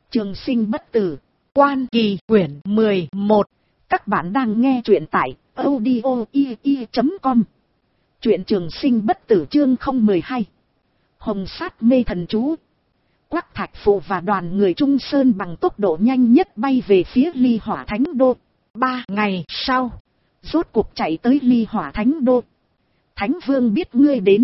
Trường sinh bất tử, Quan Kỳ quyển 11. Các bạn đang nghe truyện tại audio.com. Truyện trường sinh bất tử chương 012. Hồng sát mê thần chú. Quắc Thạch Phụ và đoàn người Trung Sơn bằng tốc độ nhanh nhất bay về phía Ly Hỏa Thánh Đô. 3 ngày sau, rốt cuộc chạy tới Ly Hỏa Thánh Đô. Thánh Vương biết ngươi đến,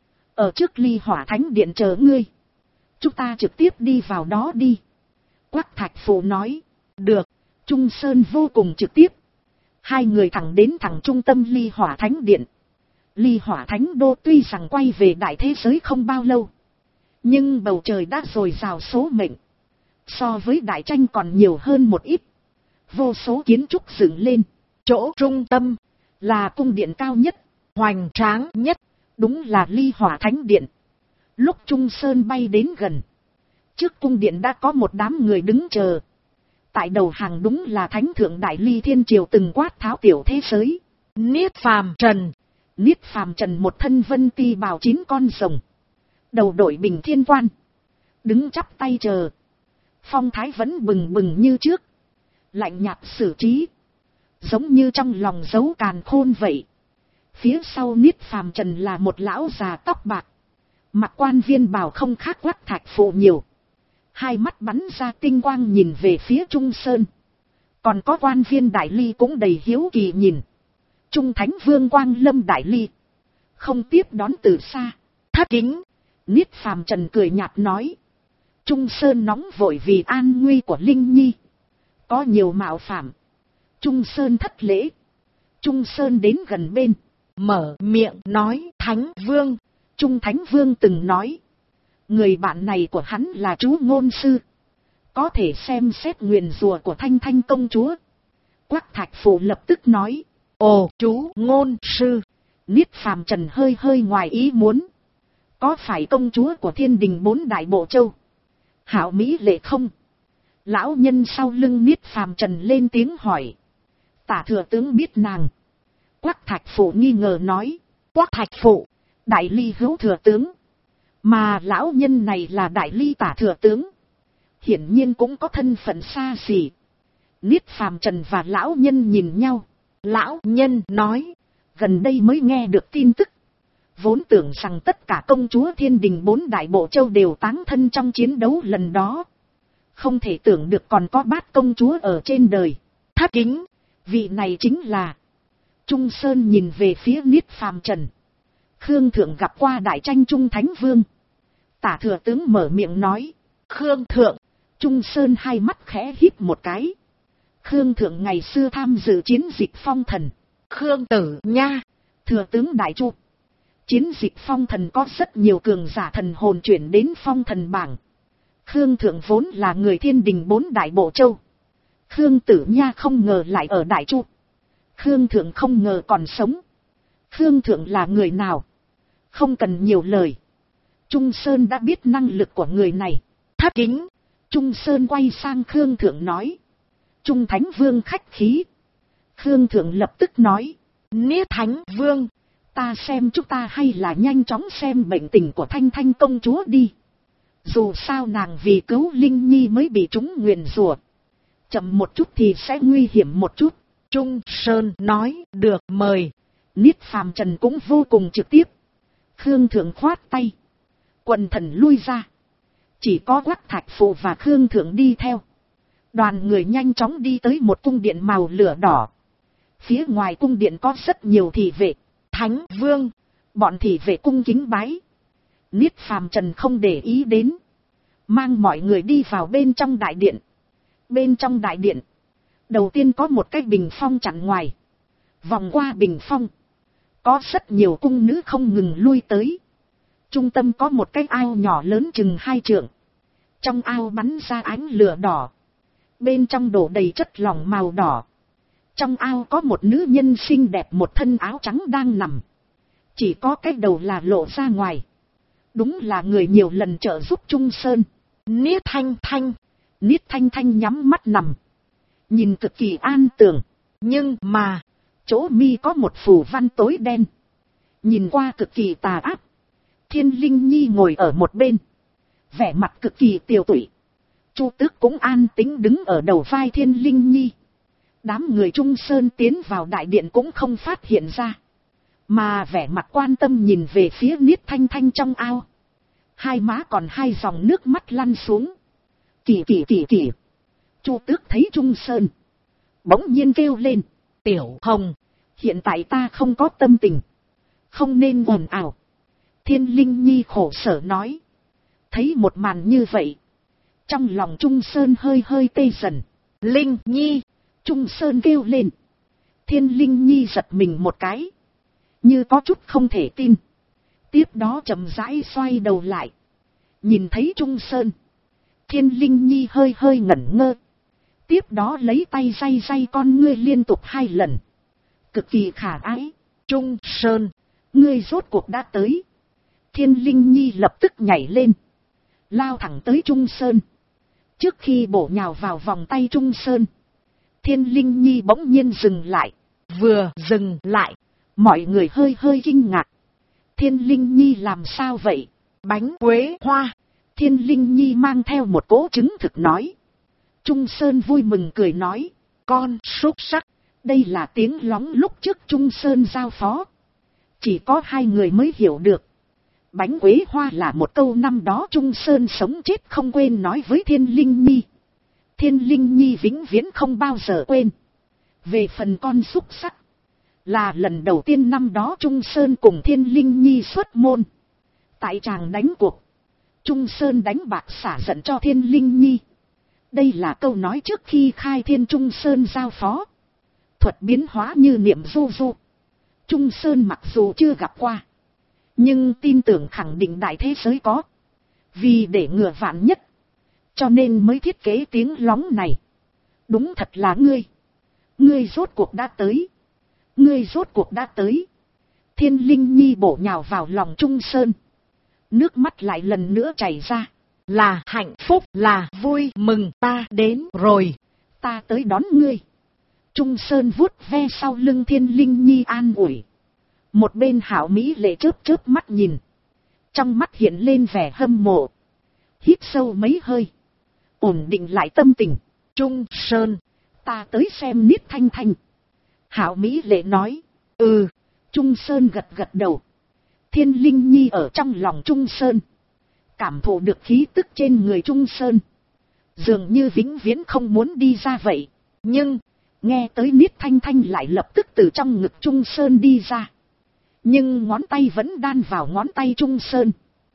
ở trước Ly Hỏa Thánh Điện chờ ngươi. Chúng ta trực tiếp đi vào đó đi. Quắc Thạch Phụ nói. Được. Trung Sơn vô cùng trực tiếp. Hai người thẳng đến thẳng trung tâm Ly Hỏa Thánh Điện. Ly Hỏa Thánh Đô tuy rằng quay về đại thế giới không bao lâu, nhưng bầu trời đã dồi dào số mệnh. So với đại tranh còn nhiều hơn một ít. Vô số kiến trúc dựng lên. Chỗ trung tâm là cung điện cao nhất, hoành tráng nhất, đúng là Ly Hỏa Thánh Điện. Lúc Trung Sơn bay đến gần, trước cung điện đã có một đám người đứng chờ. Tại đầu hàng đúng là Thánh Thượng Đại Ly Thiên Triều từng quát tháo tiểu thế giới. Niết Phàm Trần. Niết Phàm Trần một thân vân ti bào 9 con rồng, đầu đội bình thiên quan, đứng chắp tay chờ. Phong thái vẫn bừng bừng như trước, lạnh nhạt xử trí, giống như trong lòng giấu càn khôn vậy. Phía sau Niết Phàm Trần là một lão già tóc bạc, mặc quan viên bào không khác Quắc Thạch Phụ nhiều. Hai mắt bắn ra tinh quang nhìn về phía Trung Sơn. Còn có quan viên Đại Ly cũng đầy hiếu kỳ nhìn. Trung Thánh Vương Quang Lâm Đại Ly không tiếp đón từ xa. Thất kính. Niết Phàm Trần cười nhạt nói. Trung Sơn nóng vội vì an nguy của Linh Nhi, có nhiều mạo phạm. Trung Sơn thất lễ. Trung Sơn đến gần bên, mở miệng nói. Thánh Vương. Trung Thánh Vương từng nói, người bạn này của hắn là chú ngôn sư, có thể xem xét nguyền rủa của Thanh Thanh công chúa. Quắc Thạch Phụ lập tức nói. Ồ, chú ngôn sư. Niết Phàm Trần hơi hơi ngoài ý muốn. Có phải công chúa của Thiên Đình 4 Đại Bộ Châu, Hảo Mỹ Lệ không? Lão nhân sau lưng Niết Phàm Trần lên tiếng hỏi. Tả thừa tướng biết nàng. Quắc Thạch Phụ nghi ngờ nói. Quắc Thạch Phụ, Đại Ly hữu thừa tướng, mà lão nhân này là Đại Ly tả thừa tướng, hiển nhiên cũng có thân phận xa xỉ. Niết Phàm Trần và lão nhân nhìn nhau. Lão nhân nói, gần đây mới nghe được tin tức, vốn tưởng rằng tất cả công chúa Thiên Đình 4 Đại Bộ Châu đều táng thân trong chiến đấu lần đó, không thể tưởng được còn có Bát công chúa ở trên đời. Thất kính. Vị này chính là. Trung Sơn nhìn về phía Niết Phàm Trần. Khương Thượng gặp qua đại tranh Trung Thánh Vương. Tả thừa tướng mở miệng nói. Khương Thượng. Trung Sơn hai mắt khẽ híp một cái. Khương Thượng ngày xưa tham dự chiến dịch Phong Thần. Khương Tử nha. Thừa tướng Đại Chu. Chiến dịch Phong Thần có rất nhiều cường giả thần hồn chuyển đến Phong Thần bảng. Khương Thượng vốn là người Thiên Đình 4 Đại Bộ Châu. Khương Tử nha không ngờ lại ở Đại Chu. Khương Thượng không ngờ còn sống. Khương Thượng là người nào? Không cần nhiều lời, Trung Sơn đã biết năng lực của người này. Thất kính. Trung Sơn quay sang Khương Thượng nói. Trung Thánh Vương khách khí. Khương Thượng lập tức nói. Niết Thánh Vương, ta xem chúng ta hay là nhanh chóng xem bệnh tình của Thanh Thanh công chúa đi. Dù sao nàng vì cứu Linh Nhi mới bị trúng nguyền rủa, chậm một chút thì sẽ nguy hiểm một chút. Trung Sơn nói. Được, mời. Niết Phàm Trần cũng vô cùng trực tiếp. Khương Thượng khoát tay, quần thần lui ra. Chỉ có Quắc Thạch Phụ và Khương Thượng đi theo. Đoàn người nhanh chóng đi tới một cung điện màu lửa đỏ. Phía ngoài cung điện có rất nhiều thị vệ. Thánh Vương. Bọn thị vệ cung kính bái. Niết Phàm Trần không để ý đến, mang mọi người đi vào bên trong đại điện. Bên trong đại điện, đầu tiên có một cái bình phong chặn ngoài. Vòng qua bình phong, có rất nhiều cung nữ không ngừng lui tới. Trung tâm có một cái ao nhỏ lớn chừng 2 trượng. Trong ao bắn ra ánh lửa đỏ. Bên trong đổ đầy chất lỏng màu đỏ. Trong ao có một nữ nhân xinh đẹp một thân áo trắng đang nằm. Chỉ có cái đầu là lộ ra ngoài. Đúng là người nhiều lần trợ giúp Trung Sơn. Niết Thanh Thanh. Niết Thanh Thanh nhắm mắt nằm, nhìn cực kỳ an tường. Nhưng mà, chỗ mi có một phù văn tối đen, nhìn qua cực kỳ tà ác. Thiên Linh Nhi ngồi ở một bên, vẻ mặt cực kỳ tiều tụy. Chu Tước cũng an tĩnh đứng ở đầu vai Thiên Linh Nhi. Đám người Trung Sơn tiến vào đại điện cũng không phát hiện ra, mà vẻ mặt quan tâm nhìn về phía Niết Thanh Thanh trong ao. Hai má còn hai dòng nước mắt lăn xuống. Kỳ. Chu Tước thấy Trung Sơn, bỗng nhiên kêu lên, Tiểu Hồng, hiện tại ta không có tâm tình, không nên ồn ào. Thiên Linh Nhi khổ sở nói. Thấy một màn như vậy, trong lòng Trung Sơn hơi hơi tê dần. Linh Nhi, Trung Sơn kêu lên. Thiên Linh Nhi giật mình một cái, như có chút không thể tin. Tiếp đó chậm rãi xoay đầu lại, nhìn thấy Trung Sơn. Thiên Linh Nhi hơi hơi ngẩn ngơ. Tiếp đó lấy tay day con ngươi liên tục 2 lần. Cực kỳ khả ái. Trung Sơn, ngươi rốt cuộc đã tới. Thiên Linh Nhi lập tức nhảy lên, lao thẳng tới Trung Sơn. Trước khi bổ nhào vào vòng tay Trung Sơn, Thiên Linh Nhi bỗng nhiên dừng lại. Vừa dừng lại, mọi người hơi hơi kinh ngạc. Thiên Linh Nhi làm sao vậy? Bánh quế hoa. Thiên Linh Nhi mang theo một cỗ chứng thực nói. Trung Sơn vui mừng cười nói. Con súc sắc. Đây là tiếng lóng lúc trước Trung Sơn giao phó. Chỉ có 2 người mới hiểu được. Bánh quế hoa là một câu năm đó Trung Sơn sống chết không quên nói với Thiên Linh Nhi. Thiên Linh Nhi vĩnh viễn không bao giờ quên. Về phần con xúc sắc, là lần đầu tiên năm đó Trung Sơn cùng Thiên Linh Nhi xuất môn. Tại tràng đánh cuộc, Trung Sơn đánh bạc xả giận cho Thiên Linh Nhi. Đây là câu nói trước khi khai thiên Trung Sơn giao phó. Thuật biến hóa như niệm du du. Trung Sơn mặc dù chưa gặp qua, nhưng tin tưởng khẳng định đại thế giới có. Vì để ngừa vạn nhất, cho nên mới thiết kế tiếng lóng này. Đúng thật là ngươi. Ngươi rốt cuộc đã tới. Ngươi rốt cuộc đã tới. Thiên Linh Nhi bổ nhào vào lòng Trung Sơn. Nước mắt lại lần nữa chảy ra. Là hạnh phúc, là vui mừng, ta đến rồi. Ta tới đón ngươi. Trung Sơn vuốt ve sau lưng Thiên Linh Nhi an ủi. Một bên Hảo Mỹ lệ chớp mắt nhìn. Trong mắt hiện lên vẻ hâm mộ. Hít sâu mấy hơi, ổn định lại tâm tình. Trung Sơn, ta tới xem Niết Thanh Thanh. Hảo Mỹ lệ nói. Ừ. Trung Sơn gật đầu. Thiên Linh Nhi ở trong lòng Trung Sơn, cảm thụ được khí tức trên người Trung Sơn, dường như vĩnh viễn không muốn đi ra vậy. Nhưng nghe tới Niết Thanh Thanh lại lập tức từ trong ngực Trung Sơn đi ra. Nhưng ngón tay vẫn đan vào ngón tay Trung Sơn.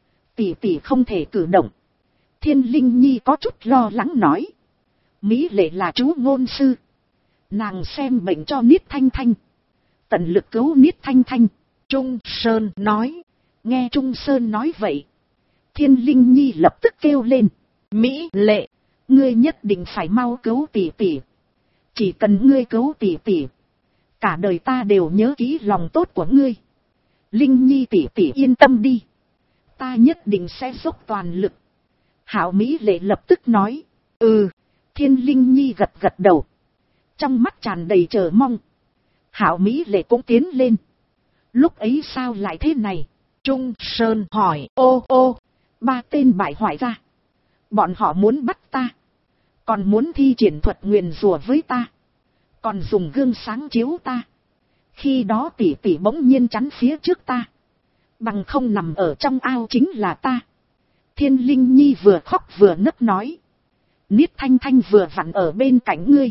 Tỷ không thể cử động. Thiên Linh Nhi có chút lo lắng nói. Mỹ lệ là chú ngôn sư, nàng xem bệnh cho Niết Thanh Thanh, tận lực cứu Niết Thanh Thanh. Trung Sơn nói. Nghe Trung Sơn nói vậy, Thiên Linh Nhi lập tức kêu lên. Mỹ lệ, ngươi nhất định phải mau cứu tỷ. Chỉ cần ngươi cứu tỷ, cả đời ta đều nhớ kỹ lòng tốt của ngươi. Linh Nhi tỷ yên tâm đi, ta nhất định sẽ dốc toàn lực. Hảo Mỹ lệ lập tức nói. Ừ. Thiên Linh Nhi gật đầu, trong mắt tràn đầy chờ mong. Hảo Mỹ lệ cũng tiến lên. Lúc ấy sao lại thế này? Trung Sơn hỏi. Ô, 3 tên bại hoại ra. Bọn họ muốn bắt ta, còn muốn thi triển thuật nguyền rủa với ta, còn dùng gương sáng chiếu ta. Khi đó tỷ bỗng nhiên chắn phía trước ta, bằng không nằm ở trong ao chính là ta. Thiên Linh Nhi vừa khóc vừa nấc nói. Niết Thanh Thanh vừa vặn ở bên cạnh ngươi.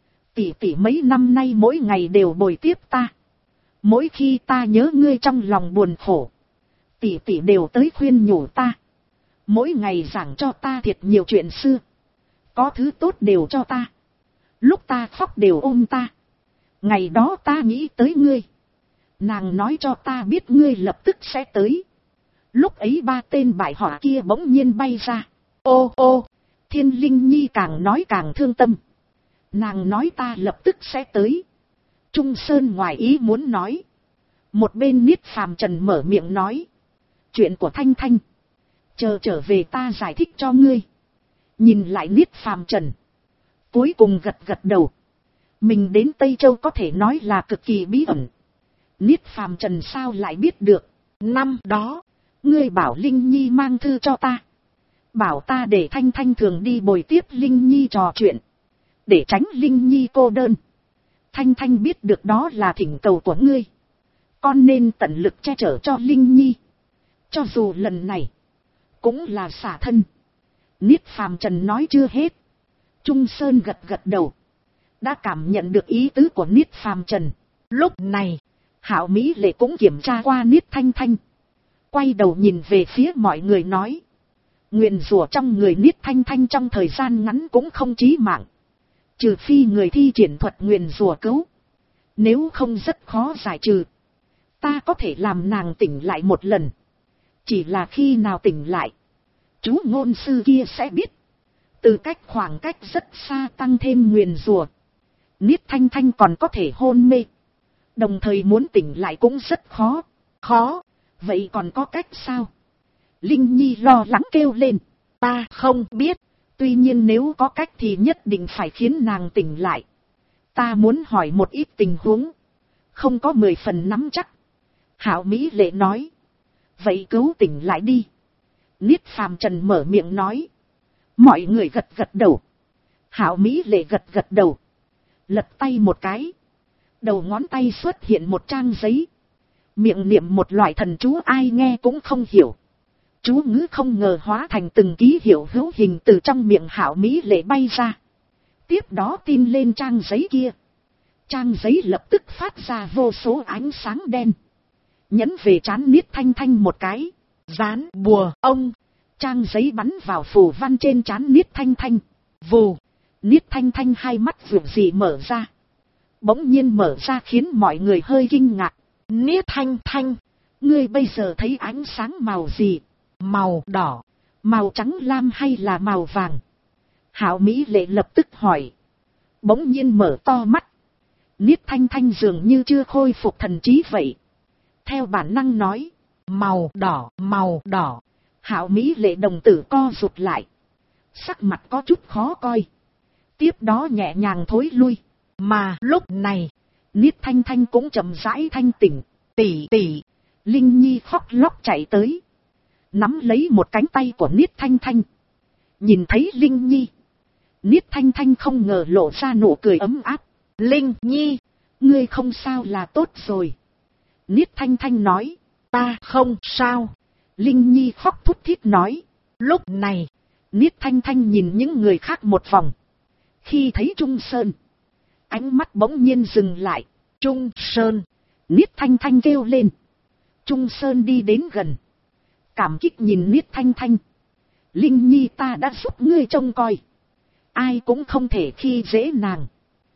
Tỷ mấy năm nay mỗi ngày đều bồi tiếp ta. Mỗi khi ta nhớ ngươi trong lòng buồn khổ, tỷ đều tới khuyên nhủ ta. Mỗi ngày giảng cho ta thiệt nhiều chuyện xưa. Có thứ tốt đều cho ta. Lúc ta khóc đều ôm ta. Ngày đó ta nghĩ tới ngươi. Nàng nói cho ta biết ngươi lập tức sẽ tới. Lúc ấy 3 tên bại họa kia bỗng nhiên bay ra. Ô, Thiên Linh Nhi càng nói càng thương tâm. Nàng nói ta lập tức sẽ tới. Trung Sơn ngoài ý muốn nói. Một bên Niết Phàm Trần mở miệng nói. Chuyện của Thanh Thanh, chờ trở về ta giải thích cho ngươi. Nhìn lại Niết Phàm Trần, cuối cùng gật đầu. Mình đến Tây Châu có thể nói là cực kỳ bí ẩn. Niết Phàm Trần sao lại biết được? Năm đó, ngươi bảo Linh Nhi mang thư cho ta. Bảo ta để Thanh Thanh thường đi bồi tiếp Linh Nhi trò chuyện. Để tránh Linh Nhi cô đơn. Thanh Thanh biết được đó là thỉnh cầu của ngươi. Con nên tận lực che chở cho Linh Nhi. Cho dù lần này cũng là xả thân. Niết Phàm Trần nói chưa hết. Trung Sơn gật gật đầu. Đã cảm nhận được ý tứ của Niết Phàm Trần. Lúc này, Hạo Mỹ Lệ cũng kiểm tra qua Niết Thanh Thanh. Quay đầu nhìn về phía mọi người nói. Nguyền rủa trong người Niết Thanh Thanh trong thời gian ngắn cũng không chí mạng. Trừ phi người thi triển thuật nguyền rủa cứu. Nếu không rất khó giải trừ. Ta có thể làm nàng tỉnh lại một lần. Chỉ là khi nào tỉnh lại, chú ngôn sư kia sẽ biết. Từ khoảng cách rất xa tăng thêm nguyền rủa. Niết Thanh Thanh còn có thể hôn mê. Đồng thời muốn tỉnh lại cũng rất khó. Khó, vậy còn có cách sao? Linh Nhi lo lắng kêu lên. Ta không biết. Tuy nhiên nếu có cách thì nhất định phải khiến nàng tỉnh lại. Ta muốn hỏi một ít tình huống. Không có 10 phần nắm chắc. Hạo Mỹ Lệ nói. Vậy cứu tỉnh lại đi. Niết Phàm Trần mở miệng nói. Mọi người gật gật đầu. Hạo Mỹ Lệ gật gật đầu. Lật tay một cái. Đầu ngón tay xuất hiện một trang giấy. Miệng niệm một loại thần chú ai nghe cũng không hiểu. Chú ngữ không ngờ hóa thành từng ký hiệu hữu hình từ trong miệng Hạo Mỹ Lệ bay ra. Tiếp đó tin lên trang giấy kia. Trang giấy lập tức phát ra vô số ánh sáng đen. Nhấn về trán Niết Thanh Thanh một cái. Dán bùa ông. Trang giấy bắn vào phù văn trên trán Niết Thanh Thanh. Vù. Niết Thanh Thanh hai mắt vượng dị mở ra. Bỗng nhiên mở ra khiến mọi người hơi kinh ngạc. Niết Thanh Thanh, ngươi bây giờ thấy ánh sáng màu gì? Màu đỏ, màu trắng lam hay là màu vàng? Hạo Mỹ Lệ lập tức hỏi. Bỗng nhiên mở to mắt. Niết Thanh Thanh dường như chưa khôi phục thần trí vậy. Theo bản năng nói. Màu đỏ, màu đỏ. Hạo Mỹ Lệ đồng tử co rụt lại. Sắc mặt có chút khó coi. Tiếp đó nhẹ nhàng thối lui. Mà lúc này, Niết Thanh Thanh cũng chậm rãi thanh tỉnh. Tỷ tỷ, Linh Nhi khóc lóc chạy tới. Nắm lấy một cánh tay của Niết Thanh Thanh. Nhìn thấy Linh Nhi. Niết Thanh Thanh không ngờ lộ ra nụ cười ấm áp. Linh Nhi, ngươi không sao là tốt rồi. Niết Thanh Thanh nói. Ta không sao. Linh Nhi khóc thút thít nói. Lúc này, Niết Thanh Thanh nhìn những người khác một vòng. Khi thấy Trung Sơn, ánh mắt bỗng nhiên dừng lại. Trung Sơn. Niết Thanh Thanh kêu lên. Trung Sơn đi đến gần. Cảm kích nhìn Niết Thanh Thanh. Linh Nhi ta đã giúp ngươi trông coi. Ai cũng không thể khi dễ nàng.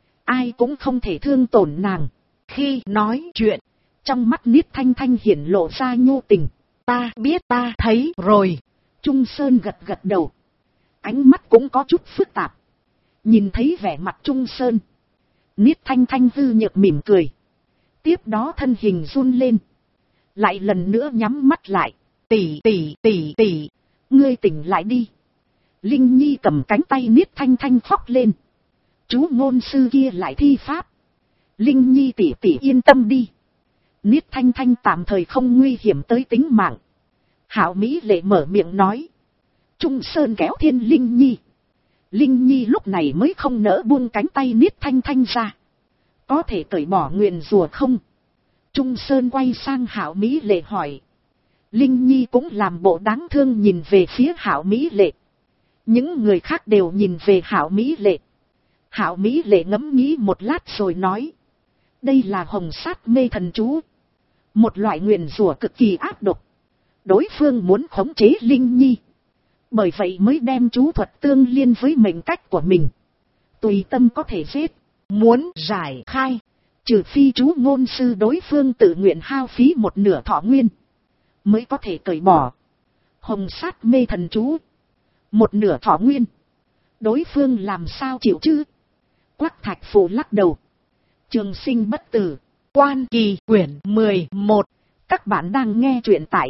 Ai cũng không thể thương tổn nàng. Khi nói chuyện, trong mắt Niết Thanh Thanh hiển lộ ra nhu tình. Ta biết ta thấy rồi. Trung Sơn gật gật đầu. Ánh mắt cũng có chút phức tạp. Nhìn thấy vẻ mặt Trung Sơn, Niết Thanh Thanh hư nhược mỉm cười. Tiếp đó thân hình run lên. Lại lần nữa nhắm mắt lại. Tỷ tỷ tỷ tỷ, ngươi tỉnh lại đi. Linh Nhi cầm cánh tay Niết Thanh Thanh khóc lên. Chú ngôn sư kia lại thi pháp. Linh Nhi tỷ tỷ yên tâm đi. Niết Thanh Thanh tạm thời không nguy hiểm tới tính mạng. Hạo Mỹ Lệ mở miệng nói. Trung Sơn kéo Thiên Linh Nhi. Linh Nhi lúc này mới không nỡ buông cánh tay Niết Thanh Thanh ra. Có thể cởi bỏ nguyền rủa không? Trung Sơn quay sang Hạo Mỹ Lệ hỏi. Linh Nhi cũng làm bộ đáng thương nhìn về phía Hạo Mỹ Lệ. Những người khác đều nhìn về Hạo Mỹ Lệ. Hạo Mỹ Lệ ngẫm nghĩ một lát rồi nói. Đây là hồng sát mê thần chú. Một loại nguyền rủa cực kỳ ác độc. Đối phương muốn khống chế Linh Nhi. Bởi vậy mới đem chú thuật tương liên với mệnh cách của mình. Tùy tâm có thể giết. Muốn giải khai. Trừ phi chú ngôn sư đối phương tự nguyện hao phí một nửa thọ nguyên. Mới có thể cởi bỏ. Hồng sát mê thần chú. Một nửa thọ nguyên. Đối phương làm sao chịu chứ? Quắc Thạch Phù lắc đầu. Trường Sinh Bất Tử. Quan Kỳ quyển 11. Các bạn đang nghe truyện tại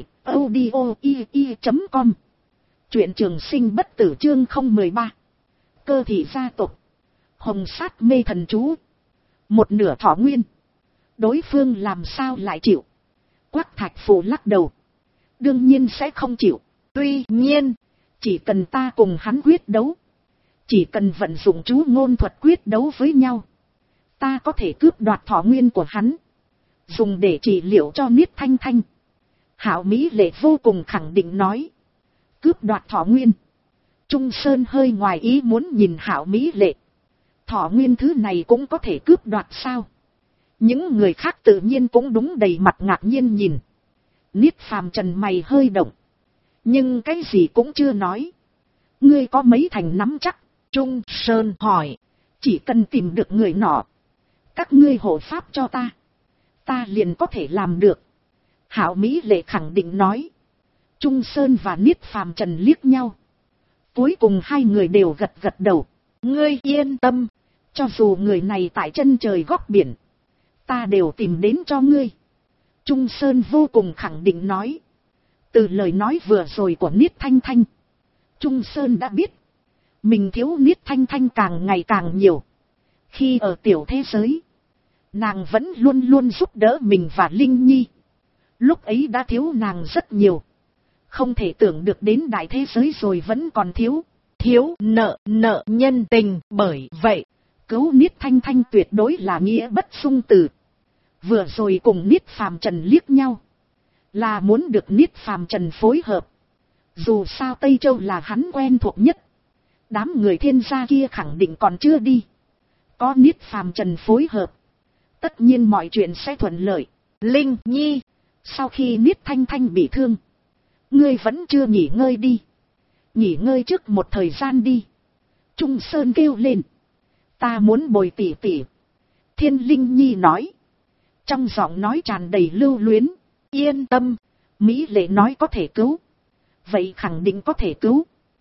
audio.com. Truyện Trường Sinh Bất Tử chương 013. Cơ thị gia tộc. Hồng sát mê thần chú. Một nửa thọ nguyên. Đối phương làm sao lại chịu? Quắc Thạch Phù lắc đầu. Đương nhiên sẽ không chịu. Tuy nhiên, Chỉ cần ta cùng hắn quyết đấu, chỉ cần vận dụng chú ngôn thuật quyết đấu với nhau, ta có thể cướp đoạt thọ nguyên của hắn, dùng để trị liệu cho Niết Thanh Thanh. Hạo Mỹ Lệ vô cùng khẳng định nói. Cướp đoạt thọ nguyên. Trung Sơn hơi ngoài ý muốn nhìn Hạo Mỹ Lệ. Thọ nguyên thứ này cũng có thể cướp đoạt sao? Những người khác tự nhiên cũng đúng đầy mặt ngạc nhiên nhìn. Niết Phàm Trần mày hơi động, nhưng cái gì cũng chưa nói. Ngươi có mấy thành nắm chắc? Trung Sơn hỏi. Chỉ cần tìm được người nọ, các ngươi hộ pháp cho ta liền có thể làm được. Hạo Mỹ Lệ khẳng định nói. Trung Sơn và Niết Phàm Trần liếc nhau. Cuối cùng hai người đều gật gật đầu. Ngươi yên tâm, cho dù người này tại chân trời góc biển, ta đều tìm đến cho ngươi. Trung Sơn vô cùng khẳng định nói. Từ lời nói vừa rồi của Niết Thanh Thanh, Trung Sơn đã biết mình thiếu Niết Thanh Thanh càng ngày càng nhiều. Khi ở tiểu thế giới, nàng vẫn luôn luôn giúp đỡ mình và Linh Nhi. Lúc ấy đã thiếu nàng rất nhiều. Không thể tưởng được đến đại thế giới rồi vẫn còn thiếu nợ nhân tình. Bởi vậy, cứu Niết Thanh Thanh tuyệt đối là nghĩa bất xung từ. Vừa rồi cùng Niết Phàm Trần liếc nhau, là muốn được Niết Phàm Trần phối hợp. Dù sao Tây Châu là hắn quen thuộc nhất. Đám người Thiên gia kia khẳng định còn chưa đi. Có Niết Phàm Trần phối hợp, tất nhiên mọi chuyện sẽ thuận lợi. Linh Nhi, sau khi Niết Thanh Thanh bị thương, ngươi vẫn chưa nghỉ ngơi đi. Nghỉ ngơi trước một thời gian đi. Trung Sơn kêu lên. Ta muốn bồi tỷ tỷ. Thiên Linh Nhi nói. Trong giọng nói tràn đầy lưu luyến. Yên tâm, Mỹ Lệ nói có thể cứu, vậy khẳng định có thể cứu.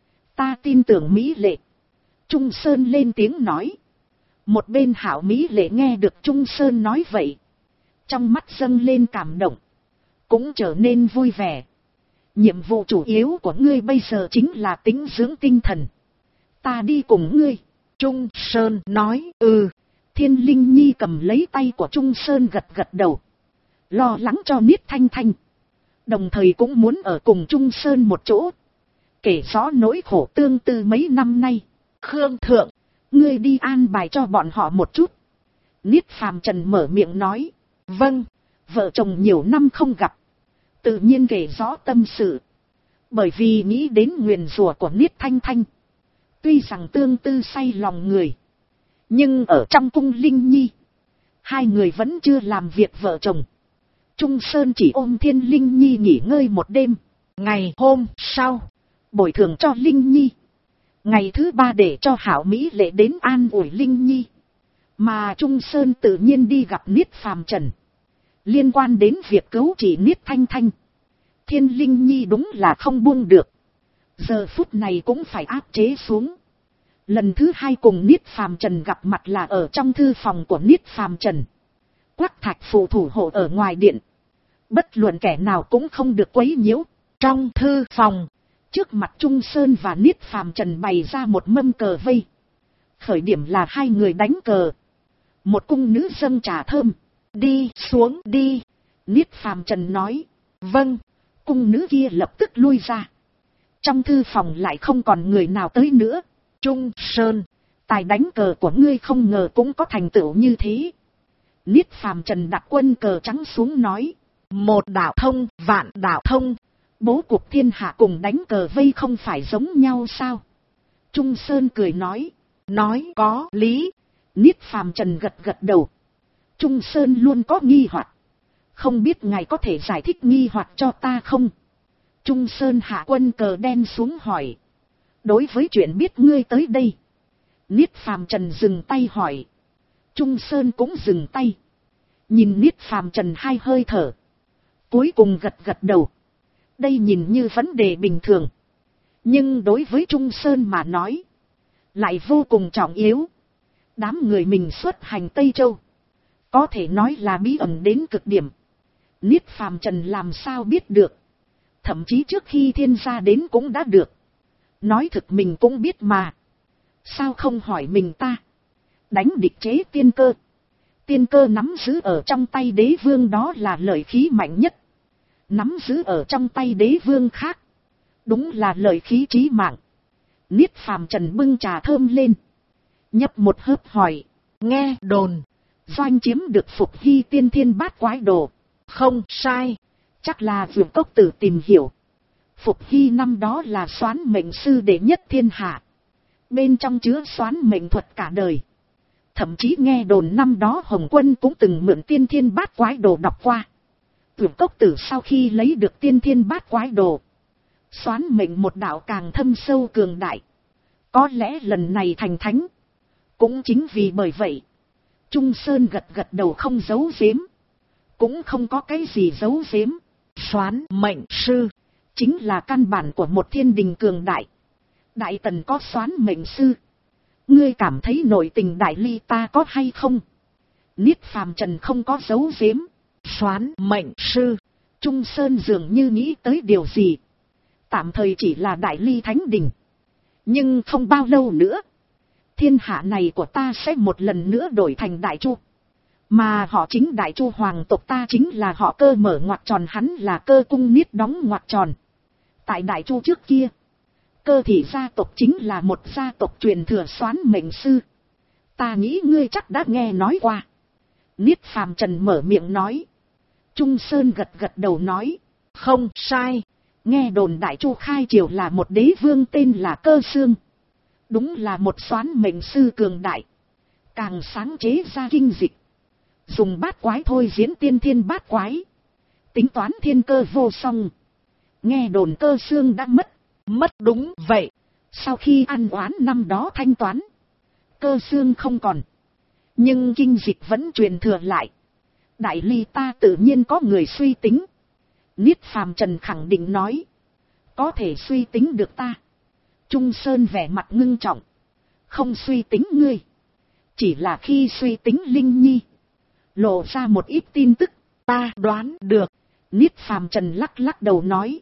Ta tin tưởng Mỹ Lệ. Trung Sơn lên tiếng nói. Một bên Hạo Mỹ Lệ nghe được Trung Sơn nói vậy, trong mắt dâng lên cảm động, cũng trở nên vui vẻ. Nhiệm vụ chủ yếu của ngươi bây giờ chính là tĩnh dưỡng tinh thần. Ta đi cùng ngươi. Trung Sơn nói. Thiên Linh Nhi cầm lấy tay của Trung Sơn gật gật đầu. Lo lắng cho Niết Thanh Thanh, đồng thời cũng muốn ở cùng Trung Sơn một chỗ, kể rõ nỗi khổ tương tư mấy năm nay. Khương Thượng, ngươi đi an bài cho bọn họ một chút. Niết Phàm Trần mở miệng nói. Vâng. Vợ chồng nhiều năm không gặp, tự nhiên kể rõ tâm sự. Bởi vì nghĩ đến nguyền rủa của Niết Thanh Thanh, tuy rằng tương tư say lòng người, nhưng ở trong cung Linh Nhi, hai người vẫn chưa làm việc vợ chồng. Trung Sơn chỉ ôm Thiên Linh Nhi nghỉ ngơi một đêm. Ngày hôm sau, bồi thường cho Linh Nhi. Ngày thứ ba để cho Hạo Mỹ Lệ đến an ủi Linh Nhi. Mà Trung Sơn tự nhiên đi gặp Niết Phàm Trần. Liên quan đến việc cứu trị Niết Thanh Thanh, Thiên Linh Nhi đúng là không buông được. Giờ phút này cũng phải áp chế xuống. Lần thứ hai cùng Niết Phàm Trần gặp mặt là ở trong thư phòng của Niết Phàm Trần. Quắc Thạch Phù thủ hộ ở ngoài điện. Bất luận kẻ nào cũng không được quấy nhiễu. Trong thư phòng, trước mặt Trung Sơn và Niết Phàm Trần bày ra một mâm cờ vây. Khởi điểm là hai người đánh cờ. Một cung nữ dâng trà thơm. Đi xuống đi. Niết Phàm Trần nói. Vâng. Cung nữ kia lập tức lui ra. Trong thư phòng lại không còn người nào tới nữa. Trung Sơn, tài đánh cờ của ngươi không ngờ cũng có thành tựu như thế. Niết Phàm Trần đặt quân cờ trắng xuống nói. Một đạo thông, vạn đạo thông. Bố cục thiên hạ cùng đánh cờ vây không phải giống nhau sao? Trung Sơn cười nói. Nói có lý. Niết Phàm Trần gật gật đầu. Trung Sơn luôn có nghi hoặc. Không biết ngài có thể giải thích nghi hoặc cho ta không? Trung Sơn hạ quân cờ đen xuống hỏi. Đối với chuyện biết ngươi tới đây. Niết Phàm Trần dừng tay hỏi. Trung Sơn cũng dừng tay. Nhìn Niết Phàm Trần hai hơi thở. Cuối cùng gật gật đầu. Đây nhìn như vấn đề bình thường. Nhưng đối với Trung Sơn mà nói, lại vô cùng trọng yếu. Đám người mình xuất hành Tây Châu, có thể nói là bí ẩn đến cực điểm. Niết Phàm Trần làm sao biết được. Thậm chí trước khi Thiên gia đến cũng đã được. Nói thực mình cũng biết mà. Sao không hỏi mình ta? Đánh địch chế tiên cơ. Tiên cơ nắm giữ ở trong tay đế vương đó là lợi khí mạnh nhất. Nắm giữ ở trong tay đế vương khác, Đúng là lợi khí chí mạng. Niết Phàm Trần bưng trà thơm lên. Nhấp một hớp hỏi. Nghe đồn. Doanh chiếm được Phục Hy tiên thiên bát quái đồ. Không sai. Chắc là Vượt Cốc Tử tìm hiểu. Phục Hy năm đó là soán mệnh sư đệ nhất thiên hạ. Bên trong chứa soán mệnh thuật cả đời. Thậm chí nghe đồn năm đó Hồng Quân cũng từng mượn tiên thiên bát quái đồ đọc qua. Vượt Cốc Tử sau khi lấy được tiên thiên bát quái đồ, soán mệnh một đạo càng thâm sâu cường đại. Có lẽ lần này thành thánh. Cũng chính vì bởi vậy, Trung Sơn gật gật đầu không giấu giếm. Cũng không có cái gì giấu giếm. Soán mệnh sư chính là căn bản của một thiên đình cường đại. Đại Tần có soán mệnh sư. Ngươi cảm thấy nội tình Đại Ly ta có hay không? Niết Phàm Trần không có giấu giếm. Soán mệnh sư. Trung Sơn dường như nghĩ tới điều gì. Tạm thời chỉ là Đại Ly Thánh Đình. Nhưng không bao lâu nữa, thiên hạ này của ta sẽ một lần nữa đổi thành Đại Chu. Mà họ chính Đại Chu hoàng tộc ta chính là họ Cơ mở ngoặc tròn, hắn là Cơ cung Niết đóng ngoặc tròn. Tại Đại Chu trước kia, Cơ thị gia tộc chính là một gia tộc truyền thừa soán mệnh sư. Ta nghĩ ngươi chắc đã nghe nói qua. Niết Phàm Trần mở miệng nói. Trung Sơn gật gật đầu nói. Không sai. Nghe đồn Đại Chu khai triều là một đế vương tên là Cơ Xương. Đúng là một soán mệnh sư cường đại. Càng sáng chế ra kinh dịch. Dùng bát quái thôi diễn tiên thiên bát quái. Tính toán thiên cơ vô song. Nghe đồn Cơ Xương đã mất. Mất đúng vậy. Sau khi ăn oán năm đó thanh toán, Cơ Xương không còn. Nhưng kinh dịch vẫn truyền thừa lại. Đại Ly ta tự nhiên có người suy tính. Niết Phàm Trần khẳng định nói. Có thể suy tính được ta. Trung Sơn vẻ mặt ngưng trọng. Không suy tính ngươi. Chỉ là khi suy tính Linh Nhi, lộ ra một ít tin tức. Ta đoán được. Niết Phàm Trần lắc lắc đầu nói.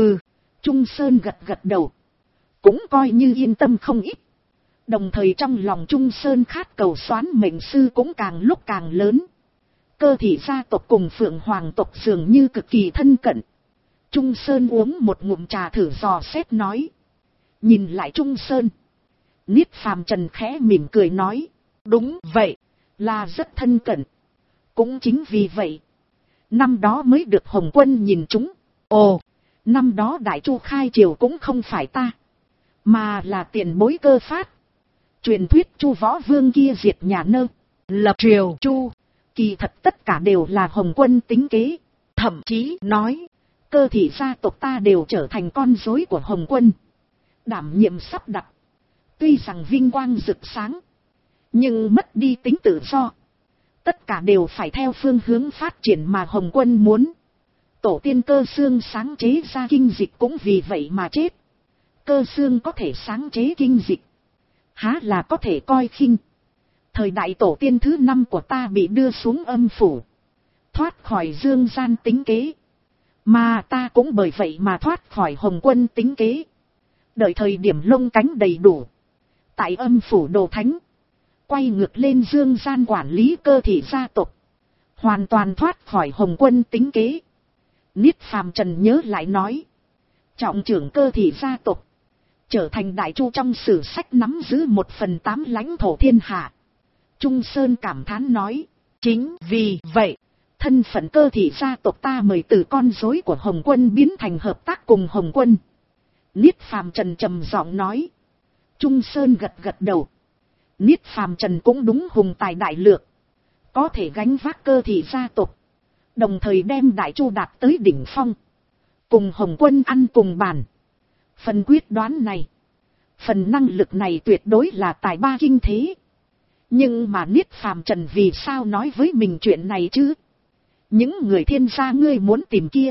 Trung Sơn gật gật đầu. Cũng coi như yên tâm không ít. Đồng thời trong lòng Trung Sơn khát cầu soán mệnh sư cũng càng lúc càng lớn. Cơ thị gia tộc cùng Phượng Hoàng tộc dường như cực kỳ thân cận. Trung Sơn uống một ngụm trà thử dò xét nói. Nhìn lại Trung Sơn, Niết Phàm Trần khẽ mỉm cười nói. Đúng vậy, là rất thân cận. Cũng chính vì vậy, năm đó mới được Hồng Quân nhìn chúng. Ồ, năm đó Đại Chu khai triều cũng không phải ta, mà là tiền bối Cơ phát. Truyền thuyết Chu Võ Vương kia diệt nhà Nơ, lập triều Chu. Kỳ thật tất cả đều là Hồng Quân tính kế. Thậm chí nói, Cơ thị gia tộc ta đều trở thành con rối của Hồng Quân. Đảm nhiệm sắp đặt. Tuy rằng vinh quang rực sáng, nhưng mất đi tính tự do. Tất cả đều phải theo phương hướng phát triển mà Hồng Quân muốn. Tổ tiên Cơ Xương sáng chế ra kinh dịch cũng vì vậy mà chết. Cơ Xương có thể sáng chế kinh dịch, há là có thể coi khinh. Thời đại tổ tiên thứ 5 của ta bị đưa xuống âm phủ, thoát khỏi dương gian tính kế. Mà ta cũng bởi vậy mà thoát khỏi Hồng Quân tính kế. Đợi thời điểm lông cánh đầy đủ, tại âm phủ đồ thánh, quay ngược lên dương gian quản lý cơ thị gia tộc, hoàn toàn thoát khỏi Hồng Quân tính kế. Niết Phàm Trần nhớ lại nói. Trọng trưởng cơ thị gia tộc, trở thành Đại Chu trong sử sách nắm giữ 1/8 lãnh thổ thiên hạ. Trung Sơn cảm thán nói. Chính vì vậy, thân phận cơ thị gia tộc ta mời từ con rối của Hồng Quân biến thành hợp tác cùng Hồng Quân. Niết Phàm Trần trầm giọng nói. Trung Sơn gật gật đầu. Niết Phàm Trần cũng đúng hùng tài đại lược, có thể gánh vác cơ thị gia tộc, đồng thời đem Đại Chu đạt tới đỉnh phong, cùng Hồng Quân ăn cùng bàn. Phần quyết đoán này, phần năng lực này tuyệt đối là tài ba kinh thế. Nhưng mà Niết Phàm Trần vì sao nói với mình chuyện này chứ? Những người thiên gia ngươi muốn tìm kia,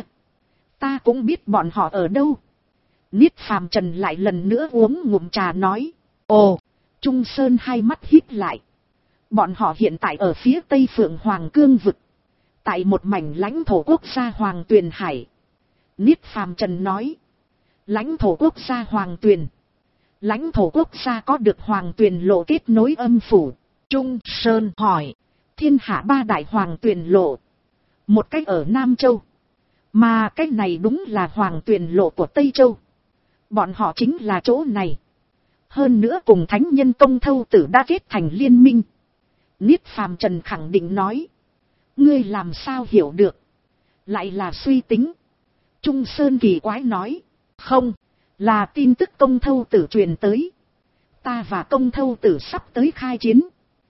ta cũng biết bọn họ ở đâu. Niết Phàm Trần lại lần nữa uống ngụm trà nói. Ồ, Trung Sơn hai mắt híp lại. Bọn họ hiện tại ở phía tây Phượng Hoàng cương vực, tại một mảnh lãnh thổ quốc gia Hoàng Tuyền Hải. Niết Phàm Trần nói. Lãnh thổ quốc gia Hoàng Tuyền. Lãnh thổ quốc gia có được Hoàng Tuyền lộ kết nối âm phủ. Trung Sơn hỏi. Thiên hạ 3 đại Hoàng Tuyền lộ, một cách ở Nam Châu, mà cách này đúng là Hoàng Tuyền lộ của Tây Châu. Bọn họ chính là chỗ này. Hơn nữa cùng thánh nhân Công Thâu Tử đã kết thành liên minh. Niết Phàm Trần khẳng định nói. Ngươi làm sao hiểu được? Lại là suy tính. Trung Sơn kỳ quái nói. Không, là tin tức Công Thâu Tử truyền tới. Ta và Công Thâu Tử sắp tới khai chiến.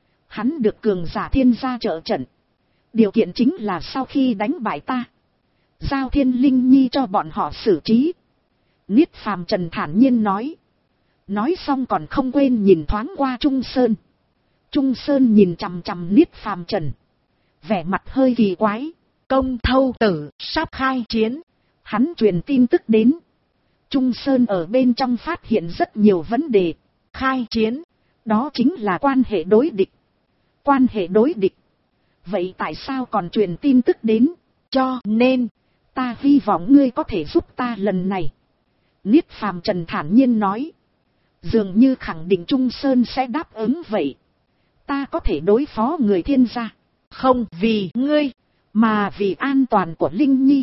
Hắn được cường giả thiên gia trợ trận. Điều kiện chính là sau khi đánh bại ta, giao Thiên Linh Nhi cho bọn họ xử trí. Niết Phàm Trần thản nhiên nói. Nói xong còn không quên nhìn thoáng qua Trung Sơn. Trung Sơn nhìn chằm chằm Niết Phàm Trần, vẻ mặt hơi kỳ quái. Công Thâu Tử sắp khai chiến. Hắn truyền tin tức đến. Trung Sơn ở bên trong phát hiện rất nhiều vấn đề. Khai chiến, đó chính là quan hệ đối địch. Quan hệ đối địch. Vậy tại sao còn truyền tin tức đến? Cho nên, ta hy vọng ngươi có thể giúp ta lần này. Niết Phàm Trần thản nhiên nói. Dường như khẳng định Trung Sơn sẽ đáp ứng vậy. Ta có thể đối phó người thiên gia. Không vì ngươi, mà vì an toàn của Linh Nhi.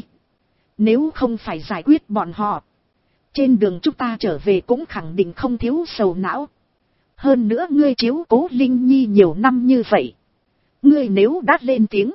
Nếu không phải giải quyết bọn họ, trên đường chúng ta trở về cũng khẳng định không thiếu sầu não. Hơn nữa ngươi chiếu cố Linh Nhi nhiều năm như vậy. Ngươi nếu đã lên tiếng,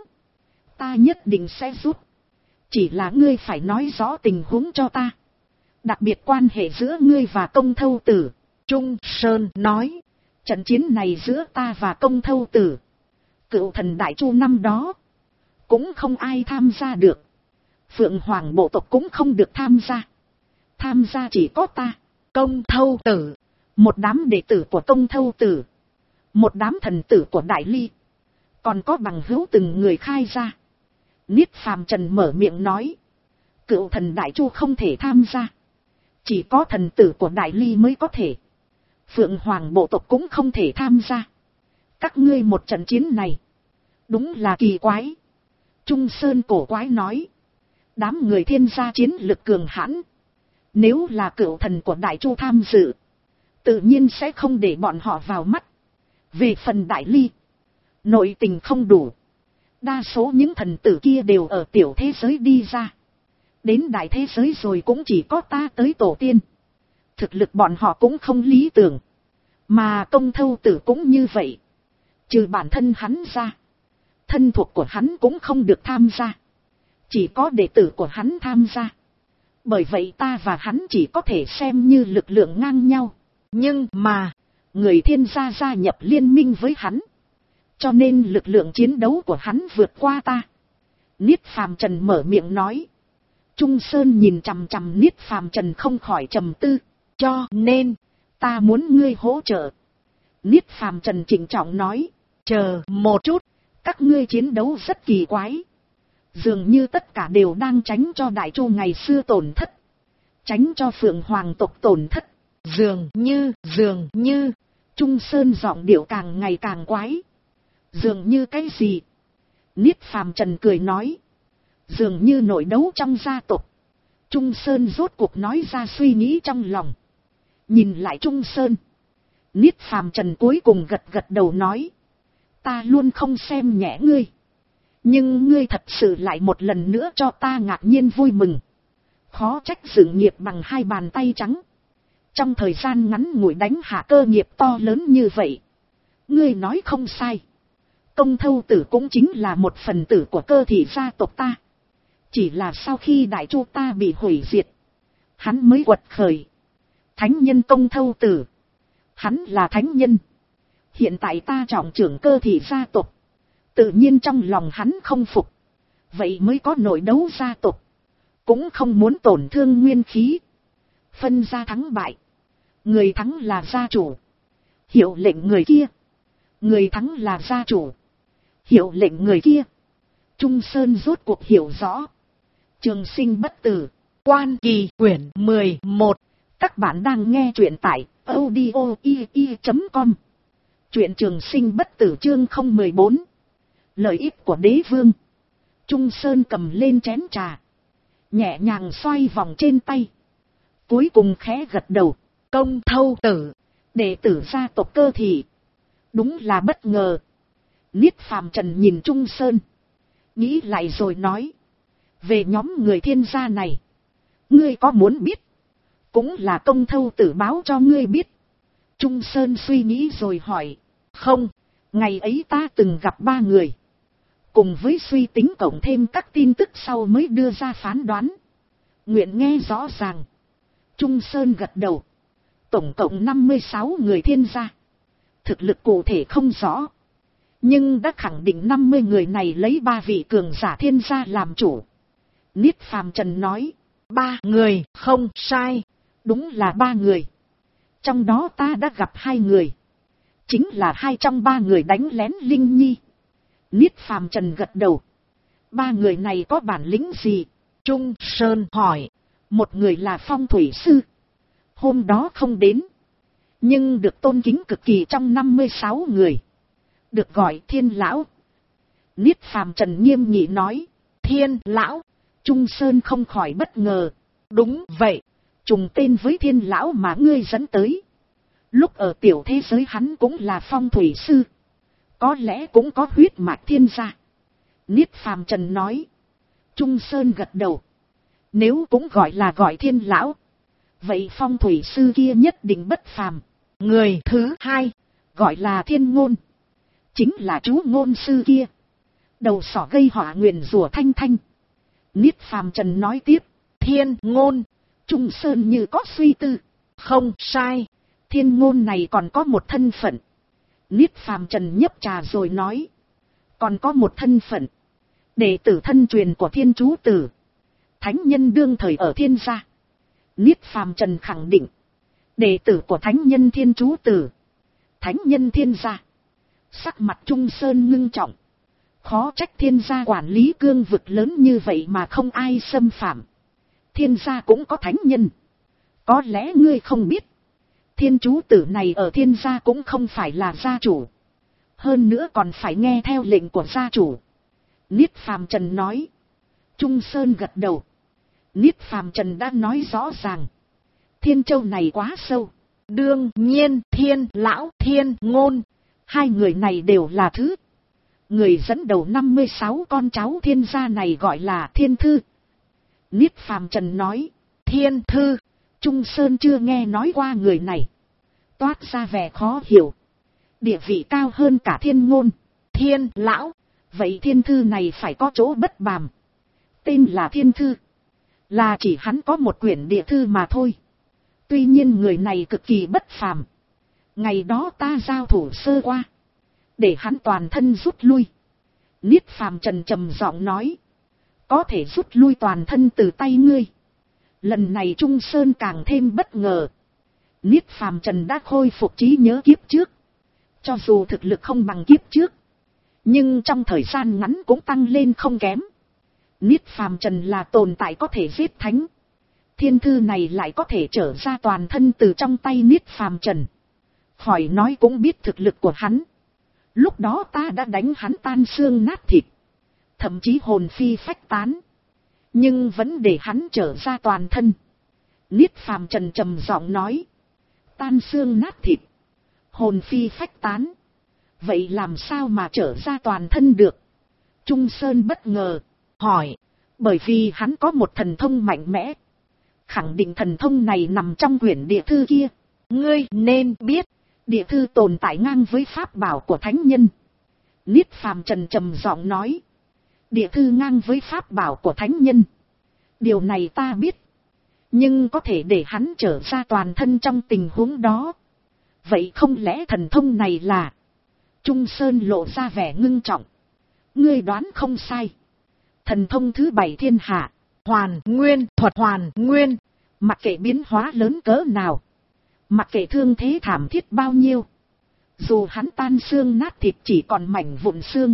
ta nhất định sẽ giúp. Chỉ là ngươi phải nói rõ tình huống cho ta. Đặc biệt quan hệ giữa ngươi và Công Thâu Tử. Trung Sơn nói. Trận chiến này giữa ta và Công Thâu Tử, Cựu Thần Đại Chu năm đó, cũng không ai tham gia được. Phượng Hoàng bộ tộc cũng không được tham gia. Tham gia chỉ có ta, Công Thâu Tử, một đám đệ tử của Công Thâu Tử, một đám thần tử của Đại Ly, còn có bằng hữu từng người khai ra. Niết Phàm Trần mở miệng nói. Cựu Thần Đại Chu không thể tham gia. Chỉ có thần tử của Đại Ly mới có thể. Phượng Hoàng bộ tộc cũng không thể tham gia. Các ngươi một trận chiến này, đúng là kỳ quái. Trung Sơn cổ quái nói. Đám người thiên gia chiến lực cường hãn. Nếu là cựu thần của Đại Chu tham dự, tự nhiên sẽ không để bọn họ vào mắt. Về phần Đại Ly, nội tình không đủ. Đa số những thần tử kia đều ở tiểu thế giới đi ra. Đến đại thế giới rồi cũng chỉ có ta tới tổ tiên. Thực lực bọn họ cũng không lý tưởng. Mà Công Thâu Tử cũng như vậy. Trừ bản thân hắn ra, thân thuộc của hắn cũng không được tham gia. Chỉ có đệ tử của hắn tham gia. Bởi vậy ta và hắn chỉ có thể xem như lực lượng ngang nhau. Nhưng mà, người thiên gia gia nhập liên minh với hắn. Cho nên lực lượng chiến đấu của hắn vượt qua ta. Niết Phàm Trần mở miệng nói. Trung Sơn nhìn chằm chằm Niết Phàm Trần không khỏi trầm tư. Cho nên, ta muốn ngươi hỗ trợ. Niết Phàm Trần trịnh trọng nói. Chờ một chút, các ngươi chiến đấu rất kỳ quái. Dường như tất cả đều đang tránh cho Đại Chu ngày xưa tổn thất. Tránh cho Phượng Hoàng tộc tổn thất. Dường như, Trung Sơn giọng điệu càng ngày càng quái. Dường như cái gì? Niết Phàm Trần cười nói. Dường như nội đấu trong gia tộc. Trung Sơn rốt cuộc nói ra suy nghĩ trong lòng. Nhìn lại Trung Sơn, Niết Phàm Trần cuối cùng gật gật đầu nói. Ta luôn không xem nhẹ ngươi. Nhưng ngươi thật sự lại một lần nữa cho ta ngạc nhiên vui mừng. Khó trách dựng nghiệp bằng hai bàn tay trắng. Trong thời gian ngắn ngủi đánh hạ cơ nghiệp to lớn như vậy. Ngươi nói không sai. Công Thâu Tử cũng chính là một phần tử của cơ thị gia tộc ta. Chỉ là sau khi Đại Chu ta bị hủy diệt, hắn mới quật khởi. Thánh nhân Công Thâu Tử, hắn là thánh nhân. Hiện tại ta trọng trưởng cơ thị gia tộc, tự nhiên trong lòng hắn không phục. Vậy mới có nội đấu gia tộc. Cũng không muốn tổn thương nguyên khí. Phân ra thắng bại. Người thắng là gia chủ. Hiệu lệnh người kia. Người thắng là gia chủ. Hiệu lệnh người kia. Trung Sơn rốt cuộc hiểu rõ. Trường Sinh Bất Tử. Quan Kỳ quyển 11. Các bạn đang nghe truyện tại audio.com. Truyện Trường Sinh Bất Tử chương 014. Lợi ích của đế vương. Trung Sơn cầm lên chén trà, nhẹ nhàng xoay vòng trên tay. Cuối cùng khẽ gật đầu. Công Thâu Tử, đệ tử gia tộc cơ thị. Đúng là bất ngờ. Niết Phàm Trần nhìn Trung Sơn, nghĩ lại rồi nói. Về nhóm người thiên gia này, ngươi có muốn biết Cũng là công thâu tử báo cho ngươi biết. Trung Sơn suy nghĩ rồi hỏi. Không, ngày ấy ta từng gặp 3 người. Cùng với suy tính cộng thêm các tin tức sau mới đưa ra phán đoán. Nguyện nghe rõ ràng. Trung Sơn gật đầu. Tổng cộng 56 người thiên gia. Thực lực cụ thể không rõ. Nhưng đã khẳng định 50 người này lấy 3 vị cường giả thiên gia làm chủ. Niết Phàm Trần nói. 3 người, không sai. Đúng là 3 người. Trong đó ta đã gặp 2 người. Chính là 2 trong 3 người đánh lén Linh Nhi. Niết Phàm Trần gật đầu. 3 người này có bản lĩnh gì? Trung Sơn hỏi. Một người là phong thủy sư. Hôm đó không đến. Nhưng được tôn kính cực kỳ trong 56 người. Được gọi Thiên Lão. Niết Phàm Trần nghiêm nghị nói. Thiên Lão. Trung Sơn không khỏi bất ngờ. Đúng vậy. Trùng tên với Thiên Lão mà ngươi dẫn tới. Lúc ở tiểu thế giới hắn cũng là phong thủy sư. Có lẽ cũng có huyết mạch thiên gia. Niết Phàm Trần nói. Trung Sơn gật đầu. Nếu cũng gọi là gọi Thiên Lão. Vậy phong thủy sư kia nhất định bất phàm. Người thứ 2. Gọi là Thiên Ngôn. Chính là chú ngôn sư kia. Đầu sỏ gây họa nguyền rủa Thanh Thanh. Niết Phàm Trần nói tiếp. Thiên Ngôn. Trung Sơn như có suy tư. Không sai. Thiên Ngôn này còn có một thân phận. Niết Phàm Trần nhấp trà rồi nói. Còn có một thân phận. Đệ tử thân truyền của Thiên Chú Tử. Thánh nhân đương thời ở Thiên gia. Niết Phàm Trần khẳng định. Đệ tử của Thánh nhân Thiên Chú Tử. Thánh nhân Thiên gia. Sắc mặt Trung Sơn ngưng trọng. Khó trách Thiên gia quản lý cương vực lớn như vậy mà không ai xâm phạm. Thiên gia cũng có thánh nhân. Có lẽ ngươi không biết. Thiên Chú Tử này ở Thiên gia cũng không phải là gia chủ. Hơn nữa còn phải nghe theo lệnh của gia chủ. Niết Phàm Trần nói. Trung Sơn gật đầu. Niết Phàm Trần đã nói rõ ràng. Thiên Châu này quá sâu. Đương nhiên Thiên Lão Thiên Ngôn. 2 người này đều là thứ. Người dẫn đầu 56 con cháu Thiên gia này gọi là Thiên Thư. Niết Phàm Trần nói. Thiên Thư. Trung Sơn chưa nghe nói qua người này. Toát ra vẻ khó hiểu. Địa vị cao hơn cả Thiên Ngôn. Thiên Lão. Vậy Thiên Thư này phải có chỗ bất phàm. Tên là Thiên Thư. Là chỉ hắn có một quyển địa thư mà thôi. Tuy nhiên người này cực kỳ bất phàm. Ngày đó ta giao thủ sơ qua. Để hắn toàn thân rút lui. Niết Phàm Trần trầm giọng nói. Có thể rút lui toàn thân từ tay ngươi. Lần này Trung Sơn càng thêm bất ngờ. Niết Phàm Trần đã khôi phục trí nhớ kiếp trước. Cho dù thực lực không bằng kiếp trước. Nhưng trong thời gian ngắn cũng tăng lên không kém. Niết Phàm Trần là tồn tại có thể giết thánh. Thiên thư này lại có thể trở ra toàn thân từ trong tay Niết Phàm Trần. Khỏi nói cũng biết thực lực của hắn. Lúc đó ta đã đánh hắn tan xương nát thịt. Thậm chí hồn phi phách tán. Nhưng vẫn để hắn trở ra toàn thân. Niết Phàm Trần trầm giọng nói. Tan xương nát thịt. Hồn phi phách tán. Vậy làm sao mà trở ra toàn thân được? Trung Sơn bất ngờ. Hỏi. Bởi vì hắn có một thần thông mạnh mẽ. Khẳng định thần thông này nằm trong quyển địa thư kia. Ngươi nên biết. Địa thư tồn tại ngang với pháp bảo của thánh nhân. Niết Phàm Trần trầm giọng nói. Địa thư ngang với pháp bảo của thánh nhân. Điều này ta biết. Nhưng có thể để hắn trở ra toàn thân trong tình huống đó. Vậy không lẽ thần thông này là... Trung Sơn lộ ra vẻ ngưng trọng. Ngươi đoán không sai. Thần thông thứ 7 thiên hạ. Hoàn nguyên thuật hoàn nguyên. Mặc kệ biến hóa lớn cỡ nào. Mặc kệ thương thế thảm thiết bao nhiêu. Dù hắn tan xương nát thịt chỉ còn mảnh vụn xương.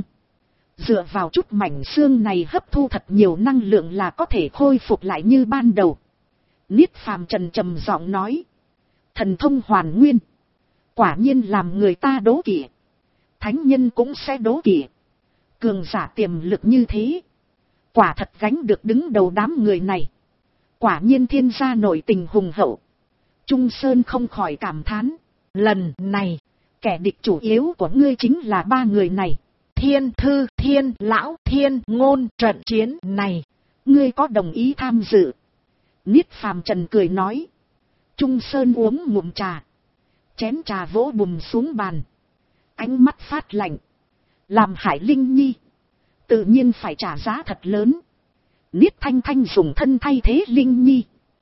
Dựa vào chút mảnh xương này hấp thu thật nhiều năng lượng là có thể khôi phục lại như ban đầu. Niết Phàm Trần trầm giọng nói. Thần thông hoàn nguyên. Quả nhiên làm người ta đố kỵ. Thánh nhân cũng sẽ đố kỵ. Cường giả tiềm lực như thế. Quả thật gánh được đứng đầu đám người này. Quả nhiên Thiên gia nội tình hùng hậu. Trung Sơn không khỏi cảm thán. Lần này, kẻ địch chủ yếu của ngươi chính là 3 người này. Thiên Thư, Thiên Lão, Thiên Ngôn. Trận chiến này, ngươi có đồng ý tham dự? Niết Phàm Trần cười nói. Trung Sơn uống ngụm trà. Chén trà vỗ bùm xuống bàn. Ánh mắt phát lạnh. Làm hại Linh Nhi. Tự nhiên phải trả giá thật lớn. Niết Thanh Thanh dùng thân thay thế Linh Nhi.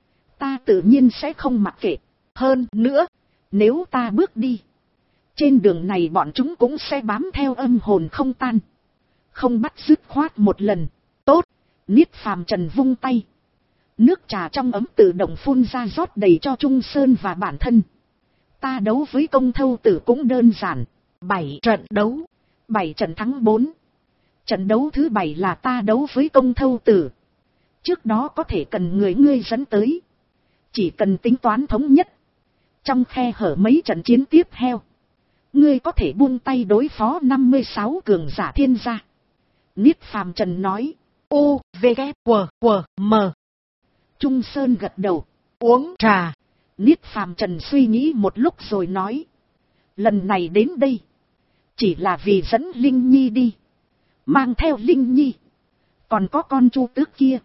Ta tự nhiên sẽ không mặc kệ. Hơn nữa, nếu ta bước đi, trên đường này bọn chúng cũng sẽ bám theo âm hồn không tan. Không bắt dứt khoát một lần. Tốt. Niết Phàm Trần vung tay. Nước trà trong ấm tự động phun ra rót đầy cho Trung Sơn và bản thân. Ta đấu với Công Thâu Tử cũng đơn giản. 7 trận đấu. 7 trận thắng 4. Trận đấu thứ 7 là ta đấu với Công Thâu Tử. Trước đó có thể cần ngươi dẫn tới. Chỉ cần tính toán thống nhất. Trong khe hở mấy trận chiến tiếp theo, ngươi có thể buông tay đối phó 56 cường giả thiên gia. Niết Phàm Trần nói. U, V, K, W, M. Trung Sơn gật đầu. Uống trà. Niết Phàm Trần suy nghĩ một lúc rồi nói. Lần này đến đây, chỉ là vì dẫn Linh Nhi đi. Mang theo Linh Nhi. Còn có con Chu Tước kia.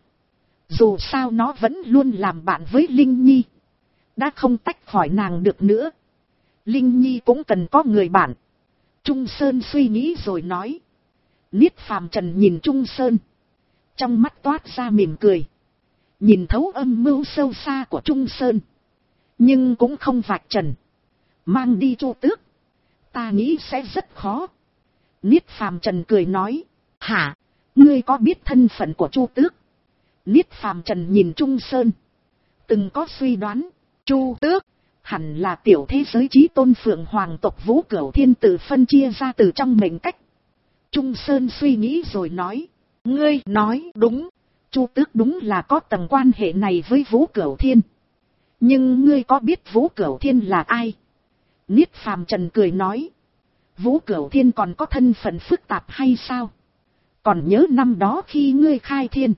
Dù sao nó vẫn luôn làm bạn với Linh Nhi. Đã không tách khỏi nàng được nữa. Linh Nhi cũng cần có người bạn. Trung Sơn suy nghĩ rồi nói. Niết Phàm Trần nhìn Trung Sơn. Trong mắt toát ra mỉm cười. Nhìn thấu âm mưu sâu xa của Trung Sơn. Nhưng cũng không vạch trần. Mang đi Chu Tước. Ta nghĩ sẽ rất khó. Niết Phàm Trần cười nói. Hả? Ngươi có biết thân phận của Chu Tước? Niết Phàm Trần nhìn Trung Sơn. Từng có suy đoán. Chu Tước hẳn là tiểu thế giới chí tôn Phượng Hoàng tộc Vũ Cửu Thiên tự phân chia ra từ trong mệnh cách. Trung Sơn suy nghĩ rồi nói. Ngươi nói đúng. Chu Tước đúng là có tầng quan hệ này với Vũ Cửu Thiên. Nhưng ngươi có biết Vũ Cửu Thiên là ai? Niết Phàm Trần cười nói. Vũ Cửu Thiên còn có thân phận phức tạp hay sao? Còn nhớ năm đó khi ngươi khai thiên,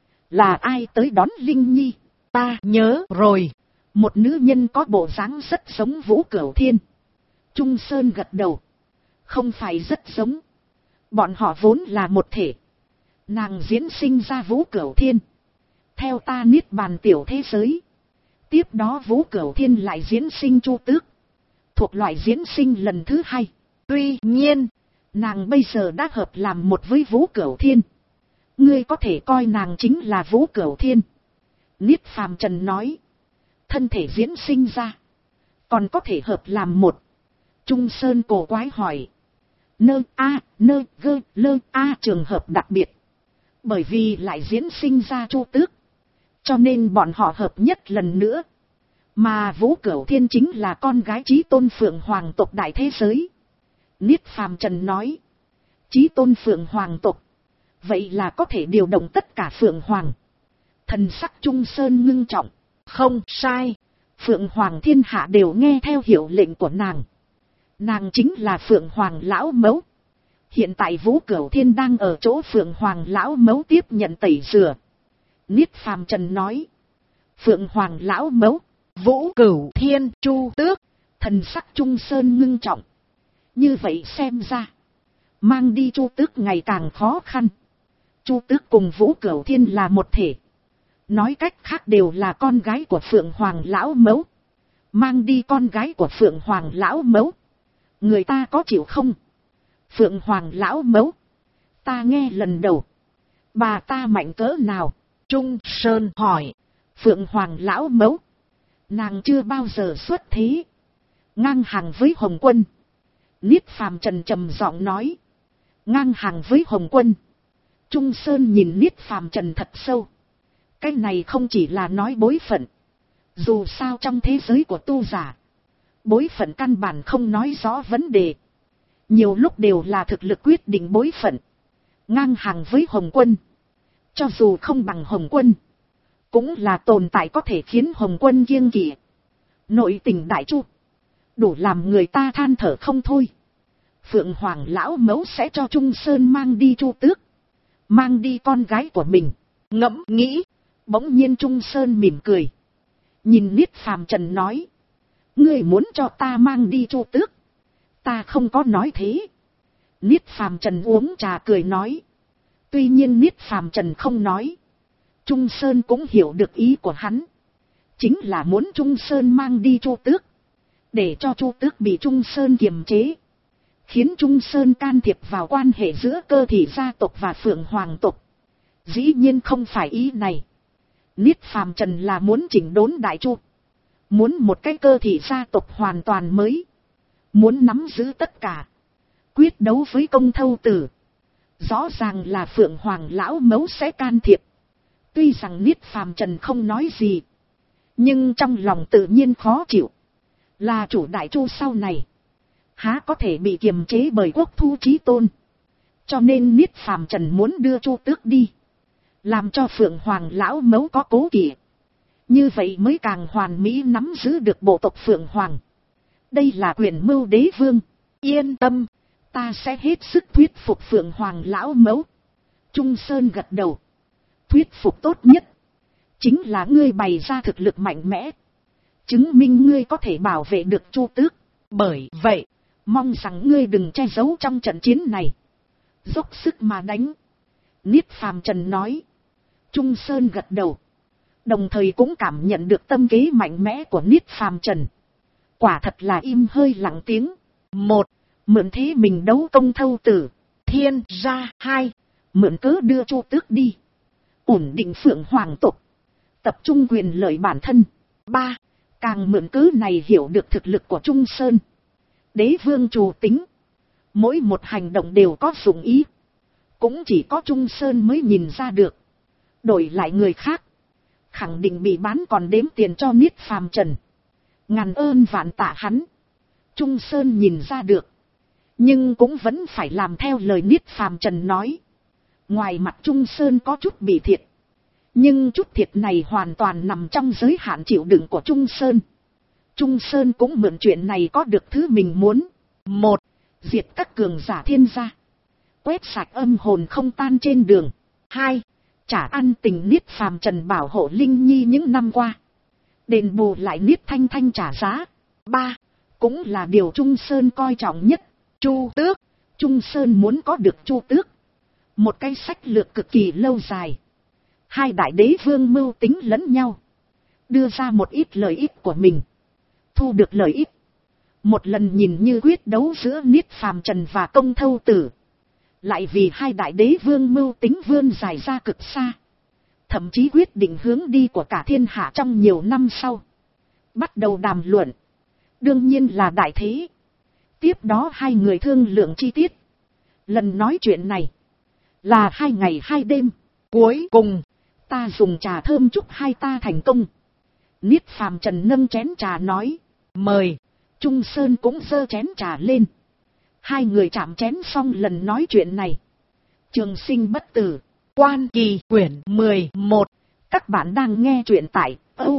là ai tới đón Linh Nhi? Ta nhớ rồi. Một nữ nhân có bộ dáng rất giống Vũ Cửu Thiên. Trung Sơn gật đầu. Không phải rất giống. Bọn họ vốn là một thể. Nàng diễn sinh ra Vũ Cửu Thiên. Theo ta niết bàn tiểu thế giới. Tiếp đó Vũ Cửu Thiên lại diễn sinh Chu Tước. Thuộc loại diễn sinh lần thứ 2. Tuy nhiên, nàng bây giờ đã hợp làm một với Vũ Cửu Thiên. Ngươi có thể coi nàng chính là Vũ Cửu Thiên. Niết Phàm Trần nói. Thân thể diễn sinh ra. Còn có thể hợp làm một. Trung Sơn cổ quái hỏi. Nơ gơ lơ a trường hợp đặc biệt. Bởi vì lại diễn sinh ra Chu Tước. Cho nên bọn họ hợp nhất lần nữa. Mà Vũ Cửu Thiên chính là con gái chí tôn Phượng Hoàng tộc đại thế giới. Niết Phàm Trần nói. Chí tôn Phượng Hoàng tộc. Vậy là có thể điều động tất cả Phượng Hoàng. Thần sắc Trung Sơn ngưng trọng. Không sai. Phượng Hoàng thiên hạ đều nghe theo hiệu lệnh của nàng. Nàng chính là Phượng Hoàng lão mẫu. Hiện tại Vũ Cửu Thiên đang ở chỗ Phượng Hoàng lão mẫu tiếp nhận tẩy rửa. Niết Phàm Trần nói. Phượng Hoàng lão mẫu. Vũ Cửu Thiên Chu Tước. Thần sắc Trung Sơn ngưng trọng. Như vậy xem ra, mang đi Chu Tước ngày càng khó khăn. Chu Tước cùng Vũ Cửu Thiên là một thể. Nói cách khác đều là con gái của Phượng Hoàng lão mẫu. Mang đi con gái của Phượng Hoàng lão mẫu. Người ta có chịu không? Phượng Hoàng lão mẫu. Ta nghe lần đầu. Bà ta mạnh cỡ nào? Trung Sơn hỏi. Phượng Hoàng lão mẫu. Nàng chưa bao giờ xuất thế. Ngang hàng với Hồng Quân. Niết Phàm Trần trầm giọng nói. Ngang hàng với Hồng Quân. Trung Sơn nhìn Niết Phàm Trần thật sâu. Cái này không chỉ là nói bối phận. Dù sao trong thế giới của tu giả, bối phận căn bản không nói rõ vấn đề. Nhiều lúc đều là thực lực quyết định bối phận. Ngang hàng với Hồng Quân. Cho dù không bằng Hồng Quân, cũng là tồn tại có thể khiến Hồng Quân kiêng kỵ. Nội tình đại chu, đủ làm người ta than thở không thôi. Phượng Hoàng lão mẫu sẽ cho Trung Sơn mang đi Chu Tước. Mang đi con gái của mình. Ngẫm nghĩ. Bỗng nhiên Trung Sơn mỉm cười. Nhìn Niết Phàm Trần nói. Ngươi muốn cho ta mang đi Chu Tước? Ta không có nói thế. Niết Phàm Trần uống trà cười nói. Tuy nhiên Niết Phàm Trần không nói. Trung Sơn cũng hiểu được ý của hắn. chính là muốn Trung Sơn mang đi Chu Tước, để cho Chu Tước bị Trung Sơn kiềm chế, khiến Trung Sơn can thiệp vào quan hệ giữa Cơ Thị gia tộc và Phượng Hoàng tộc. Dĩ nhiên không phải ý này. Niết Phàm Trần là muốn chỉnh đốn Đại Chu, muốn một cái Cơ Thị gia tộc hoàn toàn mới, muốn nắm giữ tất cả, quyết đấu với Công Thâu Tử. Rõ ràng là Phượng Hoàng lão mẫu sẽ can thiệp. Tuy rằng Niết Phàm Trần không nói gì, nhưng trong lòng tự nhiên khó chịu. Là chủ Đại Chu sau này, há có thể bị kiềm chế bởi Quốc Thu Chí Tôn. Cho nên Niết Phàm Trần muốn đưa Chu Tước đi, làm cho Phượng Hoàng lão mẫu có cố kỵ. Như vậy mới càng hoàn mỹ nắm giữ được bộ tộc Phượng Hoàng. Đây là quyền mưu đế vương. Yên tâm, ta sẽ hết sức thuyết phục Phượng Hoàng lão mẫu. Trung Sơn gật đầu. Thuyết phục tốt nhất chính là ngươi bày ra thực lực mạnh mẽ, chứng minh ngươi có thể bảo vệ được Chu Tước. Bởi vậy, mong rằng ngươi đừng che giấu trong trận chiến này, dốc sức mà đánh. Niết Phàm Trần nói. Trung Sơn gật đầu, đồng thời cũng cảm nhận được tâm kế mạnh mẽ của Niết Phàm Trần. Quả thật là im hơi lặng tiếng. Một, mượn thế mình đấu Công Thâu Tử, thiên gia. Hai, mượn cớ đưa Chu Tước đi, ổn định Phượng Hoàng tộc, tập trung quyền lợi bản thân. Ba, càng mượn cớ này hiểu được thực lực của Trung Sơn. Đế vương trù tính, mỗi một hành động đều có dụng ý, cũng chỉ có Trung Sơn mới nhìn ra được. Đổi lại người khác, khẳng định bị bán còn đếm tiền cho Niết Phàm Trần. Ngàn ơn vạn tạ hắn. Trung Sơn nhìn ra được, nhưng cũng vẫn phải làm theo lời Niết Phàm Trần nói. Ngoài mặt Trung Sơn có chút bị thiệt, nhưng chút thiệt này hoàn toàn nằm trong giới hạn chịu đựng của Trung Sơn. Trung Sơn cũng mượn chuyện này có được thứ mình muốn. Một, diệt các cường giả thiên gia, quét sạch âm hồn không tan trên đường. Hai, trả ăn tình Niết Phàm Trần bảo hộ Linh Nhi những năm qua, đền bù lại Niết Thanh Thanh trả giá. Ba, cũng là điều Trung Sơn coi trọng nhất, Chu Tước. Trung Sơn muốn có được Chu Tước, một cái sách lược cực kỳ lâu dài. Hai đại đế vương mưu tính lẫn nhau, đưa ra một ít lợi ích của mình, thu được lợi ích. Một lần nhìn như quyết đấu giữa Niết Phàm Trần và Công Thâu Tử, lại vì hai đại đế vương mưu tính vươn dài ra cực xa, thậm chí quyết định hướng đi của cả thiên hạ trong nhiều năm sau. Bắt đầu đàm luận, đương nhiên là đại thế. Tiếp đó hai người thương lượng chi tiết. Lần nói chuyện này là 2 ngày 2 đêm. Cuối cùng, ta dùng trà thơm chúc hai ta thành công. Niết Phàm Trần nâng chén trà nói, mời. Trung Sơn cũng giơ chén trà lên. Hai người chạm chén xong lần nói chuyện này. Trường Sinh Bất Tử, Quan Kỳ quyển 11. Các bạn đang nghe chuyện tại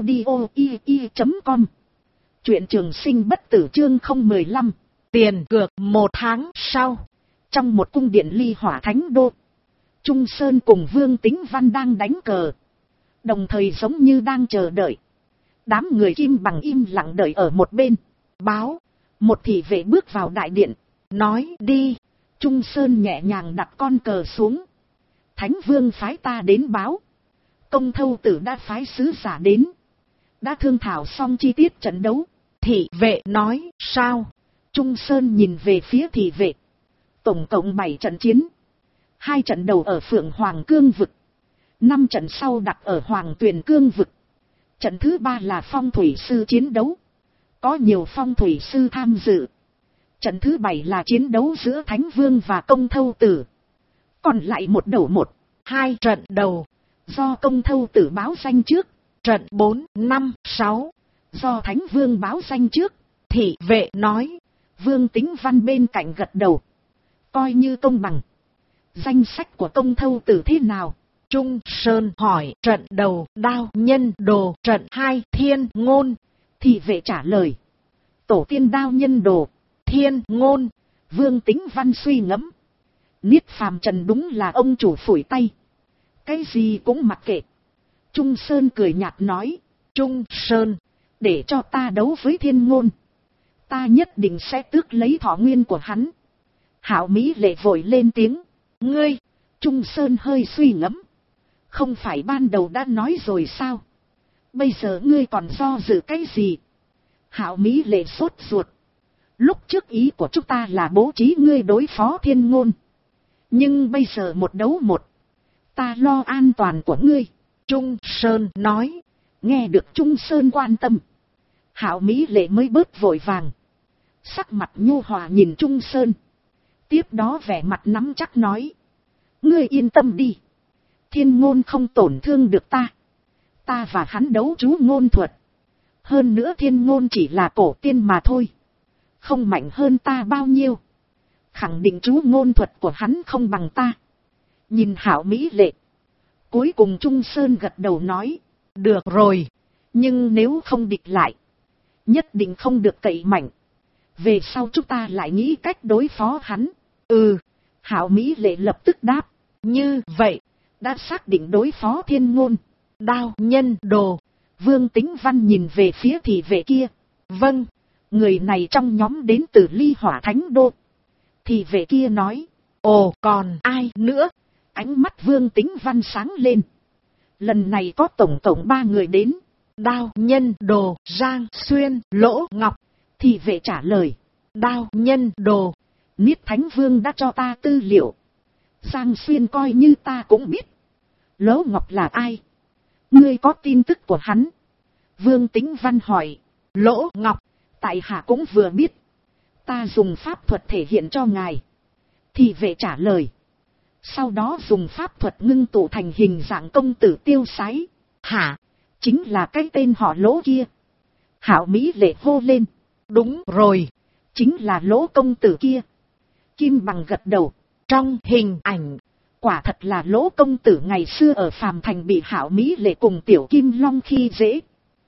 audio.com. Chuyện Trường Sinh Bất Tử chương 015. Tiền cược 1 tháng sau. Trong một cung điện ly hỏa thánh đô, Trung Sơn cùng Vương Tính Văn đang đánh cờ, đồng thời giống như đang chờ đợi. Đám người Kim Bằng im lặng đợi ở một bên. Báo, một thị vệ bước vào đại điện, nói đi. Trung Sơn nhẹ nhàng đặt con cờ xuống. Thánh Vương phái ta đến báo, Công Thâu Tử đã phái sứ giả đến, đã thương thảo xong chi tiết trận đấu. Thị vệ nói, sao? Trung Sơn nhìn về phía thị vệ. Tổng cộng 7 trận chiến. 2 trận đầu ở Phượng Hoàng Cương vực, 5 trận sau đặt ở Hoàng Tuyền Cương vực. Trận thứ 3 là phong thủy sư chiến đấu, có nhiều phong thủy sư tham dự. Trận thứ 7 là chiến đấu giữa Thánh Vương và Công Thâu Tử. Còn lại một đầu 1, 2 trận đầu do Công Thâu Tử báo danh trước. Trận 4, 5, 6 do Thánh Vương báo danh trước. Thị vệ nói. Vương Tính Văn bên cạnh gật đầu, coi như công bằng. Danh sách của Công Thâu Tử thế nào? Trung Sơn hỏi. Trận đầu Đao Nhân Đồ, trận 2 Thiên Ngôn. Thị vệ trả lời, tổ tiên Đao Nhân Đồ, Thiên Ngôn. Vương Tính Văn suy ngẫm, Niết Phàm Trần đúng là ông chủ phủi tay, cái gì cũng mặc kệ. Trung Sơn cười nhạt nói, Trung Sơn, để cho ta đấu với Thiên Ngôn, ta nhất định sẽ tước lấy thọ nguyên của hắn. Hạo Mỹ Lệ vội lên tiếng, ngươi. Trung Sơn hơi suy ngẫm, không phải ban đầu đã nói rồi sao? Bây giờ ngươi còn do dự cái gì? Hạo Mỹ Lệ sốt ruột. Lúc trước ý của chúng ta là bố trí ngươi đối phó Thiên Ngôn. Nhưng bây giờ một đấu một. Ta lo an toàn của ngươi. Trung Sơn nói. Nghe được Trung Sơn quan tâm. Hạo Mỹ Lệ mới bớt vội vàng. Sắc mặt nhu hòa nhìn Trung Sơn. Tiếp đó vẻ mặt nắm chắc nói. Ngươi yên tâm đi. Thiên Ngôn không tổn thương được ta. Ta và hắn đấu chú ngôn thuật. Hơn nữa Thiên Ngôn chỉ là cổ tiên mà thôi. Không mạnh hơn ta bao nhiêu. Khẳng định chú ngôn thuật của hắn không bằng ta. Nhìn Hạo Mỹ Lệ. Cuối cùng Trung Sơn gật đầu nói. Được rồi. Nhưng nếu không địch lại. Nhất định không được cậy mạnh. Về sau chúng ta lại nghĩ cách đối phó hắn. Ừ. Hạo Mỹ Lệ lập tức đáp. Như vậy. Đã xác định đối phó Thiên Ngôn. Đao Nhân Đồ. Vương Tính Văn nhìn về phía thị vệ kia. Vâng. Người này trong nhóm đến từ Ly Hỏa Thánh Đô. Thị vệ kia nói. Ồ, còn ai nữa? Ánh mắt Vương Tính Văn sáng lên. Lần này có tổng cộng 3 người đến. Đao Nhân Đồ, Giang Xuyên, Lỗ Ngọc. Thị vệ trả lời. Đao Nhân Đồ. Niết Thánh Vương đã cho ta tư liệu. Giang Xuyên coi như ta cũng biết. Lỗ Ngọc là ai? Ngươi có tin tức của hắn? Vương Tính Văn hỏi. Lỗ Ngọc, tại hạ cũng vừa biết. Ta dùng pháp thuật thể hiện cho ngài. Thị vệ trả lời. Sau đó dùng pháp thuật ngưng tụ thành hình dạng công tử tiêu sái. Hả? Chính là cái tên họ Lỗ kia. Hạo Mỹ Lệ hô lên. Đúng rồi. Chính là Lỗ công tử kia. Kim Bằng gật đầu. Trong hình ảnh. Quả thật là Lỗ công tử ngày xưa ở Phàm Thành bị Hạo Mỹ Lệ cùng Tiểu Kim Long khi dễ.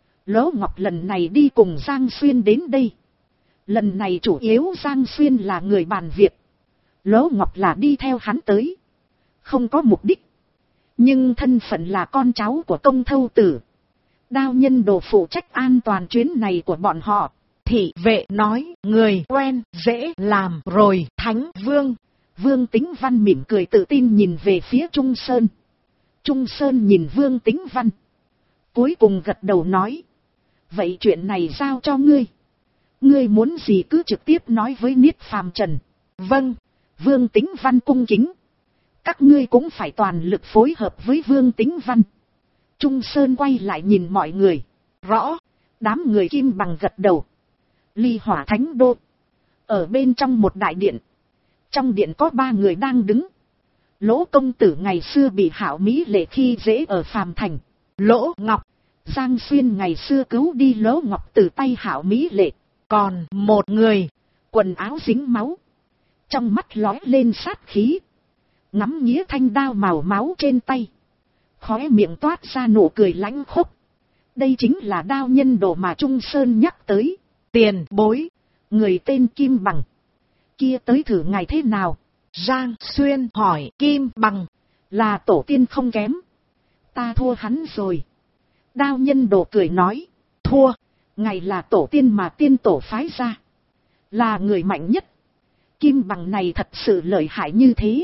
Lỗ Ngọc lần này đi cùng Giang Xuyên đến đây. Lần này chủ yếu Giang Xuyên là người bàn việc. Lỗ Ngọc là đi theo hắn tới. Không có mục đích. Nhưng thân phận là con cháu của Công Thâu Tử. Đao Nhân Đồ phụ trách an toàn chuyến này của bọn họ. Thị vệ nói người quen dễ làm rồi Thánh Vương. Vương Tính Văn mỉm cười tự tin nhìn về phía Trung Sơn. Trung Sơn nhìn Vương Tính Văn. Cuối cùng gật đầu nói. Vậy chuyện này giao cho ngươi. Ngươi muốn gì cứ trực tiếp nói với Niết Phàm Trần. Vâng. Vương Tính Văn cung kính. Các ngươi cũng phải toàn lực phối hợp với Vương Tính Văn. Trung Sơn quay lại nhìn mọi người. Rõ. Đám người Kim Bằng gật đầu. Ly Hỏa Thánh Đô. Ở bên trong một đại điện. Trong điện có 3 người đang đứng. Lỗ công tử ngày xưa bị Hạo Mỹ Lệ khi dễ ở Phàm Thành. Lỗ Ngọc. Giang Xuyên ngày xưa cứu đi Lỗ Ngọc từ tay Hạo Mỹ Lệ. Còn một người. Quần áo dính máu. Trong mắt lóe lên sát khí. Ngắm nghía thanh đao màu máu trên tay. Khóe miệng toát ra nụ cười lãnh khốc. Đây chính là Đao Nhân Đồ mà Trung Sơn nhắc tới. Tiền bối. Người tên Kim Bằng. Kia tới thử ngài thế nào? Giang Xuyên hỏi Kim Bằng. Là tổ tiên không kém. Ta thua hắn rồi. Đao Nhân Đồ cười nói. Thua. Ngài là tổ tiên mà tiên tổ phái ra. Là người mạnh nhất. Kim Bằng này thật sự lợi hại như thế.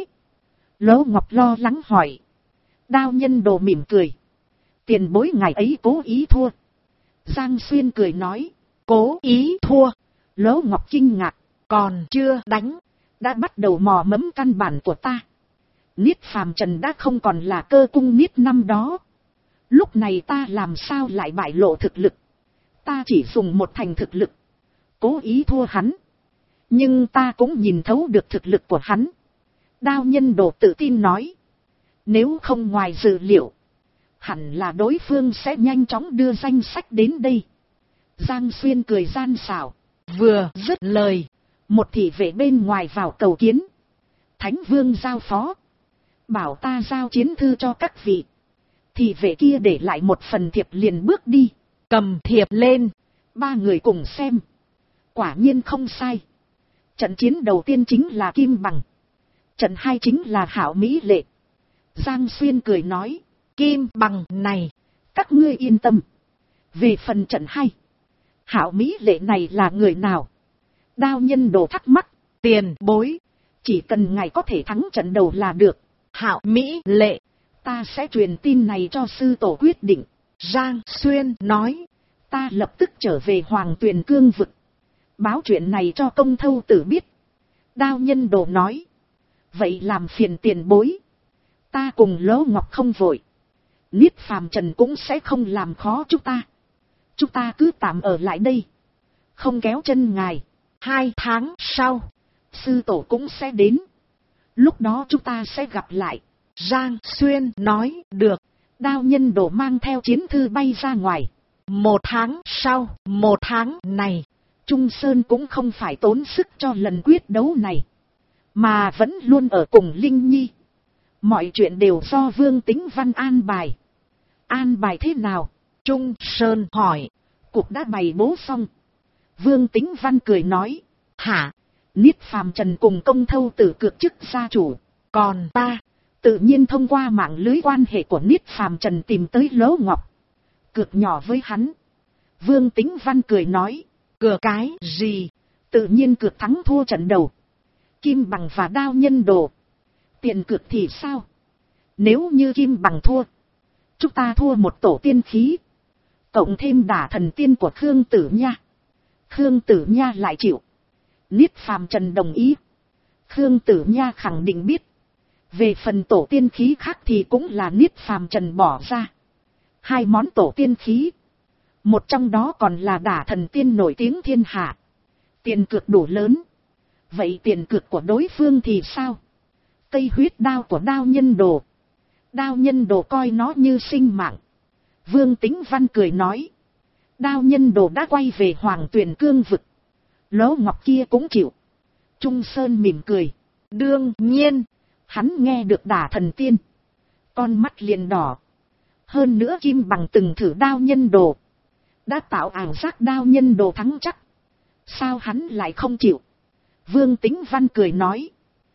Lỗ Ngọc lo lắng hỏi. Đao Nhân Đồ mỉm cười. Tiền bối ngài ấy cố ý thua. Giang Xuyên cười nói. Cố ý thua. Lỗ Ngọc kinh ngạc. Còn chưa đánh. Đã bắt đầu mò mẫm căn bản của ta. Niết Phàm Trần đã không còn là Cơ Cung Niết năm đó. Lúc này ta làm sao lại bại lộ thực lực. Ta chỉ dùng một thành thực lực. Cố ý thua hắn. Nhưng ta cũng nhìn thấu được thực lực của hắn. Đao Nhân Đồ tự tin nói. Nếu không ngoài dự liệu. Hẳn là đối phương sẽ nhanh chóng đưa danh sách đến đây. Giang Xuyên cười gian xảo. Vừa dứt lời. Một thị vệ bên ngoài vào cầu kiến. Thánh Vương giao phó. Bảo ta giao chiến thư cho các vị. Thị vệ kia để lại một phần thiệp liền bước đi. Cầm thiệp lên. 3 người cùng xem. Quả nhiên không sai. Trận chiến đầu tiên chính là Kim Bằng. Trận 2 chính là Hạo Mỹ Lệ. Giang Xuyên cười nói. Kim Bằng này. Các ngươi yên tâm. Về phần trận 2. Hạo Mỹ Lệ này là người nào? Đao Nhân Đồ thắc mắc. Tiền bối. Chỉ cần ngài có thể thắng trận đầu là được. Hạo Mỹ Lệ. Ta sẽ truyền tin này cho sư tổ quyết định. Giang Xuyên nói, ta lập tức trở về Hoàng Tuyền Cương vực, báo chuyện này cho Công Thâu Tử biết. Đao Nhân Đồ nói, vậy làm phiền tiền bối, ta cùng Lỗ Ngọc không vội, Niết Phàm Trần cũng sẽ không làm khó chúng ta cứ tạm ở lại đây, không kéo chân ngài. 2 tháng sau, sư tổ cũng sẽ đến, lúc đó chúng ta sẽ gặp lại. Giang Xuyên nói, được. Đao Nhân Đồ mang theo chiến thư bay ra ngoài. 1 tháng sau, 1 tháng này, Trung Sơn cũng không phải tốn sức cho lần quyết đấu này, mà vẫn luôn ở cùng Linh Nhi. Mọi chuyện đều do Vương Tĩnh Văn an bài. An bài thế nào? Trung Sơn hỏi. Cục đã bày bố xong. Vương Tĩnh Văn cười nói, hả? Niết Phàm Trần cùng Công Thâu Tử cược chức gia chủ, còn ta tự nhiên thông qua mạng lưới quan hệ của Niết Phàm Trần tìm tới Lỗ Ngọc, cược nhỏ với hắn. Vương Tĩnh Văn cười nói, cược cái gì? Tự nhiên cược thắng thua trận đầu, Kim Bằng và Đao Nhân Đồ. Tiền cược thì sao? Nếu như Kim Bằng thua, chúng ta thua một tổ tiên khí, cộng thêm đả thần tiên của Khương Tử Nha. Khương Tử Nha lại chịu. Niết Phàm Trần đồng ý. Khương Tử Nha khẳng định biết. Về phần tổ tiên khí khác thì cũng là Niết Phàm Trần bỏ ra. 2 món tổ tiên khí, một trong đó còn là đả thần tiên nổi tiếng thiên hạ. Tiền cược đủ lớn. Vậy tiền cược của đối phương thì sao? Cây huyết đao của Đao Nhân Đồ. Đao Nhân Đồ coi nó như sinh mạng. Vương Tĩnh Văn cười nói, Đao Nhân Đồ đã quay về Hoàng Tuyền Cương vực, Lỗ Ngọc kia cũng chịu. Trung Sơn mỉm cười, đương nhiên. Hắn nghe được đả thần tiên, con mắt liền đỏ. Hơn nữa Kim Bằng từng thử Đao Nhân Đồ, đã tạo ảo giác Đao Nhân Đồ thắng chắc. Sao hắn lại không chịu? Vương Tĩnh Văn cười nói,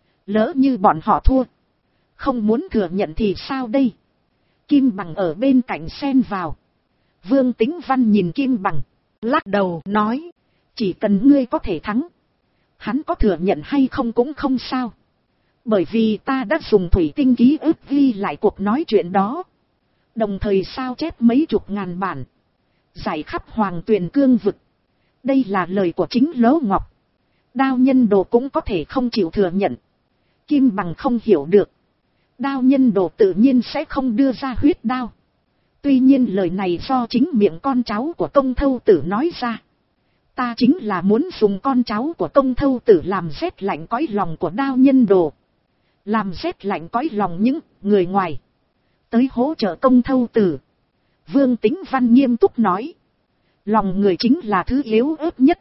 lỡ như bọn họ thua, không muốn thừa nhận thì sao đây? Kim Bằng ở bên cạnh xen vào. Vương Tĩnh Văn nhìn Kim Bằng, lắc đầu nói, chỉ cần ngươi có thể thắng, hắn có thừa nhận hay không cũng không sao. Bởi vì ta đã dùng thủy tinh ký ức ghi lại cuộc nói chuyện đó, đồng thời sao chép mấy chục ngàn bản, giải khắp Hoàng Tuyền Cương vực. Đây là lời của chính Lỗ Ngọc. Đao Nhân Đồ cũng có thể không chịu thừa nhận. Kim Bằng không hiểu được. Đao Nhân Đồ tự nhiên sẽ không đưa ra huyết đao. Tuy nhiên lời này do chính miệng con cháu của Công Thâu Tử nói ra. Ta chính là muốn dùng con cháu của Công Thâu Tử làm rét lạnh cõi lòng của Đao Nhân Đồ, làm rét lạnh cõi lòng những người ngoài tới hỗ trợ Công Thâu Tử. Vương Tĩnh Văn nghiêm túc nói, lòng người chính là thứ yếu ớt nhất.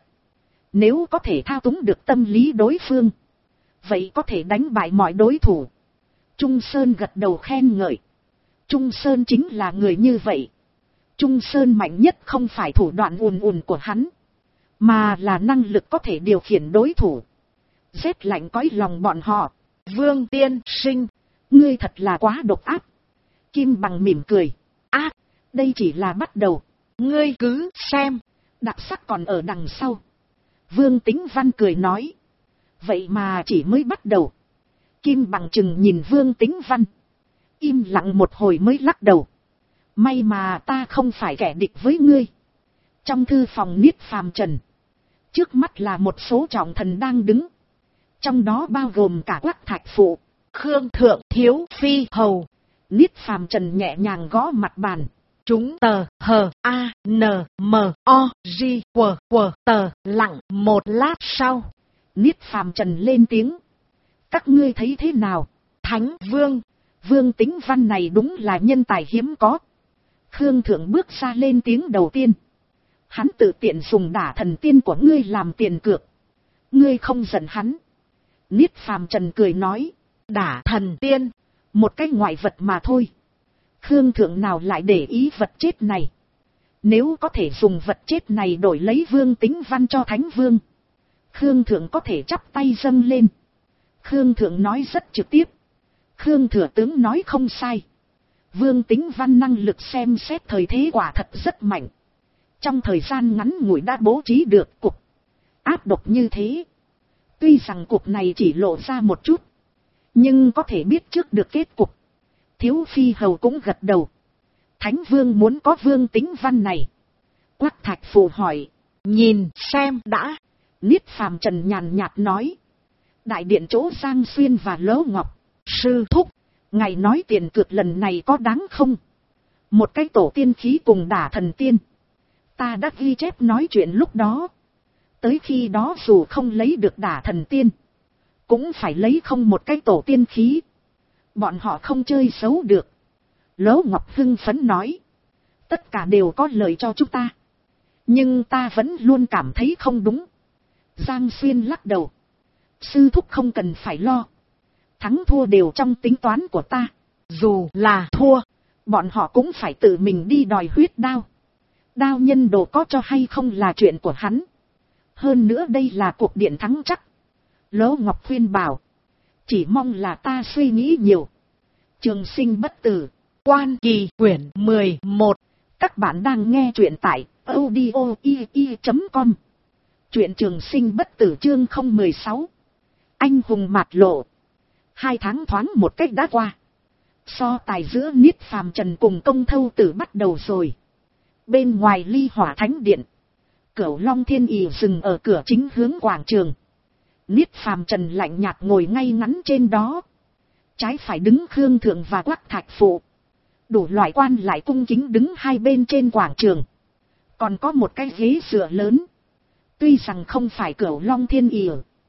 Nếu có thể thao túng được tâm lý đối phương, vậy có thể đánh bại mọi đối thủ. Trung Sơn gật đầu khen ngợi. Trung Sơn chính là người như vậy. Trung Sơn mạnh nhất không phải thủ đoạn ùn của hắn, mà là năng lực có thể điều khiển đối thủ, rét lạnh cõi lòng bọn họ. Vương tiên sinh, ngươi thật là quá độc ác. Kim Bằng mỉm cười, ác, đây chỉ là bắt đầu. Ngươi cứ xem, đặc sắc còn ở đằng sau. Vương Tĩnh Văn cười nói, vậy mà chỉ mới bắt đầu. Kim Bằng chừng nhìn Vương Tĩnh Văn, im lặng một hồi mới lắc đầu. May mà ta không phải kẻ địch với ngươi. Trong thư phòng Niết Phàm Trần, trước mắt là một số trọng thần đang đứng, trong đó bao gồm cả Quách Thạch Phụ, Khương Thượng, Thiếu Phi Hầu. Niết Phàm Trần nhẹ nhàng gõ mặt bàn. Chúng tờ hờ a n m o g q tờ lặng một lát sau. Niết Phàm Trần lên tiếng, các ngươi thấy thế nào? Thánh Vương, Vương Tĩnh Văn này đúng là nhân tài hiếm có. Khương Thượng bước ra lên tiếng đầu tiên. Hắn tự tiện dùng đả thần tiên của ngươi làm tiền cược, ngươi không giận hắn? Niết Phàm Trần cười nói, đả thần tiên, một cái ngoại vật mà thôi. Khương Thượng nào lại để ý vật chết này? Nếu có thể dùng vật chết này đổi lấy Vương Tĩnh Văn cho Thánh Vương, Khương Thượng có thể chắp tay dâng lên. Khương Thượng nói rất trực tiếp. Khương Thừa Tướng nói không sai. Vương Tĩnh Văn năng lực xem xét thời thế quả thật rất mạnh. Trong thời gian ngắn ngủi đã bố trí được cục áp độc như thế. Tuy rằng cục này chỉ lộ ra một chút, nhưng có thể biết trước được kết cục. Thiếu Phi Hầu cũng gật đầu. Thánh vương muốn có vương tính văn này. Quắc Thạch Phù hỏi. Nhìn xem đã. Niết Phàm Trần nhàn nhạt nói. Đại điện chỗ Giang Xuyên và Lỗ Ngọc. Sư thúc, ngài nói tiền cược lần này có đáng không? Một cái tổ tiên khí cùng đả thần tiên. Ta đã ghi chép nói chuyện lúc đó. Tới khi đó dù không lấy được đả thần tiên, cũng phải lấy không một cái tổ tiên khí. Bọn họ không chơi xấu được. Lỗ Ngọc hưng phấn nói. Tất cả đều có lợi cho chúng ta. Nhưng ta vẫn luôn cảm thấy không đúng. Giang Xuyên lắc đầu. Sư thúc không cần phải lo. Thắng thua đều trong tính toán của ta. Dù là thua, bọn họ cũng phải tự mình đi đòi huyết đao. Đao nhân đồ có cho hay không là chuyện của hắn. Hơn nữa đây là cuộc điện thắng chắc. Lỗ Ngọc khuyên bảo. Chỉ mong là ta suy nghĩ nhiều. Trường Sinh bất tử. Quan Kỳ quyển 11. Các bạn đang nghe truyện tại audio.com. Truyện Trường Sinh bất tử chương 016. Anh hùng mạt lộ. 2 tháng thoáng một cách đã qua. So tài giữa Niết Phàm Trần cùng Công Thâu Tử bắt đầu rồi. Bên ngoài Ly Hỏa Thánh Điện, Cửu Long Thiên Ỷ dừng ở cửa chính hướng quảng trường. Niết Phàm Trần lạnh nhạt ngồi ngay ngắn trên đó. Trái phải đứng Khương Thượng và Quắc Thạch Phụ. Đủ loại quan lại cung kính đứng hai bên trên quảng trường. Còn có một cái ghế dựa lớn. Tuy rằng không phải Cửu Long Thiên Ỷ,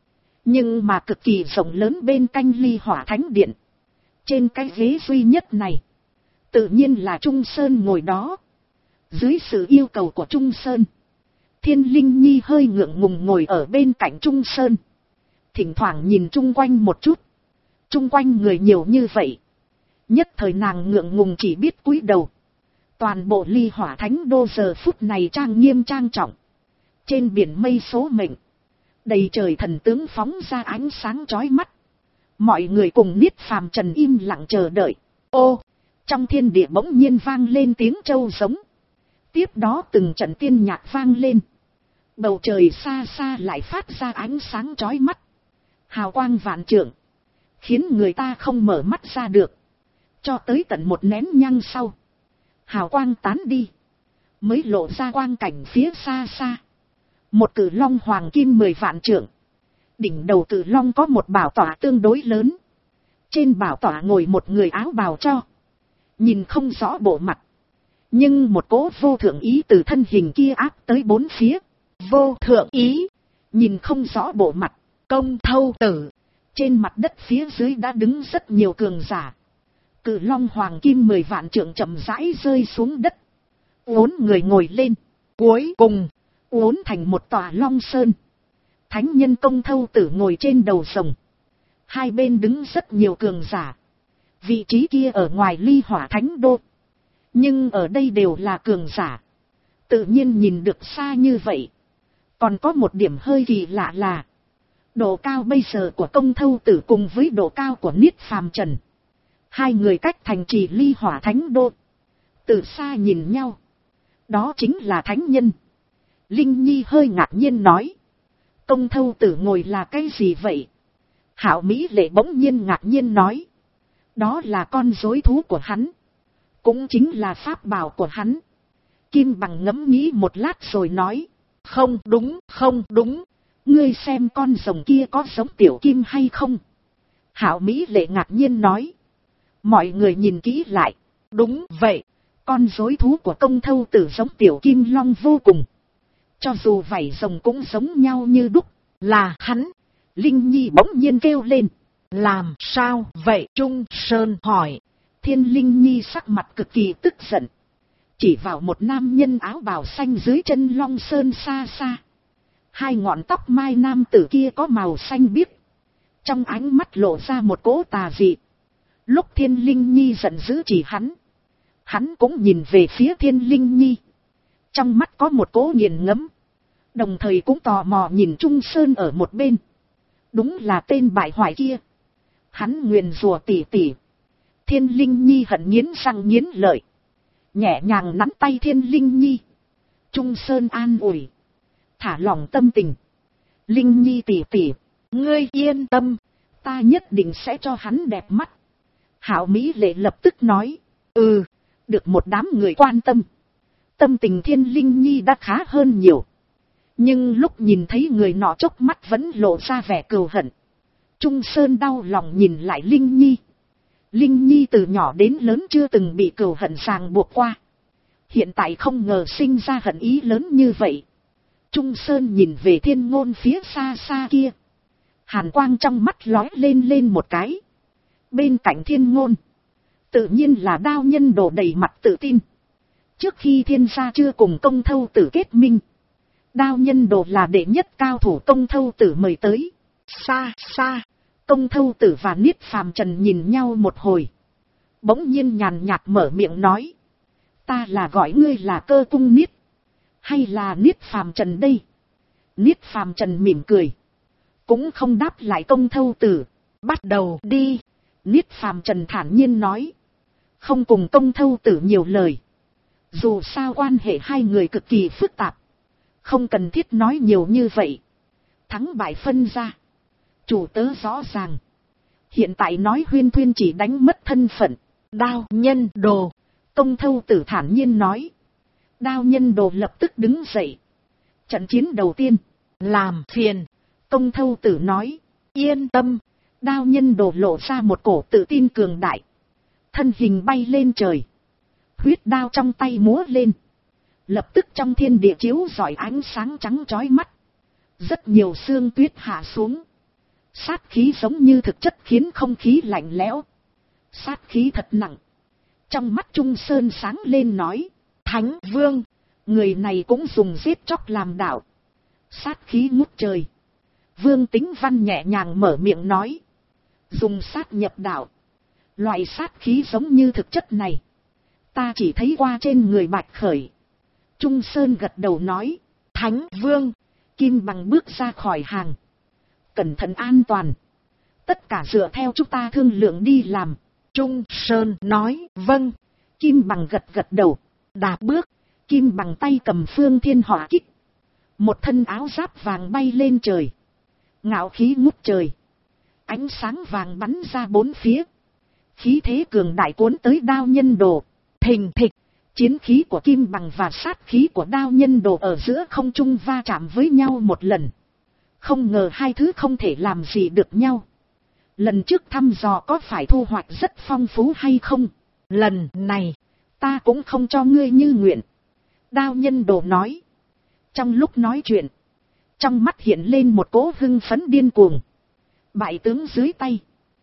nhưng mà cực kỳ rộng lớn bên cạnh Ly Hỏa Thánh Điện. Trên cái ghế duy nhất này, tự nhiên là Trung Sơn ngồi đó. Dưới sự yêu cầu của Trung Sơn, Thiên Linh Nhi hơi ngượng ngùng ngồi ở bên cạnh Trung Sơn. Thỉnh thoảng nhìn chung quanh một chút. Chung quanh người nhiều như vậy. Nhất thời nàng ngượng ngùng chỉ biết cúi đầu. Toàn bộ Ly Hỏa Thánh Đô giờ phút này trang nghiêm trang trọng. Trên biển mây số mệnh, đầy trời thần tướng phóng ra ánh sáng chói mắt. Mọi người cùng Niết Phàm Trần im lặng chờ đợi. Ô, trong thiên địa bỗng nhiên vang lên tiếng trâu giống. Tiếp đó từng trận tiên nhạc vang lên. Bầu trời xa xa lại phát ra ánh sáng chói mắt. Hào quang vạn trượng, khiến người ta không mở mắt ra được. Cho tới tận một nén nhang sau, hào quang tán đi, mới lộ ra quang cảnh phía xa xa. Một cự long hoàng kim 10 vạn trượng. Đỉnh đầu cự long có một bảo tọa tương đối lớn. Trên bảo tọa ngồi một người áo bào cho. Nhìn không rõ bộ mặt, nhưng một cỗ vô thượng ý từ thân hình kia áp tới bốn phía. Vô thượng ý, nhìn không rõ bộ mặt. Công Thâu Tử. Trên mặt đất phía dưới đã đứng rất nhiều cường giả. Cự long hoàng kim 10 vạn trượng chậm rãi rơi xuống đất. Uốn người ngồi lên. Cuối cùng, uốn thành một tòa long sơn. Thánh nhân Công Thâu Tử ngồi trên đầu rồng. Hai bên đứng rất nhiều cường giả. Vị trí kia ở ngoài Ly Hỏa Thánh Đô. Nhưng ở đây đều là cường giả. Tự nhiên nhìn được xa như vậy. Còn có một điểm hơi kỳ lạ là độ cao bây giờ của Công Thâu Tử cùng với độ cao của Niết Phàm Trần. Hai người cách thành trì Ly Hỏa Thánh Đô. Từ xa nhìn nhau. Đó chính là thánh nhân. Linh Nhi hơi ngạc nhiên nói. Công Thâu Tử ngồi là cái gì vậy? Hạo Mỹ Lệ bỗng nhiên ngạc nhiên nói. Đó là con rối thú của hắn. Cũng chính là pháp bảo của hắn. Kim Bằng ngẫm nghĩ một lát rồi nói. Không đúng, không đúng. Ngươi xem con rồng kia có giống tiểu kim hay không? Hạo Mỹ Lệ ngạc nhiên nói. Mọi người nhìn kỹ lại. Đúng vậy. Con rối thú của Công Thâu Tử giống tiểu kim long vô cùng. Cho dù vảy rồng cũng giống nhau như đúc. Là hắn. Linh Nhi bỗng nhiên kêu lên. Làm sao vậy? Trung Sơn hỏi. Thiên Linh Nhi sắc mặt cực kỳ tức giận. Chỉ vào một nam nhân áo bào xanh dưới chân long sơn xa xa. Hai ngọn tóc mai nam tử kia có màu xanh biếc. Trong ánh mắt lộ ra một cỗ tà dị. Lúc Thiên Linh Nhi giận dữ chỉ hắn. Hắn cũng nhìn về phía Thiên Linh Nhi. Trong mắt có một cỗ nghiền ngẫm. Đồng thời cũng tò mò nhìn Trung Sơn ở một bên. Đúng là tên bại hoại kia. Hắn nguyền rủa tỉ tỉ. Thiên Linh Nhi hận nghiến răng nghiến lợi. Nhẹ nhàng nắm tay Thiên Linh Nhi. Trung Sơn an ủi. Thả lỏng tâm tình. Linh Nhi tỉ tỉ. Ngươi yên tâm. Ta nhất định sẽ cho hắn đẹp mắt. Hạo Mỹ Lệ lập tức nói. được một đám người quan tâm, tâm tình Thiên Linh Nhi đã khá hơn nhiều. Nhưng lúc nhìn thấy người nọ chốc mắt vẫn lộ ra vẻ cừu hận. Trung Sơn đau lòng nhìn lại Linh Nhi. Linh Nhi từ nhỏ đến lớn chưa từng bị cừu hận ràng buộc qua. Hiện tại không ngờ sinh ra hận ý lớn như vậy. Trung Sơn nhìn về Thiên Ngôn phía xa xa kia. Hàn quang trong mắt lóe lên một cái. Bên cạnh Thiên Ngôn, tự nhiên là Đao Nhân Đồ đầy mặt tự tin. Trước khi Thiên gia chưa cùng Công Thâu Tử kết minh, Đao Nhân Đồ là đệ nhất cao thủ Công Thâu Tử mời tới. Xa xa, Công Thâu Tử và Niết Phàm Trần nhìn nhau một hồi. Bỗng nhiên nhàn nhạt mở miệng nói. Ta là gọi ngươi là Cơ Cung Niết, hay là Niết Phàm Trần đây? Niết Phàm Trần mỉm cười, cũng không đáp lại Công Thâu Tử. Bắt đầu đi. Niết Phàm Trần thản nhiên nói, không cùng Công Thâu Tử nhiều lời. Dù sao quan hệ hai người cực kỳ phức tạp, không cần thiết nói nhiều như vậy. Thắng bại phân ra, chủ tớ rõ ràng. Hiện tại nói huyên thuyên chỉ đánh mất thân phận. Đao Nhân Đồ, Công Thâu Tử thản nhiên nói. Đao Nhân Đồ lập tức đứng dậy. Trận chiến đầu tiên, làm phiền. Công Thâu Tử nói. Yên tâm. Đao Nhân Đồ lộ ra một cổ tự tin cường đại. Thân hình bay lên trời. Huyết đao trong tay múa lên. Lập tức trong thiên địa chiếu rọi ánh sáng trắng chói mắt. Rất nhiều sương tuyết hạ xuống. Sát khí giống như thực chất khiến không khí lạnh lẽo. Sát khí thật nặng. Trong mắt Trung Sơn sáng lên nói. Thánh Vương, người này cũng dùng giết chóc làm đạo. Sát khí ngút trời. Vương Tính Văn nhẹ nhàng mở miệng nói. Dùng sát nhập đạo. Loại sát khí giống như thực chất này, ta chỉ thấy qua trên người Bạch Khởi. Trung Sơn gật đầu nói. Thánh Vương. Kim Bằng bước ra khỏi hàng. Cẩn thận an toàn. Tất cả dựa theo chúng ta thương lượng đi làm. Trung Sơn nói. Vâng. Kim Bằng gật đầu. Đạp bước. Kim Bằng tay cầm Phương Thiên Hỏa Kích. Một thân áo giáp vàng bay lên trời. Ngạo khí ngút trời. Ánh sáng vàng bắn ra bốn phía. Khí thế cường đại cuốn tới Đao Nhân Đồ. Thình thịch. Chiến khí của Kim Bằng và sát khí của Đao Nhân Đồ ở giữa không trung va chạm với nhau một lần. Không ngờ hai thứ không thể làm gì được nhau. Lần trước thăm dò có phải thu hoạch rất phong phú hay không? Lần này, ta cũng không cho ngươi như nguyện. Đao Nhân Đồ nói. Trong lúc nói chuyện, trong mắt hiện lên một cỗ hưng phấn điên cuồng. Bại tướng dưới tay.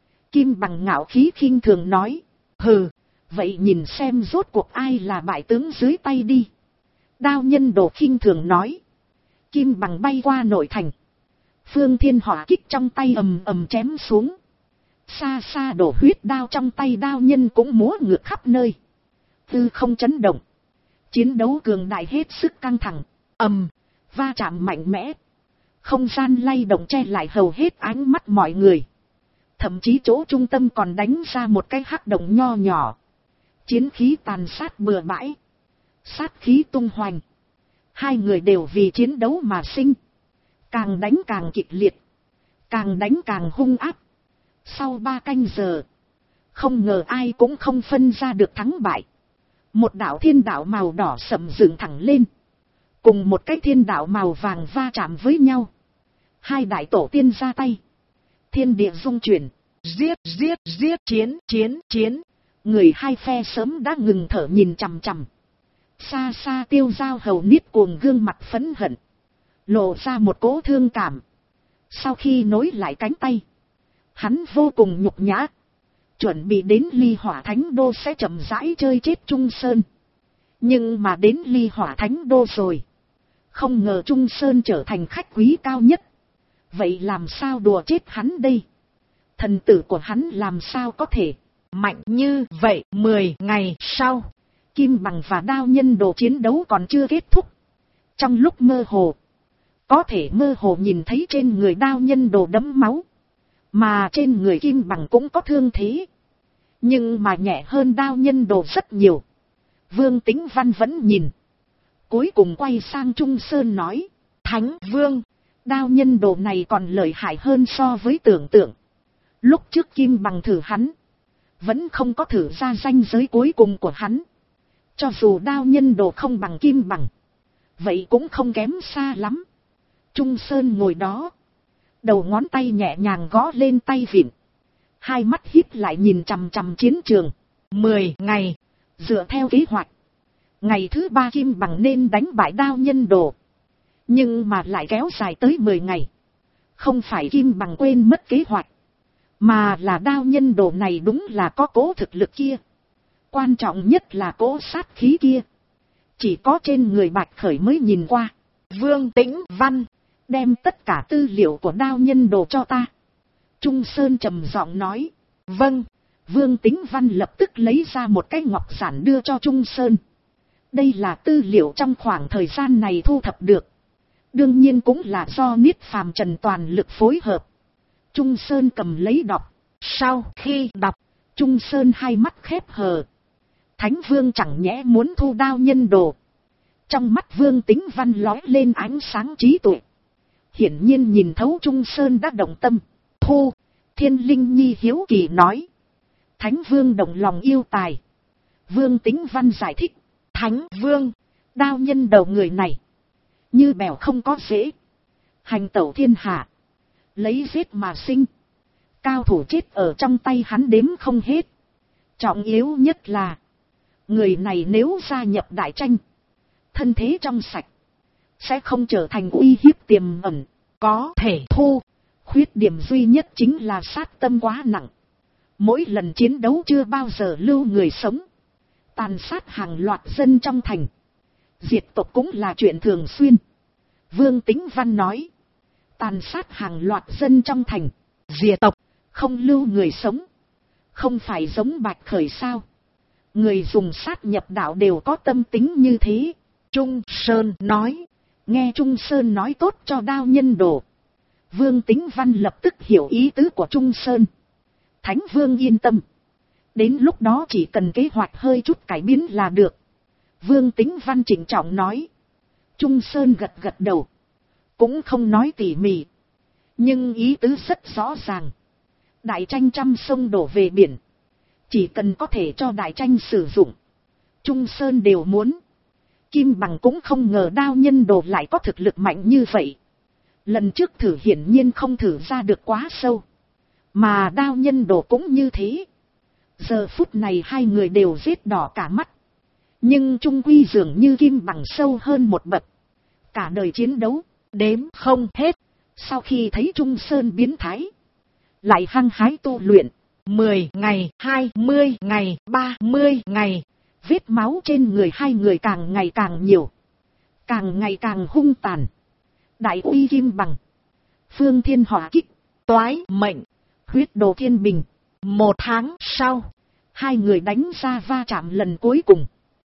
Kim Bằng ngạo khí khinh thường nói. Hừ, vậy nhìn xem rốt cuộc ai là bại tướng dưới tay đi. Đao Nhân Đồ khinh thường nói. Kim Bằng bay qua nội thành. Phương Thiên Hỏa Kích trong tay ầm ầm chém xuống. Xa xa đổ huyết đao trong tay Đao Nhân cũng múa ngược khắp nơi. Tư không chấn động. Chiến đấu cường đại hết sức căng thẳng. Va chạm mạnh mẽ. Không gian lay động che lại hầu hết ánh mắt mọi người. Thậm chí chỗ trung tâm còn đánh ra một cái hắc động nho nhỏ. Chiến khí tàn sát bừa bãi. Sát khí tung hoành. Hai người đều vì chiến đấu mà sinh. Càng đánh càng kịch liệt. Càng đánh càng hung áp. Sau 3 canh giờ, không ngờ ai cũng không phân ra được thắng bại. Một đạo thiên đạo màu đỏ sậm dựng thẳng lên. Cùng một cái thiên đạo màu vàng va chạm với nhau. Hai đại tổ tiên ra tay. Thiên địa rung chuyển. Giết, chiến. Người hai phe sớm đã ngừng thở nhìn chằm chằm. Xa xa Tiêu Giao Hầu Niết cuồng gương mặt phẫn hận. Lộ ra một cỗ thương cảm. Sau khi nối lại cánh tay, hắn vô cùng nhục nhã. Chuẩn bị đến Ly Hỏa Thánh Đô sẽ chậm rãi chơi chết Trung Sơn. Nhưng mà đến Ly Hỏa Thánh Đô rồi, không ngờ Trung Sơn trở thành khách quý cao nhất. Vậy làm sao đùa chết hắn đây? Thần tử của hắn làm sao có thể mạnh như vậy? 10 ngày sau, Kim Bằng và Đao Nhân Đồ chiến đấu còn chưa kết thúc. Trong lúc mơ hồ, có thể mơ hồ nhìn thấy trên người Đao Nhân Đồ đẫm máu. Mà trên người Kim Bằng cũng có thương thế. Nhưng mà nhẹ hơn Đao Nhân Đồ rất nhiều. Vương Tính Văn vẫn nhìn. Cuối cùng quay sang Trung Sơn nói. Thánh Vương, Đao Nhân Đồ này còn lợi hại hơn so với tưởng tượng. Lúc trước Kim Bằng thử hắn, vẫn không có thử ra ranh giới cuối cùng của hắn. Cho dù đao nhân đồ không bằng kim bằng, vậy cũng không kém xa lắm. Trung Sơn ngồi đó, đầu ngón tay nhẹ nhàng gõ lên tay vịn, hai mắt híp lại nhìn chằm chằm chiến trường. 10 ngày, dựa theo kế hoạch, ngày thứ 3 kim bằng nên đánh bại đao nhân đồ. Nhưng mà lại kéo dài tới 10 ngày. Không phải kim bằng quên mất kế hoạch, mà là đao nhân đồ này đúng là có cố thực lực kia. Quan trọng nhất là cố sát khí kia. Chỉ có trên người Bạch Khởi mới nhìn qua. Vương Tĩnh Văn, đem tất cả tư liệu của đao nhân đồ cho ta. Trung Sơn trầm giọng nói. Vâng. Vương Tĩnh Văn lập tức lấy ra một cái ngọc giản đưa cho Trung Sơn. Đây là tư liệu trong khoảng thời gian này thu thập được. Đương nhiên cũng là do Niết Phàm Trần toàn lực phối hợp. Trung Sơn cầm lấy đọc. Sau khi đọc, Trung Sơn hai mắt khép hờ. Thánh Vương chẳng nhẽ muốn thu đao nhân đồ. Trong mắt Vương Tĩnh Văn lóe lên ánh sáng trí tuệ. Hiển nhiên nhìn thấu Trung Sơn đã động tâm. Thu. Thiên Linh Nhi hiếu kỳ nói. Thánh Vương động lòng yêu tài. Vương Tĩnh Văn giải thích. Thánh Vương, đao nhân đầu người này, như bèo không có rễ, hành tẩu thiên hạ, lấy giết mà sinh. Cao thủ chết ở trong tay hắn đếm không hết. Trọng yếu nhất là, người này nếu gia nhập đại tranh, thân thế trong sạch, sẽ không trở thành uy hiếp tiềm ẩn. Có thể thu. Khuyết điểm duy nhất chính là sát tâm quá nặng. Mỗi lần chiến đấu chưa bao giờ lưu người sống. Tàn sát hàng loạt dân trong thành. Diệt tộc cũng là chuyện thường xuyên. Vương Tĩnh Văn nói. Tàn sát hàng loạt dân trong thành. Diệt tộc. Không lưu người sống. Không phải giống Bạch Khởi sao. Người dùng sát nhập đạo đều có tâm tính như thế. Trung Sơn nói. Nghe Trung Sơn nói tốt cho đao nhân đồ. Vương Tĩnh Văn lập tức hiểu ý tứ của Trung Sơn. Thánh Vương yên tâm. Đến lúc đó chỉ cần kế hoạch hơi chút cải biến là được. Vương Tĩnh Văn trịnh trọng nói. Trung Sơn gật gật đầu. Cũng không nói tỉ mỉ. Nhưng ý tứ rất rõ ràng. Đại tranh trăm sông đổ về biển. Chỉ cần có thể cho đại tranh sử dụng. Trung Sơn đều muốn. Kim Bằng cũng không ngờ đao nhân đồ lại có thực lực mạnh như vậy. Lần trước thử hiển nhiên không thử ra được quá sâu. Mà đao nhân đồ cũng như thế. Giờ phút này hai người đều giết đỏ cả mắt. Nhưng trung quy dường như Kim Bằng sâu hơn một bậc. Cả đời chiến đấu, đếm không hết. Sau khi thấy Trung Sơn biến thái, lại hăng hái tu luyện. 10 ngày, 20 ngày, 30 ngày. Vết máu trên người hai người càng ngày càng nhiều. Càng ngày càng hung tàn. Đại uy Kim Bằng, Phương Thiên Hỏa Kích, Toái Mệnh, Huyết Đồ Thiên Bình. 1 tháng sau, hai người đánh ra va chạm lần cuối cùng.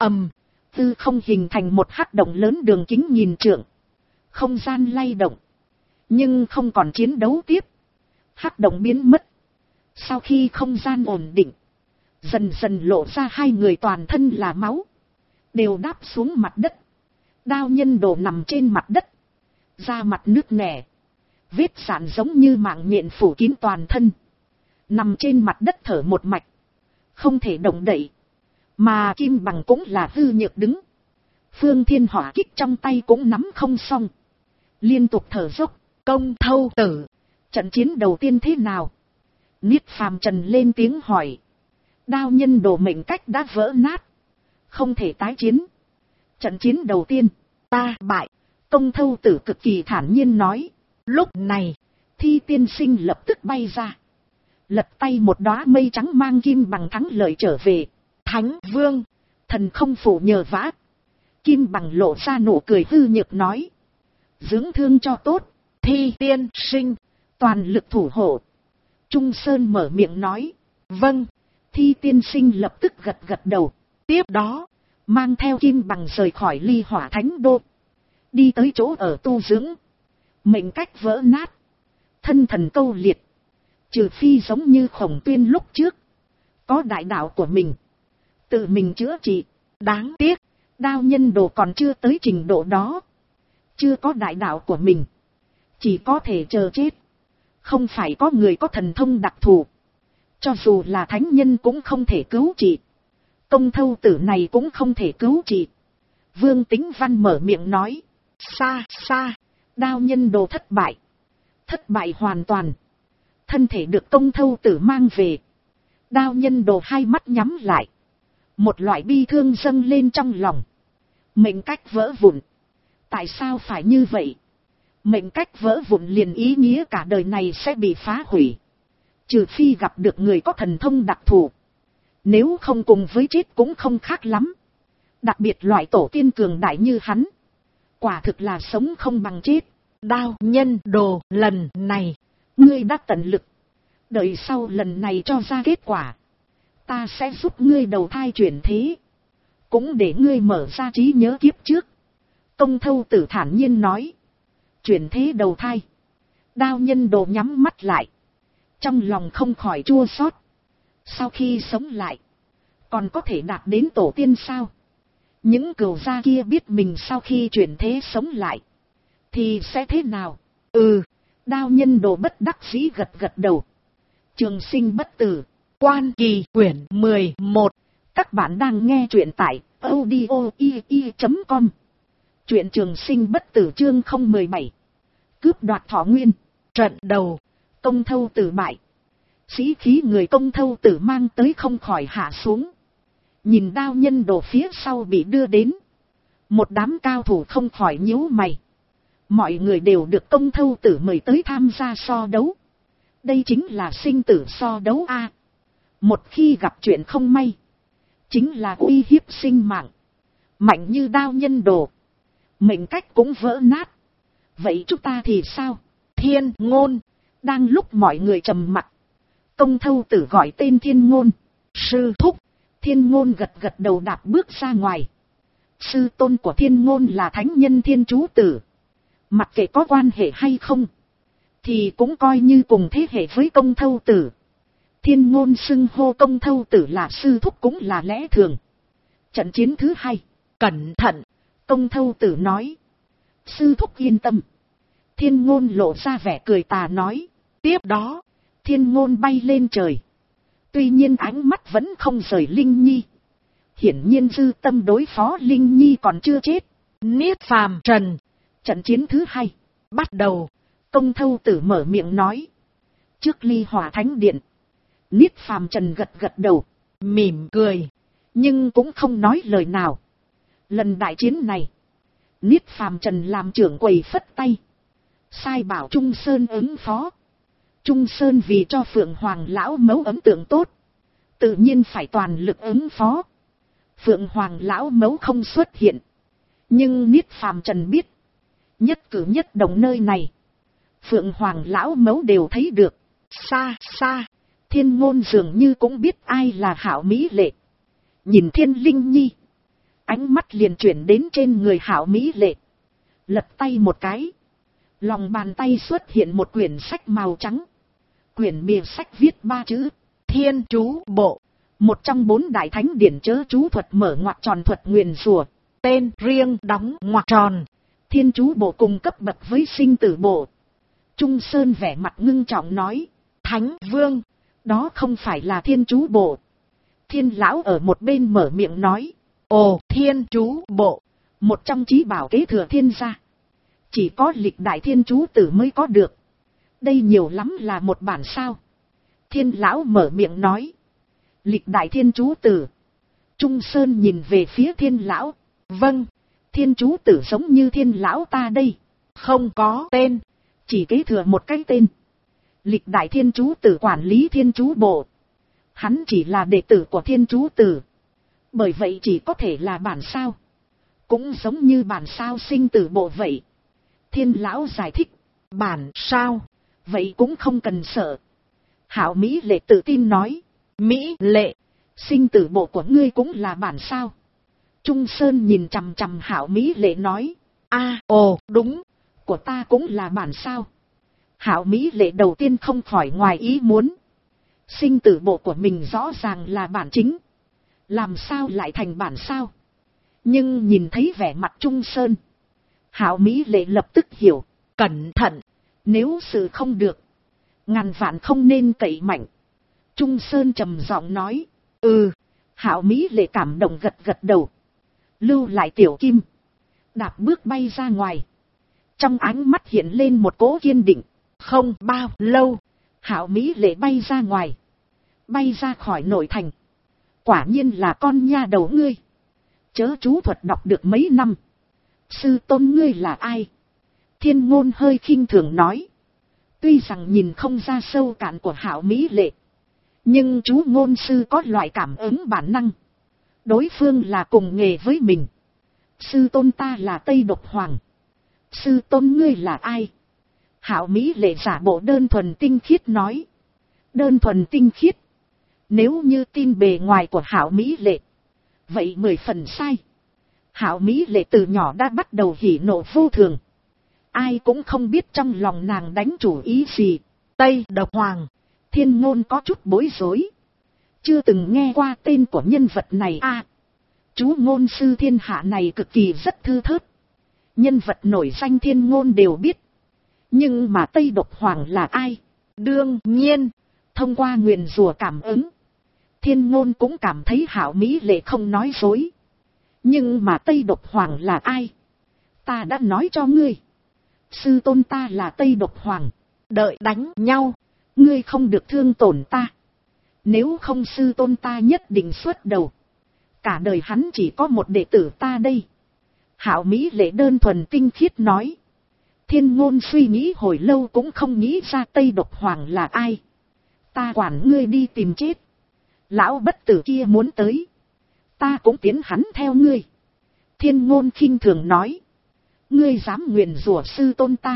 Tư không hình thành một hắc động lớn đường kính nghìn trượng. Không gian lay động. Nhưng không còn chiến đấu tiếp. Hắc động biến mất. Sau khi không gian ổn định, dần dần lộ ra hai người toàn thân là máu. Đều đáp xuống mặt đất. Đao nhân đồ nằm trên mặt đất. Da mặt nước nẻ. Vết sạn giống như mạng nhện phủ kín toàn thân. Nằm trên mặt đất thở một mạch. Không thể động đậy. Mà Kim Bằng cũng là hư nhược đứng. Phương Thiên Hỏa Kích trong tay cũng nắm không xong. Liên tục thở dốc. Công Thâu Tử, trận chiến đầu tiên thế nào? Niết Phàm Trần lên tiếng hỏi. Đao nhân đồ mệnh cách đã vỡ nát. Không thể tái chiến. Trận chiến đầu tiên, ta bại. Công Thâu Tử cực kỳ thản nhiên nói. Lúc này, Thi Tiên Sinh lập tức bay ra. Lật tay một đóa mây trắng mang Kim Bằng thắng lợi trở về. Thánh Vương, thần không phụ nhờ vả. Kim Bằng lộ ra nụ cười hư nhược nói. Dưỡng thương cho tốt. Thi Tiên Sinh, toàn lực thủ hộ. Trung Sơn mở miệng nói. Vâng. Thi Tiên Sinh lập tức gật gật đầu. Tiếp đó, mang theo Kim Bằng rời khỏi Ly Hỏa Thánh Đô. Đi tới chỗ ở tu dưỡng. Mệnh cách vỡ nát. Thân thần câu liệt. Trừ phi giống như Khổng Tuyên lúc trước. Có đại đạo của mình. Tự mình chữa trị. Đáng tiếc. Đao nhân đồ còn chưa tới trình độ đó. Chưa có đại đạo của mình. Chỉ có thể chờ chết. Không phải có người có thần thông đặc thù. Cho dù là thánh nhân cũng không thể cứu trị. Công thâu tử này cũng không thể cứu trị. Vương Tính Văn mở miệng nói. Xa, xa, đao nhân đồ thất bại. Thất bại hoàn toàn. Thân thể được công thâu tử mang về. Đao nhân đồ hai mắt nhắm lại. Một loại bi thương dâng lên trong lòng. Mệnh cách vỡ vụn. Tại sao phải như vậy? Mệnh cách vỡ vụn liền ý nghĩa cả đời này sẽ bị phá hủy. Trừ phi gặp được người có thần thông đặc thù. Nếu không cùng với chết cũng không khác lắm. Đặc biệt loại tổ tiên cường đại như hắn. Quả thực là sống không bằng chết. Đao nhân đồ lần này. Ngươi đã tận lực. Đợi sau lần này cho ra kết quả. Ta sẽ giúp ngươi đầu thai chuyển thế. Cũng để ngươi mở ra trí nhớ kiếp trước. Công thâu tử thản nhiên nói. Chuyển thế đầu thai. Đao nhân đồ nhắm mắt lại. Trong lòng không khỏi chua xót. Sau khi sống lại. Còn có thể đạt đến tổ tiên sao? Những cừu gia kia biết mình sau khi chuyển thế sống lại. Thì sẽ thế nào? Đao nhân đồ bất đắc dĩ gật gật đầu. Trường sinh bất tử. Quan Kỳ quyển 11. Các bạn đang nghe truyện tại audio.com. Truyện Trường Sinh bất tử chương 017. Cướp đoạt thọ nguyên. Trận đầu. Công thâu tử bại. Sĩ khí người công thâu tử mang tới không khỏi hạ xuống. Nhìn đao nhân đồ phía sau bị đưa đến. Một đám cao thủ không khỏi nhíu mày. Mọi người đều được công thâu tử mời tới tham gia so đấu. Đây chính là sinh tử so đấu a. Một khi gặp chuyện không may. Chính là uy hiếp sinh mạng. Mạnh như đao nhân đồ. Mệnh cách cũng vỡ nát. Vậy chúng ta thì sao? Thiên Ngôn. Đang lúc mọi người trầm mặc. Công thâu tử gọi tên Thiên Ngôn. Sư thúc. Thiên Ngôn gật gật đầu đạp bước ra ngoài. Sư tôn của Thiên Ngôn là thánh nhân Thiên Chú Tử. Mặc kệ có quan hệ hay không. Thì cũng coi như cùng thế hệ với công thâu tử. Thiên Ngôn xưng hô công thâu tử là sư thúc cũng là lẽ thường. Trận chiến thứ hai. Cẩn thận. Công thâu tử nói. Sư thúc yên tâm. Thiên Ngôn lộ ra vẻ cười tà nói. Tiếp đó. Thiên Ngôn bay lên trời. Tuy nhiên ánh mắt vẫn không rời Linh Nhi. Hiển nhiên dư tâm đối phó Linh Nhi còn chưa chết. Niết phàm trần. Trận chiến thứ hai. Bắt đầu. Công thâu tử mở miệng nói. Trước Ly Hỏa Thánh Điện. Niết phàm trần gật gật đầu. Mỉm cười. Nhưng cũng không nói lời nào. Lần đại chiến này. Niết phàm trần làm trưởng quầy phất tay. Sai bảo Trung Sơn ứng phó. Trung Sơn vì cho Phượng Hoàng Lão Mẫu ấn tượng tốt. Tự nhiên phải toàn lực ứng phó. Phượng Hoàng Lão Mẫu không xuất hiện. Nhưng Niết phàm trần biết. Nhất cử nhất động nơi này. Phượng Hoàng Lão Mẫu đều thấy được. Xa xa. Thiên Ngôn dường như cũng biết ai là Hạo Mỹ Lệ. Nhìn Thiên Linh Nhi. Ánh mắt liền chuyển đến trên người Hạo Mỹ Lệ. Lật tay một cái. Lòng bàn tay xuất hiện một quyển sách màu trắng. Quyển bìa sách viết 3 chữ. Thiên Chú Bộ. Một trong 4 đại thánh điển chớ chú thuật mở ngoặc tròn thuật nguyền rủa. Tên riêng đóng ngoặc tròn. Thiên Chú Bộ cùng cấp bậc với sinh tử bộ. Trung Sơn vẻ mặt ngưng trọng nói. Thánh Vương. Đó không phải là Thiên Chú Bộ. Thiên Lão ở một bên mở miệng nói. Ồ, Thiên Chú Bộ. Một trong chí bảo kế thừa thiên gia. Chỉ có lịch đại Thiên Chú Tử mới có được. Đây nhiều lắm là một bản sao. Thiên Lão mở miệng nói. Lịch đại Thiên Chú Tử. Trung Sơn nhìn về phía Thiên Lão. Vâng. Thiên Chú Tử giống như Thiên Lão ta đây. Không có tên. Chỉ kế thừa một cái tên. Lịch đại Thiên Chú Tử quản lý Thiên Chú Bộ. Hắn chỉ là đệ tử của Thiên Chú Tử. Bởi vậy chỉ có thể là bản sao. Cũng giống như bản sao sinh tử bộ vậy. Thiên Lão giải thích. Bản sao. Vậy cũng không cần sợ. Hạo Mỹ Lệ tự tin nói. Mỹ Lệ. Sinh tử bộ của ngươi cũng là bản sao. Trung Sơn nhìn chằm chằm Hạo Mỹ Lệ nói. Ồ, đúng. Của ta cũng là bản sao. Hạo Mỹ Lệ đầu tiên không khỏi ngoài ý muốn. Sinh tử bộ của mình rõ ràng là bản chính. Làm sao lại thành bản sao? Nhưng nhìn thấy vẻ mặt Trung Sơn. Hạo Mỹ Lệ lập tức hiểu. Cẩn thận. Nếu sự không được. Ngàn vạn không nên cậy mạnh. Trung Sơn trầm giọng nói. Hạo Mỹ Lệ cảm động gật gật đầu. Lưu lại tiểu kim. Đạp bước bay ra ngoài. Trong ánh mắt hiện lên một cỗ kiên định. Không bao lâu, Hạo Mỹ Lệ bay ra ngoài. Bay ra khỏi nội thành. Quả nhiên là con nha đầu ngươi. Chớ chú thuật đọc được mấy năm. Sư tôn ngươi là ai? Thiên Ngôn hơi khinh thường nói. Tuy rằng nhìn không ra sâu cạn của Hạo Mỹ Lệ, nhưng chú ngôn sư có loại cảm ứng bản năng. Đối phương là cùng nghề với mình. Sư tôn ta là Tây Độc Hoàng. Sư tôn ngươi là ai? Hạo Mỹ Lệ giả bộ đơn thuần tinh khiết nói. Đơn thuần tinh khiết. Nếu như tin bề ngoài của Hạo Mỹ Lệ, vậy 10 phần sai. Hạo Mỹ Lệ từ nhỏ đã bắt đầu hỉ nộ vô thường. Ai cũng không biết trong lòng nàng đánh chủ ý gì. Tây Độc Hoàng. Thiên Ngôn có chút bối rối. Chưa từng nghe qua tên của nhân vật này à. Chú ngôn sư thiên hạ này cực kỳ rất thư thớt. Nhân vật nổi danh Thiên Ngôn đều biết. Nhưng mà Tây Độc Hoàng là ai? Đương nhiên, thông qua nguyền rủa cảm ứng, Thiên Ngôn cũng cảm thấy Hạo Mỹ Lệ không nói dối. Nhưng mà Tây Độc Hoàng là ai? Ta đã nói cho ngươi. Sư tôn ta là Tây Độc Hoàng. Đợi đánh nhau, ngươi không được thương tổn ta. Nếu không sư tôn ta nhất định xuất đầu. Cả đời hắn chỉ có một đệ tử ta đây. Hạo Mỹ Lệ đơn thuần tinh khiết nói. Thiên Ngôn suy nghĩ hồi lâu cũng không nghĩ ra Tây Độc Hoàng là ai. Ta quản ngươi đi tìm chết. Lão bất tử kia muốn tới, ta cũng tiến hắn theo ngươi. Thiên Ngôn khinh thường nói. Ngươi dám nguyền rủa sư tôn ta.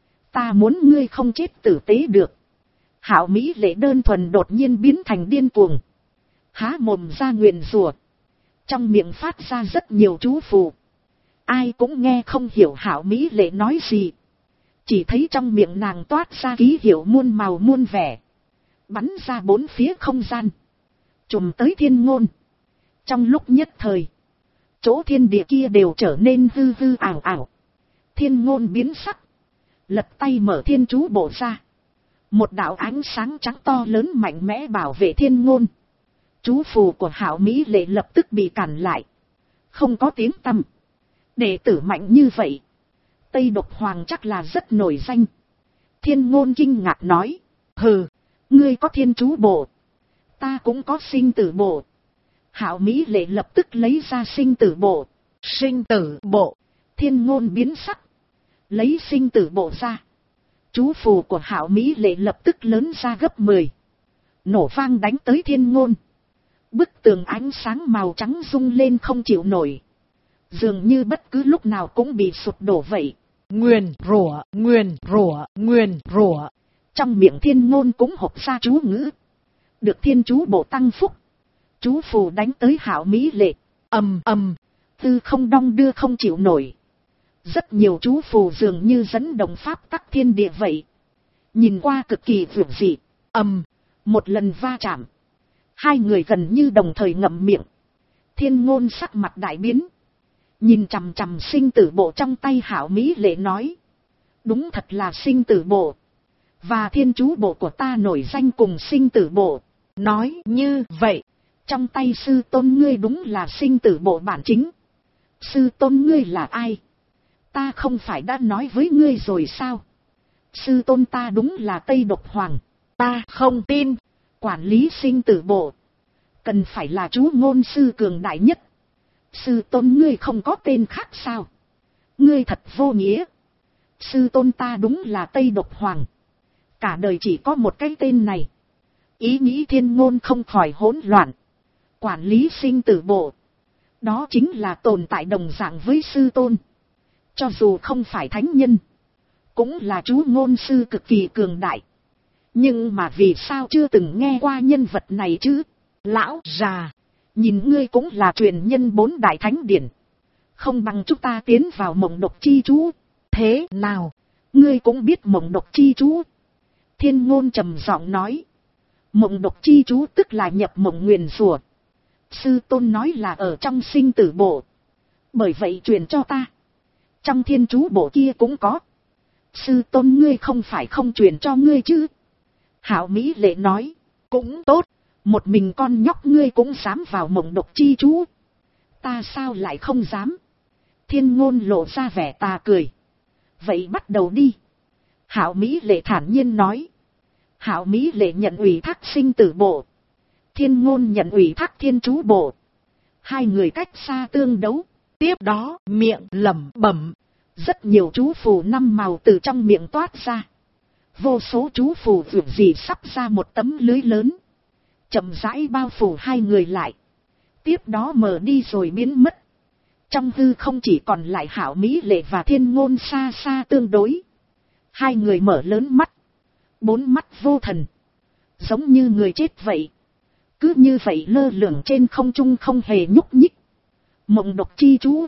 Ta muốn ngươi không chết tử tế được. Hạo Mỹ Lệ đơn thuần đột nhiên biến thành điên cuồng. Há mồm ra nguyền rủa. Trong miệng phát ra rất nhiều chú phù. Ai cũng nghe không hiểu Hạo Mỹ Lệ nói gì. Chỉ thấy trong miệng nàng toát ra ký hiệu muôn màu muôn vẻ. Bắn ra bốn phía không gian. Trùm tới Thiên Ngôn. Trong lúc nhất thời, chỗ thiên địa kia đều trở nên hư hư ảo ảo. Thiên Ngôn biến sắc. Lật tay mở thiên chú bộ ra. Một đạo ánh sáng trắng to lớn mạnh mẽ bảo vệ Thiên Ngôn. Chú phù của Hạo Mỹ Lệ lập tức bị cản lại. Không có tiếng tăm. Đệ tử mạnh như vậy, Tây Độc Hoàng chắc là rất nổi danh. Thiên Ngôn kinh ngạc nói. Hừ, ngươi có thiên chú bộ, ta cũng có sinh tử bộ. Hạo Mỹ Lệ lập tức lấy ra sinh tử bộ. Sinh tử bộ. Thiên Ngôn biến sắc. Lấy sinh tử bộ ra. Chú phù của Hạo Mỹ Lệ lập tức lớn ra gấp 10. Nổ vang đánh tới Thiên Ngôn. Bức tường ánh sáng màu trắng rung lên không chịu nổi. Dường như bất cứ lúc nào cũng bị sụp đổ vậy. Nguyền rủa, nguyền rủa, nguyền rủa. Trong miệng Thiên Ngôn cũng hộc ra chú ngữ. Được thiên chú bộ tăng phúc. Chú phù đánh tới Hạo Mỹ Lệ. Ầm ầm, tư không đong đưa không chịu nổi. Rất nhiều chú phù dường như dẫn động pháp tắc thiên địa vậy. Nhìn qua cực kỳ vượt dị. Một lần va chạm, hai người gần như đồng thời ngậm miệng. Thiên Ngôn sắc mặt đại biến. Nhìn chằm chằm sinh tử bộ trong tay Hạo Mỹ Lệ nói. Đúng thật là sinh tử bộ. Và thiên chú bộ của ta nổi danh cùng sinh tử bộ. Nói như vậy, trong tay sư tôn ngươi đúng là sinh tử bộ bản chính. Sư tôn ngươi là ai? Ta không phải đã nói với ngươi rồi sao? Sư tôn ta đúng là Tây Độc Hoàng. Ta không tin. Quản lý sinh tử bộ cần phải là chú ngôn sư cường đại nhất. Sư tôn ngươi không có tên khác sao? Ngươi thật vô nghĩa. Sư tôn ta đúng là Tây Độc Hoàng. Cả đời chỉ có một cái tên này. Ý nghĩ Thiên Ngôn không khỏi hỗn loạn. Quản lý sinh tử bộ, đó chính là tồn tại đồng dạng với sư tôn. Cho dù không phải thánh nhân, cũng là chú ngôn sư cực kỳ cường đại. Nhưng mà vì sao chưa từng nghe qua nhân vật này chứ? Lão già, nhìn ngươi cũng là truyền nhân 4 đại thánh điển. Không bằng chúng ta tiến vào mộng độc chi chú. Thế nào, ngươi cũng biết mộng độc chi chú? Thiên Ngôn trầm giọng nói. Mộng độc chi chú tức là nhập mộng nguyền rủa. Sư tôn nói là ở trong sinh tử bộ. Bởi vậy truyền cho ta. Trong thiên chú bộ kia cũng có. Sư tôn ngươi không phải không truyền cho ngươi chứ? Hạo Mỹ Lệ nói. Cũng tốt. Một mình con nhóc ngươi cũng dám vào mộng độc chi chú. Ta sao lại không dám? Thiên Ngôn lộ ra vẻ tà cười. Vậy bắt đầu đi. Hạo Mỹ Lệ thản nhiên nói. Hạo Mỹ Lệ nhận ủy thác sinh tử bộ. Thiên Ngôn nhận ủy thác thiên chú bộ. Hai người cách xa tương đấu. Tiếp đó miệng lẩm bẩm. Rất nhiều chú phù năm màu từ trong miệng toát ra. Vô số chú phù vượt gì sắp ra một tấm lưới lớn. Chậm rãi bao phủ hai người lại. Tiếp đó mở đi rồi biến mất. Trong hư không chỉ còn lại Hạo Mỹ Lệ và Thiên Ngôn xa xa tương đối. Hai người mở lớn mắt. Bốn mắt vô thần. Giống như người chết vậy. Cứ như vậy lơ lửng trên không trung không hề nhúc nhích. Mộng độc chi chú.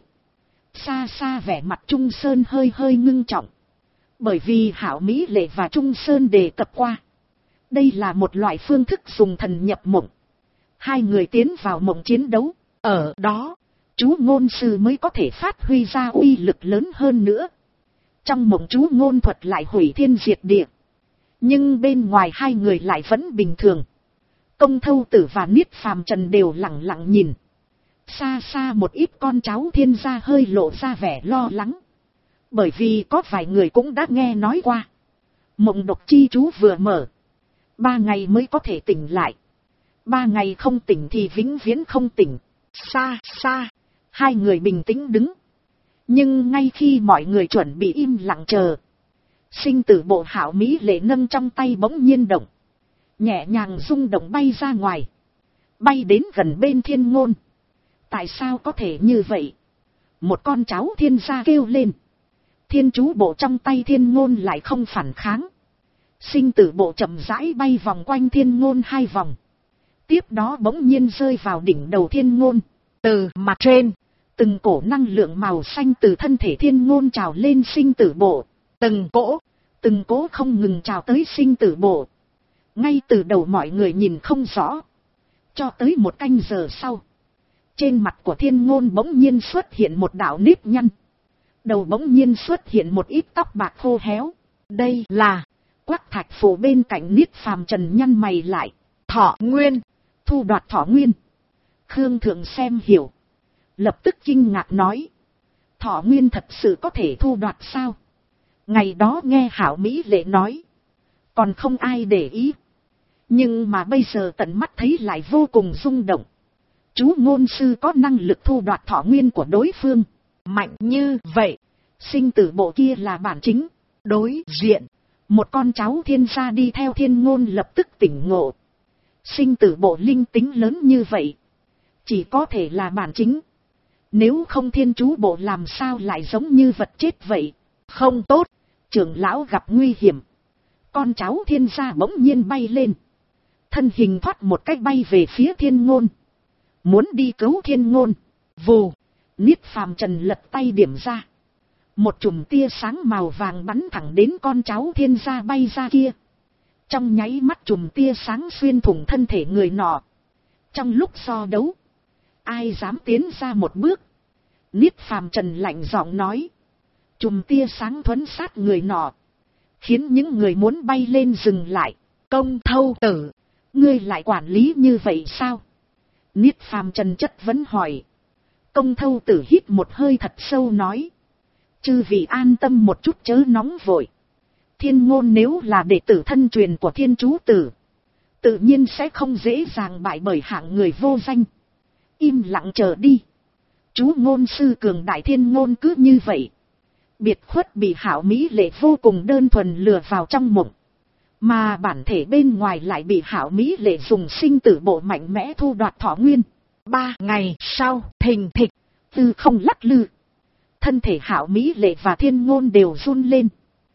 Xa xa vẻ mặt Trung Sơn hơi hơi ngưng trọng. Bởi vì Hạo Mỹ Lệ và Trung Sơn đề cập qua. Đây là một loại phương thức dùng thần nhập mộng. Hai người tiến vào mộng chiến đấu. Ở đó, chú ngôn sư mới có thể phát huy ra uy lực lớn hơn nữa. Trong mộng chú ngôn thuật lại hủy thiên diệt địa. Nhưng bên ngoài hai người lại vẫn bình thường. Công Thâu Tử và Niết Phàm Trần đều lặng lặng nhìn. Xa xa một ít con cháu Thiên gia hơi lộ ra vẻ lo lắng. Bởi vì có vài người cũng đã nghe nói qua. Mộng độc chi chú vừa mở. 3 ngày mới có thể tỉnh lại. 3 ngày không tỉnh thì vĩnh viễn không tỉnh. Xa xa. Hai người bình tĩnh đứng. Nhưng ngay khi mọi người chuẩn bị im lặng chờ. Sinh tử bộ Hạo Mỹ Lệ nâng trong tay bỗng nhiên động. Nhẹ nhàng rung động bay ra ngoài. Bay đến gần bên Thiên Ngôn. Tại sao có thể như vậy? Một con cháu Thiên gia kêu lên. Thiên chú bộ trong tay Thiên Ngôn lại không phản kháng. Sinh tử bộ chậm rãi bay vòng quanh Thiên Ngôn 2 vòng. Tiếp đó bỗng nhiên rơi vào đỉnh đầu Thiên Ngôn. Từ mặt trên, từng cổ năng lượng màu xanh từ thân thể Thiên Ngôn trào lên sinh tử bộ. Từng cỗ không ngừng trào tới sinh tử bộ. Ngay từ đầu mọi người nhìn không rõ. Cho tới 1 canh giờ sau. Trên mặt của Thiên Ngôn bỗng nhiên xuất hiện một đạo nếp nhăn. Đầu bỗng nhiên xuất hiện một ít tóc bạc khô héo. Đây là... Quắc Thạch Phù bên cạnh Niết Phàm Trần nhăn mày lại. Thọ nguyên. Thu đoạt thọ nguyên. Khương Thượng xem hiểu. Lập tức kinh ngạc nói. Thọ nguyên thật sự có thể thu đoạt sao? Ngày đó nghe Hạo Mỹ Lệ nói. Còn không ai để ý. Nhưng mà bây giờ tận mắt thấy lại vô cùng rung động. Chú ngôn sư có năng lực thu đoạt thọ nguyên của đối phương. Mạnh như vậy. Sinh tử bộ kia là bản chính. Đối diện. Một con cháu Thiên gia đi theo Thiên Ngôn lập tức tỉnh ngộ. Sinh tử bộ linh tính lớn như vậy. Chỉ có thể là bản chính. Nếu không Thiên chú bộ làm sao lại giống như vật chết vậy. Không tốt. Trưởng lão gặp nguy hiểm. Con cháu Thiên gia bỗng nhiên bay lên. Thân hình thoát một cách bay về phía Thiên Ngôn. Muốn đi cứu Thiên Ngôn. Vù. Niết Phàm Trần lật tay điểm ra. Một chùm tia sáng màu vàng bắn thẳng đến con cháu Thiên gia bay ra kia. Trong nháy mắt chùm tia sáng xuyên thủng thân thể người nọ. Trong lúc so đấu. Ai dám tiến ra một bước. Niết Phàm Trần lạnh giọng nói. Chùm tia sáng thuấn sát người nọ. Khiến những người muốn bay lên dừng lại. Công Thâu Tử. Ngươi lại quản lý như vậy sao? Niết Phàm Trần chất vấn hỏi. Công Thâu Tử hít một hơi thật sâu nói. Chư vị an tâm một chút chớ nóng vội. Thiên Ngôn nếu là đệ tử thân truyền của Thiên Chú Tử. Tự nhiên sẽ không dễ dàng bại bởi hạng người vô danh. Im lặng chờ đi. Chú ngôn sư cường đại Thiên Ngôn cứ như vậy. Biệt khuất bị Hạo Mỹ Lệ vô cùng đơn thuần lừa vào trong mộng. Mà bản thể bên ngoài lại bị Hạo Mỹ Lệ dùng sinh tử bộ mạnh mẽ thu đoạt thọ nguyên. 3 ngày sau, thình thịch, tư không lắc lư. Thân thể Hạo Mỹ Lệ và Thiên Ngôn đều run lên.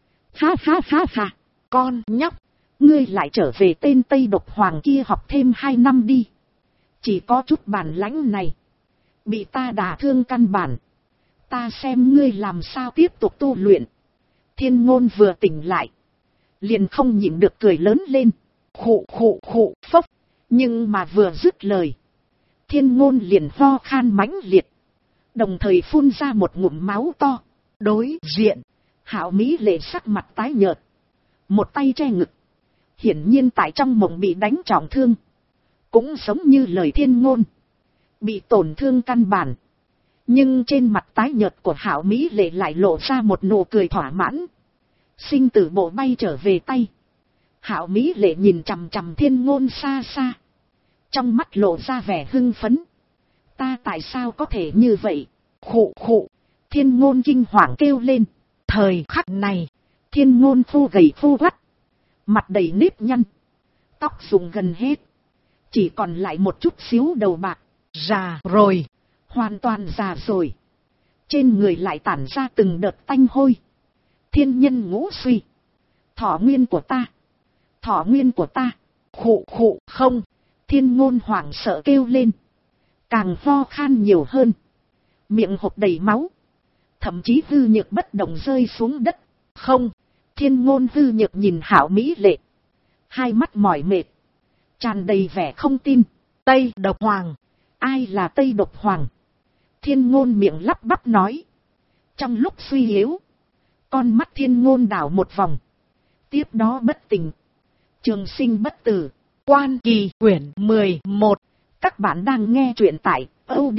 Ha ha ha ha, con nhóc, ngươi lại trở về tên Tây Độc Hoàng kia học thêm 2 năm đi. Chỉ có chút bản lãnh này. Bị ta đả thương căn bản. Ta xem ngươi làm sao tiếp tục tu luyện. Thiên Ngôn vừa tỉnh lại. Liền không nhịn được cười lớn lên. Khụ khụ khụ phốc. Nhưng mà vừa dứt lời. Thiên Ngôn liền ho khan mãnh liệt. Đồng thời phun ra một ngụm máu to. Đối diện. Hạo Mỹ Lệ sắc mặt tái nhợt. Một tay che ngực. Hiển nhiên tại trong mộng bị đánh trọng thương. Cũng giống như lời thiên ngôn. Bị tổn thương căn bản. Nhưng trên mặt tái nhợt của Hạo Mỹ Lệ lại lộ ra một nụ cười thỏa mãn. Sinh tử bộ bay trở về tay. Hạo Mỹ Lệ nhìn chằm chằm thiên ngôn xa xa. Trong mắt lộ ra vẻ hưng phấn. Ta tại sao có thể như vậy? Khụ khụ. Thiên ngôn kinh hoàng kêu lên. Thời khắc này, thiên ngôn phu gầy phu quắt. Mặt đầy nếp nhăn. Tóc rụng gần hết. Chỉ còn lại một chút xíu đầu bạc. già rồi. Hoàn toàn già rồi. Trên người lại tản ra từng đợt tanh hôi. Thiên nhân ngũ suy. Thọ nguyên của ta. Thọ nguyên của ta. Khụ khụ không. Thiên ngôn hoảng sợ kêu lên. Càng ho khan nhiều hơn. Miệng hộc đầy máu. Thậm chí hư nhược bất động rơi xuống đất. Không. Thiên ngôn hư nhược nhìn Hạo Mỹ Lệ. Hai mắt mỏi mệt. Tràn đầy vẻ không tin. Tây Độc Hoàng. Ai là Tây Độc Hoàng? Thiên ngôn miệng lắp bắp nói. Trong lúc suy yếu. Con mắt thiên ngôn đảo một vòng. Tiếp đó bất tỉnh. Trường sinh bất tử. Quan Kỳ quyển 11. Các bạn đang nghe truyện tại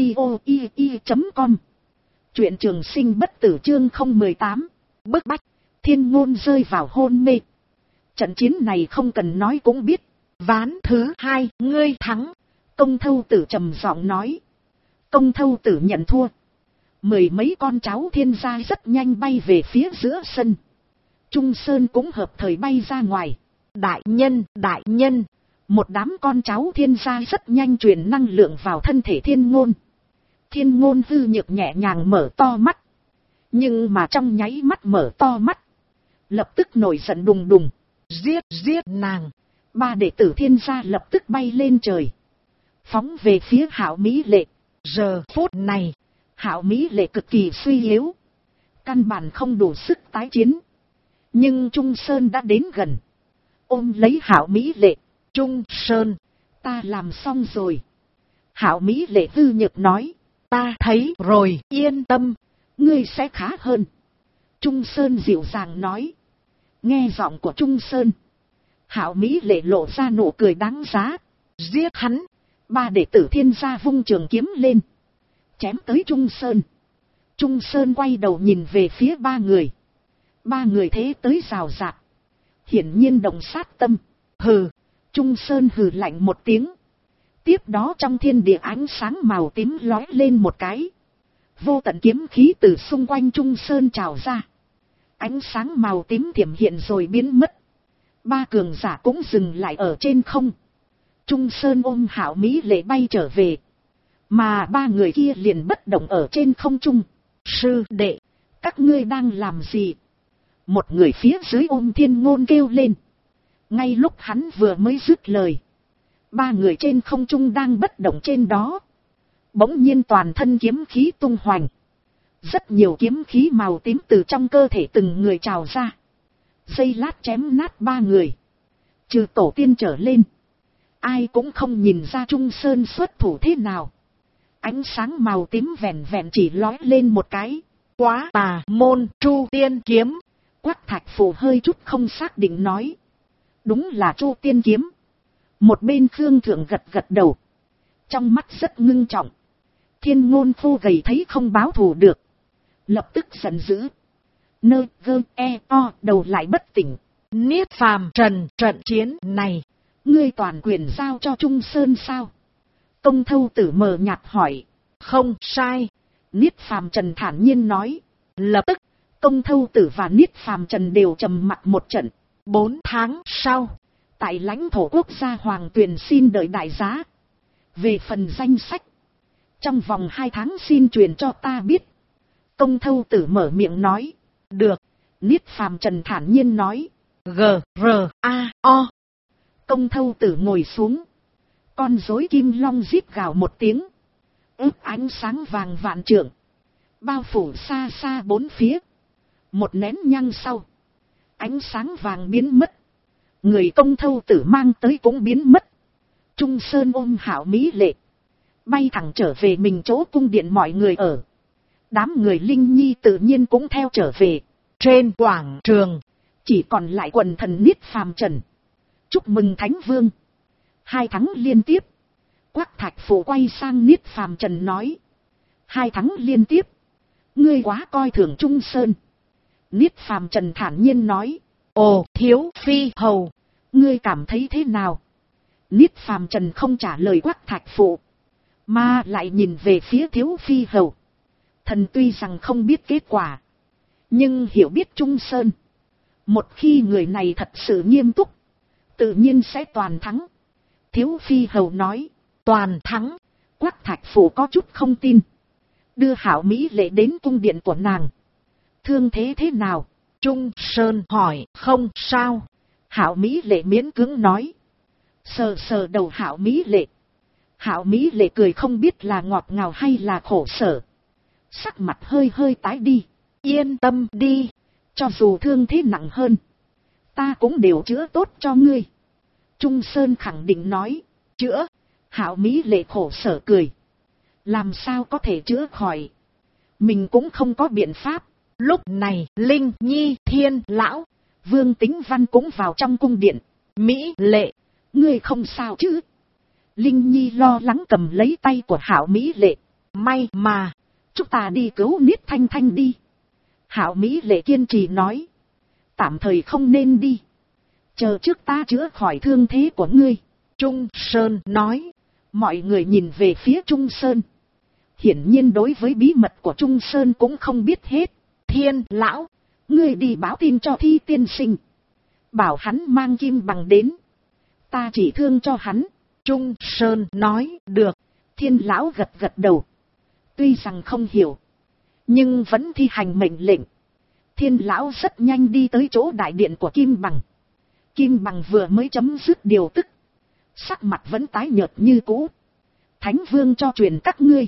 audio.com. Truyện trường sinh bất tử chương 018. Bức bách. Thiên ngôn rơi vào hôn mê. Trận chiến này không cần nói cũng biết. Ván thứ 2 ngươi thắng. Công Thâu Tử trầm giọng nói. Công Thâu Tử nhận thua. Mười mấy con cháu thiên gia rất nhanh bay về phía giữa sân. Trung Sơn cũng hợp thời bay ra ngoài. Đại nhân. Một đám con cháu thiên gia rất nhanh truyền năng lượng vào thân thể thiên ngôn. Thiên ngôn hư nhược nhẹ nhàng mở to mắt. Nhưng mà trong nháy mắt mở to mắt. Lập tức nổi giận đùng đùng. Giết nàng. Ba đệ tử thiên gia lập tức bay lên trời. Phóng về phía Hạo Mỹ Lệ. Giờ phút này, Hạo Mỹ Lệ cực kỳ suy yếu. Căn bản không đủ sức tái chiến. Nhưng Trung Sơn đã đến gần. Ôm lấy Hạo Mỹ Lệ. Trung Sơn, ta làm xong rồi. Hạo Mỹ Lệ hư nhược nói. Ta thấy rồi, yên tâm. Ngươi sẽ khá hơn. Trung Sơn dịu dàng nói. Nghe giọng của Trung Sơn. Hạo Mỹ Lệ lộ ra nụ cười đáng giá. Giết hắn. Ba đệ tử thiên gia vung trường kiếm lên. Chém tới Trung Sơn. Trung Sơn quay đầu nhìn về phía ba người. Ba người thế tới rào rạc. Hiển nhiên động sát tâm. Hừ. Trung Sơn hừ lạnh một tiếng. Tiếp đó trong thiên địa ánh sáng màu tím lóe lên một cái. Vô tận kiếm khí từ xung quanh Trung Sơn trào ra. Ánh sáng màu tím thiểm hiện rồi biến mất. Ba cường giả cũng dừng lại ở trên không. Trung Sơn ôm Hạo Mỹ Lệ bay trở về. Mà ba người kia liền bất động ở trên không trung. Sư đệ, các ngươi đang làm gì? Một người phía dưới ôm thiên ngôn kêu lên. Ngay lúc hắn vừa mới dứt lời. Ba người trên không trung đang bất động trên đó. Bỗng nhiên toàn thân kiếm khí tung hoành. Rất nhiều kiếm khí màu tím từ trong cơ thể từng người trào ra. Giây lát chém nát ba người. Trừ tổ tiên trở lên. Ai cũng không nhìn ra Trung Sơn xuất thủ thế nào. Ánh sáng màu tím vẹn vẹn chỉ lói lên một cái. Quá tà môn Chu Tiên kiếm. Quách Thạch Phù hơi chút không xác định nói. Đúng là Chu Tiên kiếm. Một bên Khương Thượng gật gật đầu. Trong mắt rất ngưng trọng. Thiên ngôn phu gầy thấy không báo thù được. Lập tức giận dữ. Nơ gơ e o đầu lại bất tỉnh. Niết Phàm Trần trận chiến này. Ngươi toàn quyền giao cho Trung Sơn sao? Công Thâu Tử mờ nhạt hỏi. Không sai. Niết Phàm Trần thản nhiên nói. Lập tức, Công Thâu Tử và Niết Phàm Trần đều trầm mặc một trận. 4 tháng sau, tại lãnh thổ quốc gia Hoàng Tuyền xin đợi đại giá. Về phần danh sách, trong vòng 2 tháng xin truyền cho ta biết. Công Thâu Tử mở miệng nói. Được. Niết Phàm Trần thản nhiên nói. G-R-A-O. Công Thâu Tử ngồi xuống. Con rối kim long rít gào một tiếng. Ước ánh sáng vàng vạn trượng. Bao phủ xa xa bốn phía. Một nén nhang sau. Ánh sáng vàng biến mất. Người Công Thâu Tử mang tới cũng biến mất. Trung Sơn ôm Hạo Mỹ Lệ. Bay thẳng trở về mình chỗ cung điện mọi người ở. Đám người Linh Nhi tự nhiên cũng theo trở về. Trên quảng trường. Chỉ còn lại quần thần Niết Phàm Trần. Chúc mừng Thánh Vương. 2 tháng liên tiếp. Quắc Thạch Phụ quay sang Niết Phàm Trần nói. 2 thắng liên tiếp. Ngươi quá coi thường Trung Sơn. Niết Phàm Trần thản nhiên nói. Ồ, Thiếu Phi Hầu. Ngươi cảm thấy thế nào? Niết Phàm Trần không trả lời Quắc Thạch Phụ, mà lại nhìn về phía Thiếu Phi Hầu. Thần tuy rằng không biết kết quả, nhưng hiểu biết Trung Sơn. Một khi người này thật sự nghiêm túc, tự nhiên sẽ toàn thắng. Thiếu Phi Hầu nói. Toàn thắng. Quắc Thạch Phụ có chút không tin. Đưa Hạo Mỹ Lệ đến cung điện của nàng. Thương thế thế nào? Trung Sơn hỏi. Không sao. Hạo Mỹ Lệ miễn cưỡng nói. Sờ sờ đầu Hạo Mỹ Lệ. Hạo Mỹ Lệ cười không biết là ngọt ngào hay là khổ sở. Sắc mặt hơi hơi tái đi. Yên tâm đi. Cho dù thương thế nặng hơn, ta cũng đều chữa tốt cho ngươi. Trung Sơn khẳng định nói. Chữa? Hạo Mỹ Lệ khổ sở cười. Làm sao có thể chữa khỏi? Mình cũng không có biện pháp. Lúc này, Linh Nhi, Thiên Lão, Vương Tính Văn cũng vào trong cung điện. Mỹ Lệ, ngươi không sao chứ? Linh Nhi lo lắng cầm lấy tay của Hạo Mỹ Lệ. May mà, chúng ta đi cứu Niết Thanh Thanh đi. Hạo Mỹ Lệ kiên trì nói. Tạm thời không nên đi. Chờ trước ta chữa khỏi thương thế của ngươi. Trung Sơn nói. Mọi người nhìn về phía Trung Sơn. Hiển nhiên đối với bí mật của Trung Sơn cũng không biết hết. Thiên Lão, ngươi đi báo tin cho Thi tiên sinh. Bảo hắn mang kim bằng đến. Ta chỉ thương cho hắn. Trung Sơn nói. Được. Thiên Lão gật gật đầu. Tuy rằng không hiểu, nhưng vẫn thi hành mệnh lệnh. Thiên Lão rất nhanh đi tới chỗ đại điện của Kim Bằng. Kim Bằng vừa mới chấm dứt điều tức, sắc mặt vẫn tái nhợt như cũ. Thánh Vương cho truyền các ngươi,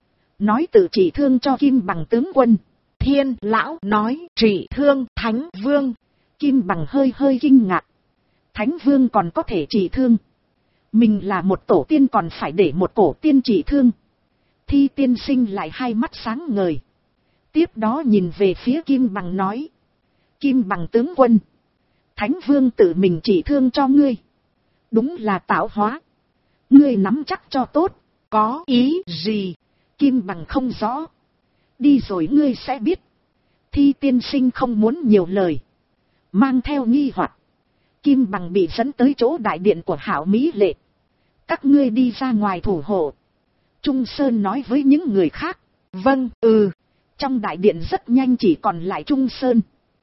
nói tự chỉ thương cho Kim Bằng tướng quân. Thiên Lão nói chỉ thương Thánh Vương. Kim Bằng hơi hơi kinh ngạc. Thánh Vương còn có thể chỉ thương. Mình là một tổ tiên còn phải để một cổ tiên chỉ thương. Thi tiên sinh lại hai mắt sáng ngời. Tiếp đó nhìn về phía Kim Bằng nói. Kim Bằng tướng quân, Thánh Vương tự mình chỉ thương cho ngươi. Đúng là tạo hóa. Ngươi nắm chắc cho tốt. Có ý gì? Kim Bằng không rõ. Đi rồi ngươi sẽ biết. Thi tiên sinh không muốn nhiều lời, mang theo nghi hoặc. Kim Bằng bị dẫn tới chỗ đại điện của Hạo Mỹ Lệ. Các ngươi đi ra ngoài thủ hộ. Trung Sơn nói với những người khác. Vâng, Trong đại điện rất nhanh chỉ còn lại Trung Sơn,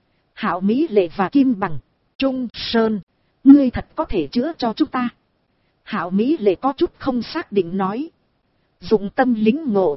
Hạo Mỹ Lệ và Kim Bằng. Trung Sơn, ngươi thật có thể chữa cho chúng ta? Hạo Mỹ Lệ có chút không xác định nói. Dụng tâm lính ngộ,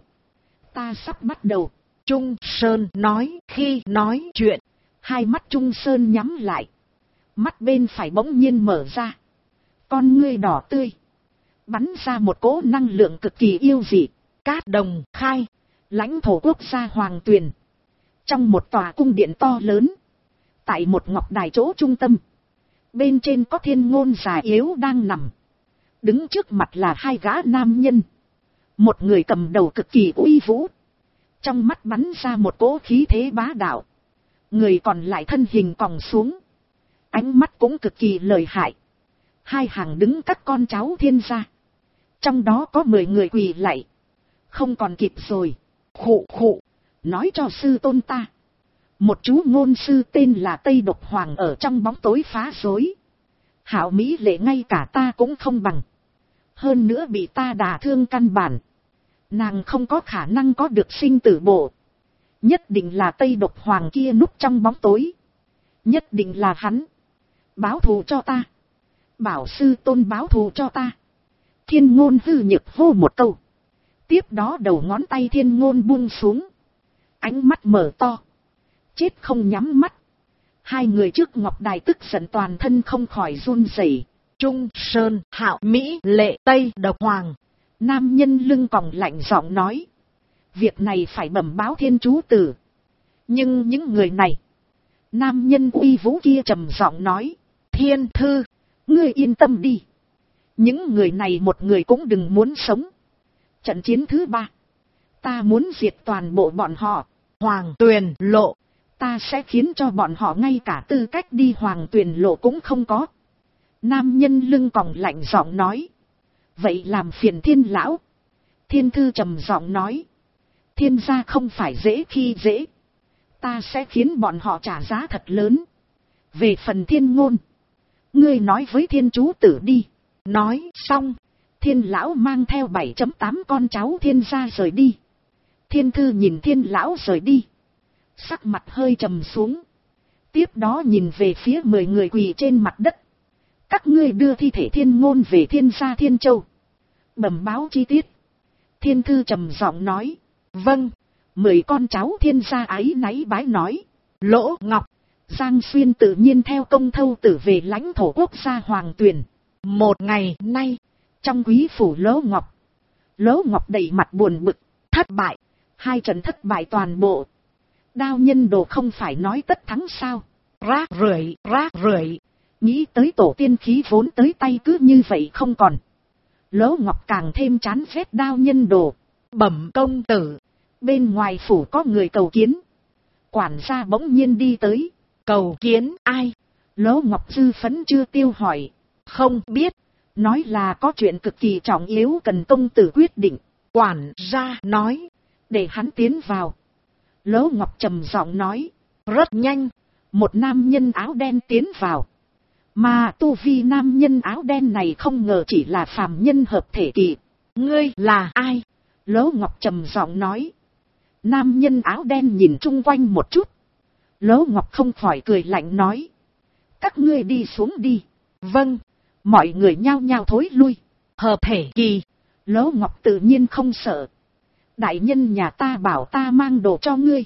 ta sắp bắt đầu. Trung Sơn nói. Khi nói chuyện, hai mắt Trung Sơn nhắm lại. Mắt bên phải bỗng nhiên mở ra. Con ngươi đỏ tươi, bắn ra một cỗ năng lượng cực kỳ yêu dị. Cát Đồng khai, lãnh thổ quốc gia Hoàng Tuyền. Trong một tòa cung điện to lớn, tại một ngọc đài chỗ trung tâm, bên trên có Thiên Ngôn già yếu đang nằm. Đứng trước mặt là hai gã nam nhân. Một người cầm đầu cực kỳ uy vũ, trong mắt bắn ra một cỗ khí thế bá đạo. Người còn lại thân hình còng xuống, ánh mắt cũng cực kỳ lợi hại. Hai hàng đứng các con cháu Thiên gia, trong đó có 10 người quỳ lạy. Không còn kịp rồi. Khụ khụ, nói cho sư tôn ta. Một chú ngôn sư tên là Tây Độc Hoàng ở trong bóng tối phá rối. Hạo Mỹ Lệ ngay cả ta cũng không bằng. Hơn nữa bị ta đả thương căn bản. Nàng không có khả năng có được sinh tử bộ. Nhất định là Tây Độc Hoàng kia núp trong bóng tối. Nhất định là hắn. Báo thù cho ta. Bảo sư tôn báo thù cho ta. Thiên Ngôn hư nhược hô một câu. Tiếp đó đầu ngón tay Thiên Ngôn buông xuống. Ánh mắt mở to. Chết không nhắm mắt. Hai người trước ngọc đài tức giận toàn thân không khỏi run rẩy. Trung Sơn, Hạo Mỹ Lệ, Tây Độc Hoàng. Nam nhân lưng còng lạnh giọng nói. Việc này phải bẩm báo Thiên Chú Tử. Nhưng những người này. Nam nhân uy vũ kia trầm giọng nói. Thiên Thư, ngươi yên tâm đi. Những người này một người cũng đừng muốn sống. Trận chiến thứ 3, ta muốn diệt toàn bộ bọn họ. Hoàng Tuyền lộ, ta sẽ khiến cho bọn họ ngay cả tư cách đi Hoàng Tuyền lộ cũng không có. Nam nhân lưng còng lạnh giọng nói. Vậy làm phiền Thiên lão. Thiên thư trầm giọng nói. Thiên gia không phải dễ khi dễ. Ta sẽ khiến bọn họ trả giá thật lớn. Về phần Thiên ngôn, ngươi nói với Thiên chú tử đi. Nói xong, Thiên lão mang theo 7.8 con cháu Thiên gia rời đi. Thiên thư nhìn Thiên lão rời đi, sắc mặt hơi trầm xuống. Tiếp đó nhìn về phía 10 người quỳ trên mặt đất. Các ngươi đưa thi thể Thiên ngôn về Thiên gia Thiên Châu, bẩm báo chi tiết. Thiên thư trầm giọng nói. vâng. 10 con cháu Thiên gia áy náy bái nói. Lỗ Ngọc, Giang Xuyên tự nhiên theo Công Thâu Tử về lãnh thổ quốc gia Hoàng Tuyền. một ngày nay, Trong quý phủ Lỗ Ngọc đầy mặt buồn bực. thất bại. 2 trận thất bại toàn bộ. Đao nhân đồ không phải nói tất thắng sao? Rác rưởi. Nghĩ tới tổ tiên khí vốn tới tay cứ như vậy không còn. Lỗ Ngọc càng thêm chán ghét Đao nhân đồ. Bẩm công tử. Bên ngoài phủ có người cầu kiến. Quản gia bỗng nhiên đi tới. Cầu kiến ai? Lỗ Ngọc dư phấn chưa tiêu hỏi. Không biết. Nói là có chuyện cực kỳ trọng yếu cần công tử quyết định. Quản gia nói. Để hắn tiến vào. Lỗ Ngọc trầm giọng nói. Rất nhanh. Một nam nhân áo đen tiến vào. Mà tu vi nam nhân áo đen này không ngờ chỉ là phàm nhân hợp thể kỳ. Ngươi là ai? Lỗ Ngọc trầm giọng nói. Nam nhân áo đen nhìn chung quanh một chút. Lỗ Ngọc không khỏi cười lạnh nói. Các ngươi đi xuống đi. Vâng. Mọi người nhao nhao thối lui. Hợp thể kỳ. Lỗ Ngọc tự nhiên không sợ. Đại nhân nhà ta bảo ta mang đồ cho ngươi.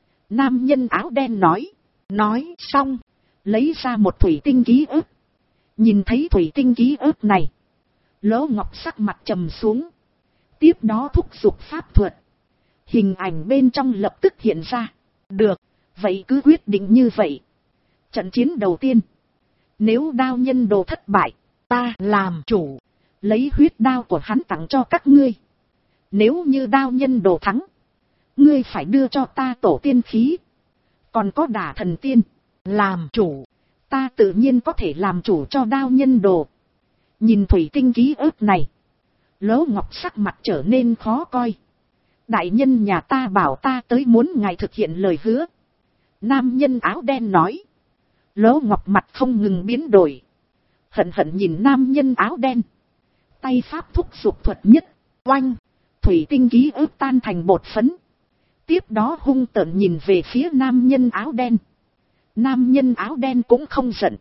Nam nhân áo đen nói. Nói xong, lấy ra một thủy tinh ký ức. Nhìn thấy thủy tinh ký ức này, Lỗ Ngọc sắc mặt trầm xuống. Tiếp đó thúc giục pháp thuật. Hình ảnh bên trong lập tức hiện ra. được. Vậy cứ quyết định như vậy. Trận chiến đầu tiên, nếu Đao nhân đồ thất bại, Ta làm chủ. lấy huyết đao của hắn tặng cho các ngươi. Nếu như Đao nhân đồ thắng, ngươi phải đưa cho ta tổ tiên khí. Còn có Đả thần tiên. Làm chủ. Ta tự nhiên có thể làm chủ cho Đao nhân đồ. Nhìn thủy tinh ký ức này, Lỗ Ngọc sắc mặt trở nên khó coi. Đại nhân nhà ta bảo ta tới muốn ngài thực hiện lời hứa. Nam nhân áo đen nói. Lỗ Ngọc mặt không ngừng biến đổi. Hận hận nhìn nam nhân áo đen. Tay pháp thúc giục thuật nhất. Oanh. Thủy tinh ký ức tan thành bột phấn. Tiếp đó hung tợn nhìn về phía nam nhân áo đen. Nam nhân áo đen cũng không giận,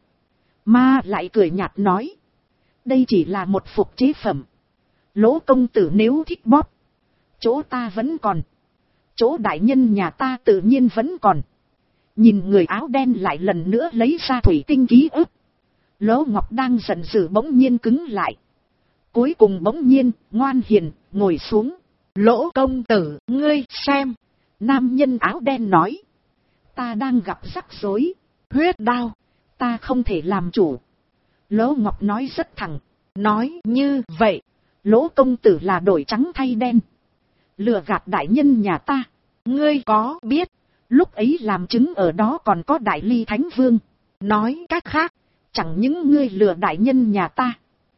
mà lại cười nhạt nói. Đây chỉ là một phục chế phẩm. Lỗ công tử nếu thích bóp, chỗ ta vẫn còn. Chỗ đại nhân nhà ta tự nhiên vẫn còn. Nhìn người áo đen lại lần nữa lấy ra thủy tinh ký ức. Lỗ Ngọc đang giận dữ bỗng nhiên cứng lại. Cuối cùng bỗng nhiên, ngoan hiền, ngồi xuống. Lỗ công tử, ngươi xem. Nam nhân áo đen nói. Ta đang gặp rắc rối. Huyết đao. Ta không thể làm chủ. Lỗ Ngọc nói rất thẳng. Nói như vậy. Lỗ công tử là đổi trắng thay đen. Lừa gạt đại nhân nhà ta. Ngươi có biết. Lúc ấy làm chứng ở đó còn có Đại Ly Thánh Vương. Nói cách khác. Chẳng những ngươi lừa đại nhân nhà ta,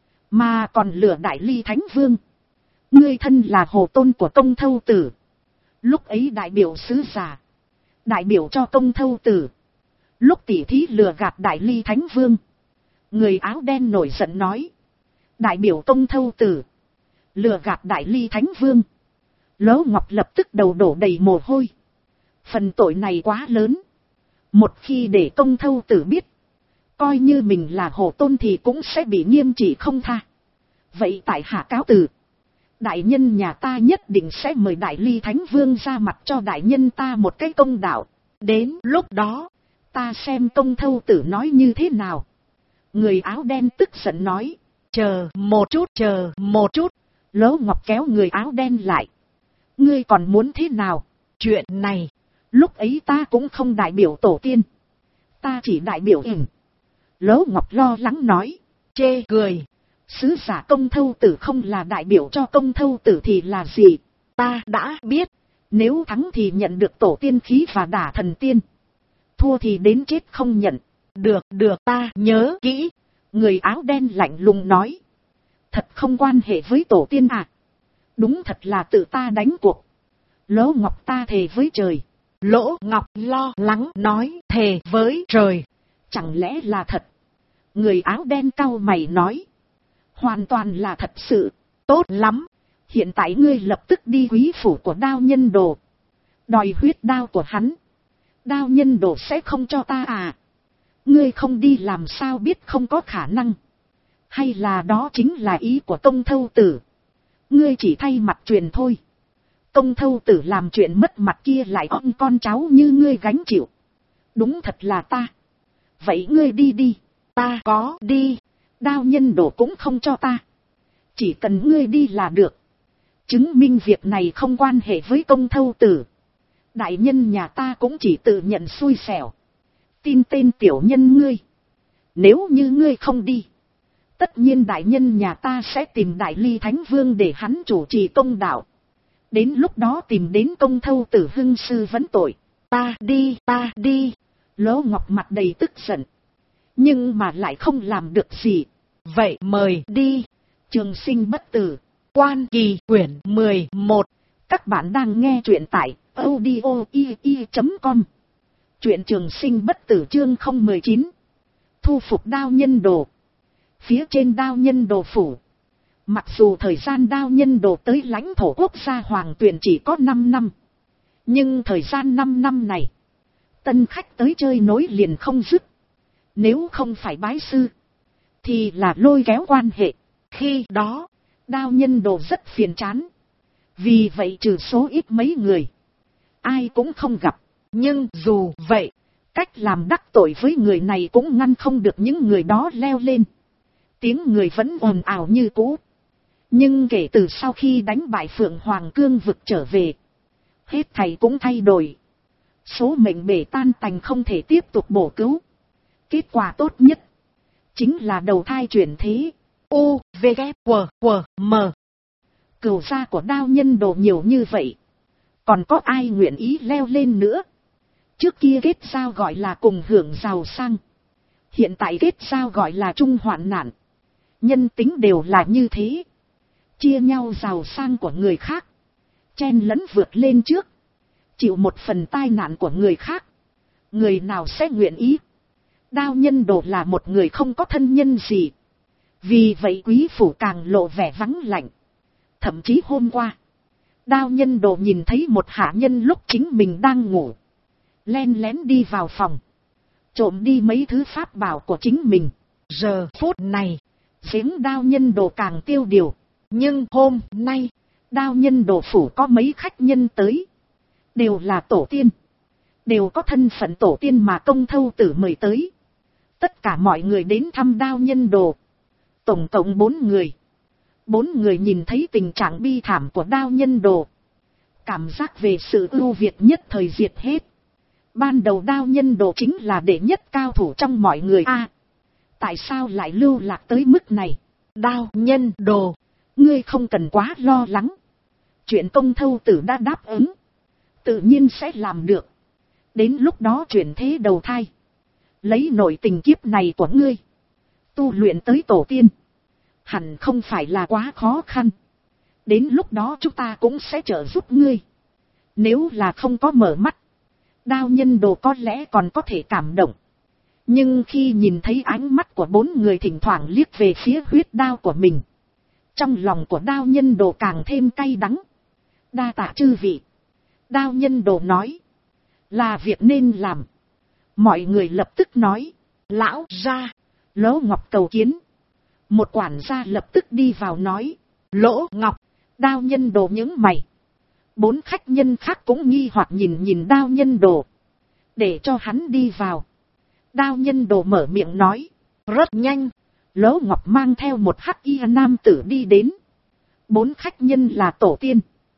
mà còn lừa Đại Ly Thánh Vương. Ngươi thân là hồ tôn của Công Thâu Tử. Lúc ấy đại biểu sứ giả, đại biểu cho Công Thâu Tử. Lúc tỉ thí lừa gạt Đại Ly Thánh Vương. Người áo đen nổi giận nói. Đại biểu Công Thâu Tử, lừa gạt Đại Ly Thánh Vương. Lỗ Ngọc lập tức đầu đổ đầy mồ hôi. Phần tội này quá lớn. Một khi để Công Thâu Tử biết, coi như mình là hồ tôn thì cũng sẽ bị nghiêm trị không tha. Vậy tại hạ cáo từ. Đại nhân nhà ta nhất định sẽ mời Đại Ly Thánh Vương ra mặt cho đại nhân ta một cái công đạo. Đến lúc đó, ta xem Công Thâu Tử nói như thế nào. Người áo đen tức giận nói. Chờ một chút. Lỗ Ngọc kéo người áo đen lại. Ngươi còn muốn thế nào? Chuyện này, lúc ấy ta cũng không đại biểu tổ tiên. Ta chỉ đại biểu ỉn. Lỗ Ngọc lo lắng nói. Chê cười. Sứ giả Công Thâu Tử không là đại biểu cho Công Thâu Tử thì là gì? Ta đã biết. Nếu thắng thì nhận được tổ tiên khí và Đả thần tiên. Thua thì đến chết không nhận. Được ta nhớ kỹ. Người áo đen lạnh lùng nói. Thật không quan hệ với tổ tiên à? Đúng thật là tự ta đánh cuộc. Lỗ Ngọc ta thề với trời. Lỗ Ngọc lo lắng nói, thề với trời. Chẳng lẽ là thật? Người áo đen cau mày nói. Hoàn toàn là thật sự. Tốt lắm. Hiện tại ngươi lập tức đi quý phủ của Đao Nhân Đồ. Đòi huyết đao của hắn. Đao Nhân Đồ sẽ không cho ta à? Ngươi không đi làm sao biết không có khả năng. Hay là đó chính là ý của Tông Thâu Tử? Ngươi chỉ thay mặt truyền thôi. Tông Thâu Tử làm chuyện mất mặt kia lại ôm con cháu như ngươi gánh chịu. Đúng thật là ta. Vậy ngươi đi đi. Ta có đi. Đao Nhân Đồ cũng không cho ta. Chỉ cần ngươi đi là được. Chứng minh việc này không quan hệ với Tông Thâu Tử. Đại nhân nhà ta cũng chỉ tự nhận xui xẻo. Tin tên tiểu nhân ngươi. Nếu như ngươi không đi, tất nhiên đại nhân nhà ta sẽ tìm Đại Ly Thánh Vương để hắn chủ trì công đạo. Đến lúc đó tìm đến Tông Thâu Tử hưng sư vấn tội. Ta đi, ta đi. Lỗ Ngọc mặt đầy tức giận. Nhưng mà lại không làm được gì. Vậy mời đi. Trường Sinh Bất Tử. Quan Kỳ quyển 11. Các bạn đang nghe truyện tại audio.com. Truyện Trường Sinh Bất Tử chương 019. Thu phục Đao Nhân Đồ. Phía trên Đao Nhân Đồ phủ. Mặc dù thời gian Đao Nhân Đồ tới lãnh thổ quốc gia Hoàng Tuyền chỉ có 5 năm. Nhưng thời gian 5 năm này, tân khách tới chơi nối liền không dứt. Nếu không phải bái sư, thì là lôi kéo quan hệ. Khi đó, Đao Nhân Đồ rất phiền chán. Vì vậy trừ số ít mấy người, ai cũng không gặp. Nhưng dù vậy, cách làm đắc tội với người này cũng ngăn không được những người đó leo lên. Tiếng người vẫn ồn ào như cũ. Nhưng kể từ sau khi đánh bại Phượng Hoàng Cương vực trở về, hết thầy cũng thay đổi. Số mệnh bể tan tành không thể tiếp tục bổ cứu. Kết quả tốt nhất chính là đầu thai chuyển thế. U, V, K, W, W, M. Cửu gia của Đao Nhân Đồ nhiều như vậy, còn có ai nguyện ý leo lên nữa? Trước kia kết giao gọi là cùng hưởng giàu sang, hiện tại kết giao gọi là chung hoạn nạn. Nhân tính đều là như thế, chia nhau giàu sang của người khác, chen lẫn vượt lên trước, chịu một phần tai nạn của người khác. Người nào sẽ nguyện ý? Đao Nhân Đồ là một người không có thân nhân gì, vì vậy quý phủ càng lộ vẻ vắng lạnh. Thậm chí hôm qua, Đao Nhân Đồ nhìn thấy một hạ nhân lúc chính mình đang ngủ, len lén đi vào phòng, trộm đi mấy thứ pháp bảo của chính mình. Giờ phút này, giếng Đao Nhân Đồ càng tiêu điều. Nhưng hôm nay, Đao Nhân Đồ phủ có mấy khách nhân tới, đều là tổ tiên, đều có thân phận tổ tiên mà Tông Thâu Tử mời tới. Tất cả mọi người đến thăm Đao Nhân Đồ, tổng cộng 4 người. 4 người nhìn thấy tình trạng bi thảm của Đao Nhân Đồ, cảm giác về sự ưu việt nhất thời diệt hết. Ban đầu Đao Nhân Đồ chính là đệ nhất cao thủ trong mọi người a. Tại sao lại lưu lạc tới mức này? Đao Nhân Đồ, ngươi không cần quá lo lắng. Chuyện Tông Thâu Tử đã đáp ứng, tự nhiên sẽ làm được. Đến lúc đó chuyển thế đầu thai, lấy nội tình kiếp này của ngươi, tu luyện tới tổ tiên, hẳn không phải là quá khó khăn. Đến lúc đó chúng ta cũng sẽ trợ giúp ngươi. Nếu là không có mở mắt, Đao Nhân Đồ có lẽ còn có thể cảm động. Nhưng khi nhìn thấy ánh mắt của 4 người thỉnh thoảng liếc về phía huyết đao của mình, trong lòng của Đao Nhân Đồ càng thêm cay đắng. Đa tạ chư vị. Đao Nhân Đồ nói, là việc nên làm. Mọi người lập tức nói, lão gia. Lỗ Ngọc cầu kiến. Một quản gia lập tức đi vào nói, Lỗ Ngọc. Đao Nhân Đồ nhướng mày. 4 khách nhân khác cũng nghi hoặc nhìn Đao Nhân Đồ, để cho hắn đi vào. Đao Nhân Đồ mở miệng nói, rất nhanh. Lỗ Ngọc mang theo một hắc y nam tử đi đến. 4 khách nhân là tổ tiên,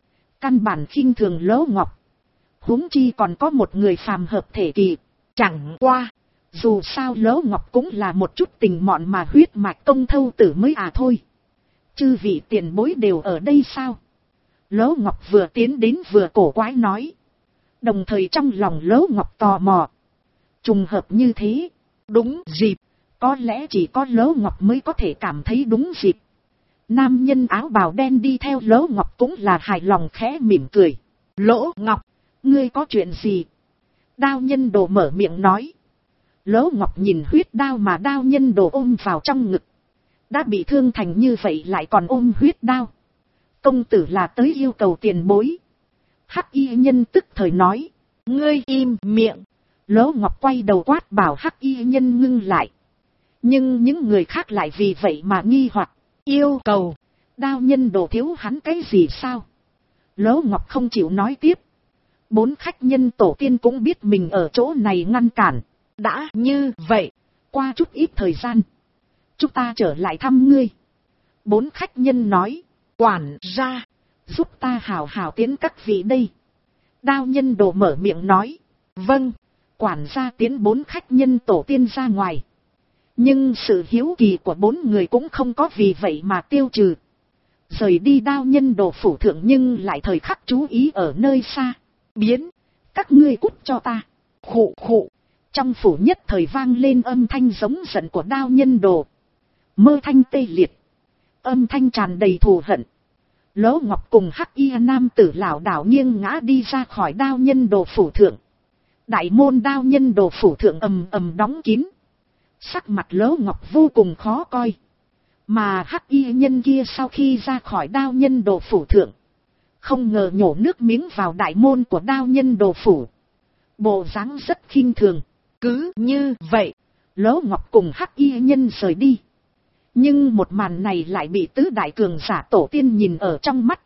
căn bản khinh thường Lỗ Ngọc, huống chi còn có một người phàm hợp thể kỳ. Chẳng qua, dù sao Lỗ Ngọc cũng là một chút tình mọn mà huyết mạch Tông Thâu Tử mới à thôi. Chư vị tiền bối đều ở đây sao? Lỗ Ngọc vừa tiến đến vừa cổ quái nói. Đồng thời trong lòng Lỗ Ngọc tò mò. Trùng hợp như thế, đúng dịp, có lẽ chỉ có Lỗ Ngọc mới có thể cảm thấy đúng dịp. Nam nhân áo bào đen đi theo Lỗ Ngọc cũng là hài lòng khẽ mỉm cười. Lỗ Ngọc, ngươi có chuyện gì? Đao Nhân Đồ mở miệng nói. Lỗ Ngọc nhìn huyết đao mà Đao Nhân Đồ ôm vào trong ngực. Đã bị thương thành như vậy lại còn ôm huyết đao. Công tử là tới yêu cầu tiền bối. Hắc y nhân tức thời nói. ngươi im miệng. Lỗ Ngọc quay đầu quát bảo Hắc y nhân ngưng lại. Nhưng những người khác lại vì vậy mà nghi hoặc. Yêu cầu. Đao Nhân Đồ thiếu hắn cái gì sao? Lỗ Ngọc không chịu nói tiếp. 4 khách nhân tổ tiên cũng biết mình ở chỗ này ngăn cản. Đã như vậy, qua chút ít thời gian, chúng ta trở lại thăm ngươi. 4 khách nhân nói. quản gia, giúp ta hào hào tiến các vị đây. Đao Nhân Đồ mở miệng nói. vâng. Quản gia tiến 4 khách nhân tổ tiên ra ngoài. Nhưng sự hiếu kỳ của 4 người cũng không có vì vậy mà tiêu trừ. Rời đi Đao Nhân Đồ phủ thượng nhưng lại thời khắc chú ý ở nơi xa. Biến, các ngươi cút cho ta. Khụ khụ. Trong phủ nhất thời vang lên âm thanh giống giận của Đao Nhân Đồ. Mơ thanh tê liệt. Âm thanh tràn đầy thù hận. Lỗ Ngọc cùng Hắc y nam tử lảo đảo nghiêng ngã đi ra khỏi Đao Nhân Đồ phủ thượng. Đại môn Đao Nhân Đồ phủ thượng ầm ầm đóng kín. Sắc mặt Lỗ Ngọc vô cùng khó coi. Mà Hắc y nhân kia sau khi ra khỏi Đao Nhân Đồ phủ thượng, không ngờ nhổ nước miếng vào đại môn của Đao Nhân Đồ phủ. Bộ dáng rất khinh thường. Cứ như vậy, Lỗ Ngọc cùng Hắc y nhân rời đi. Nhưng một màn này lại bị tứ đại cường giả tổ tiên nhìn ở trong mắt.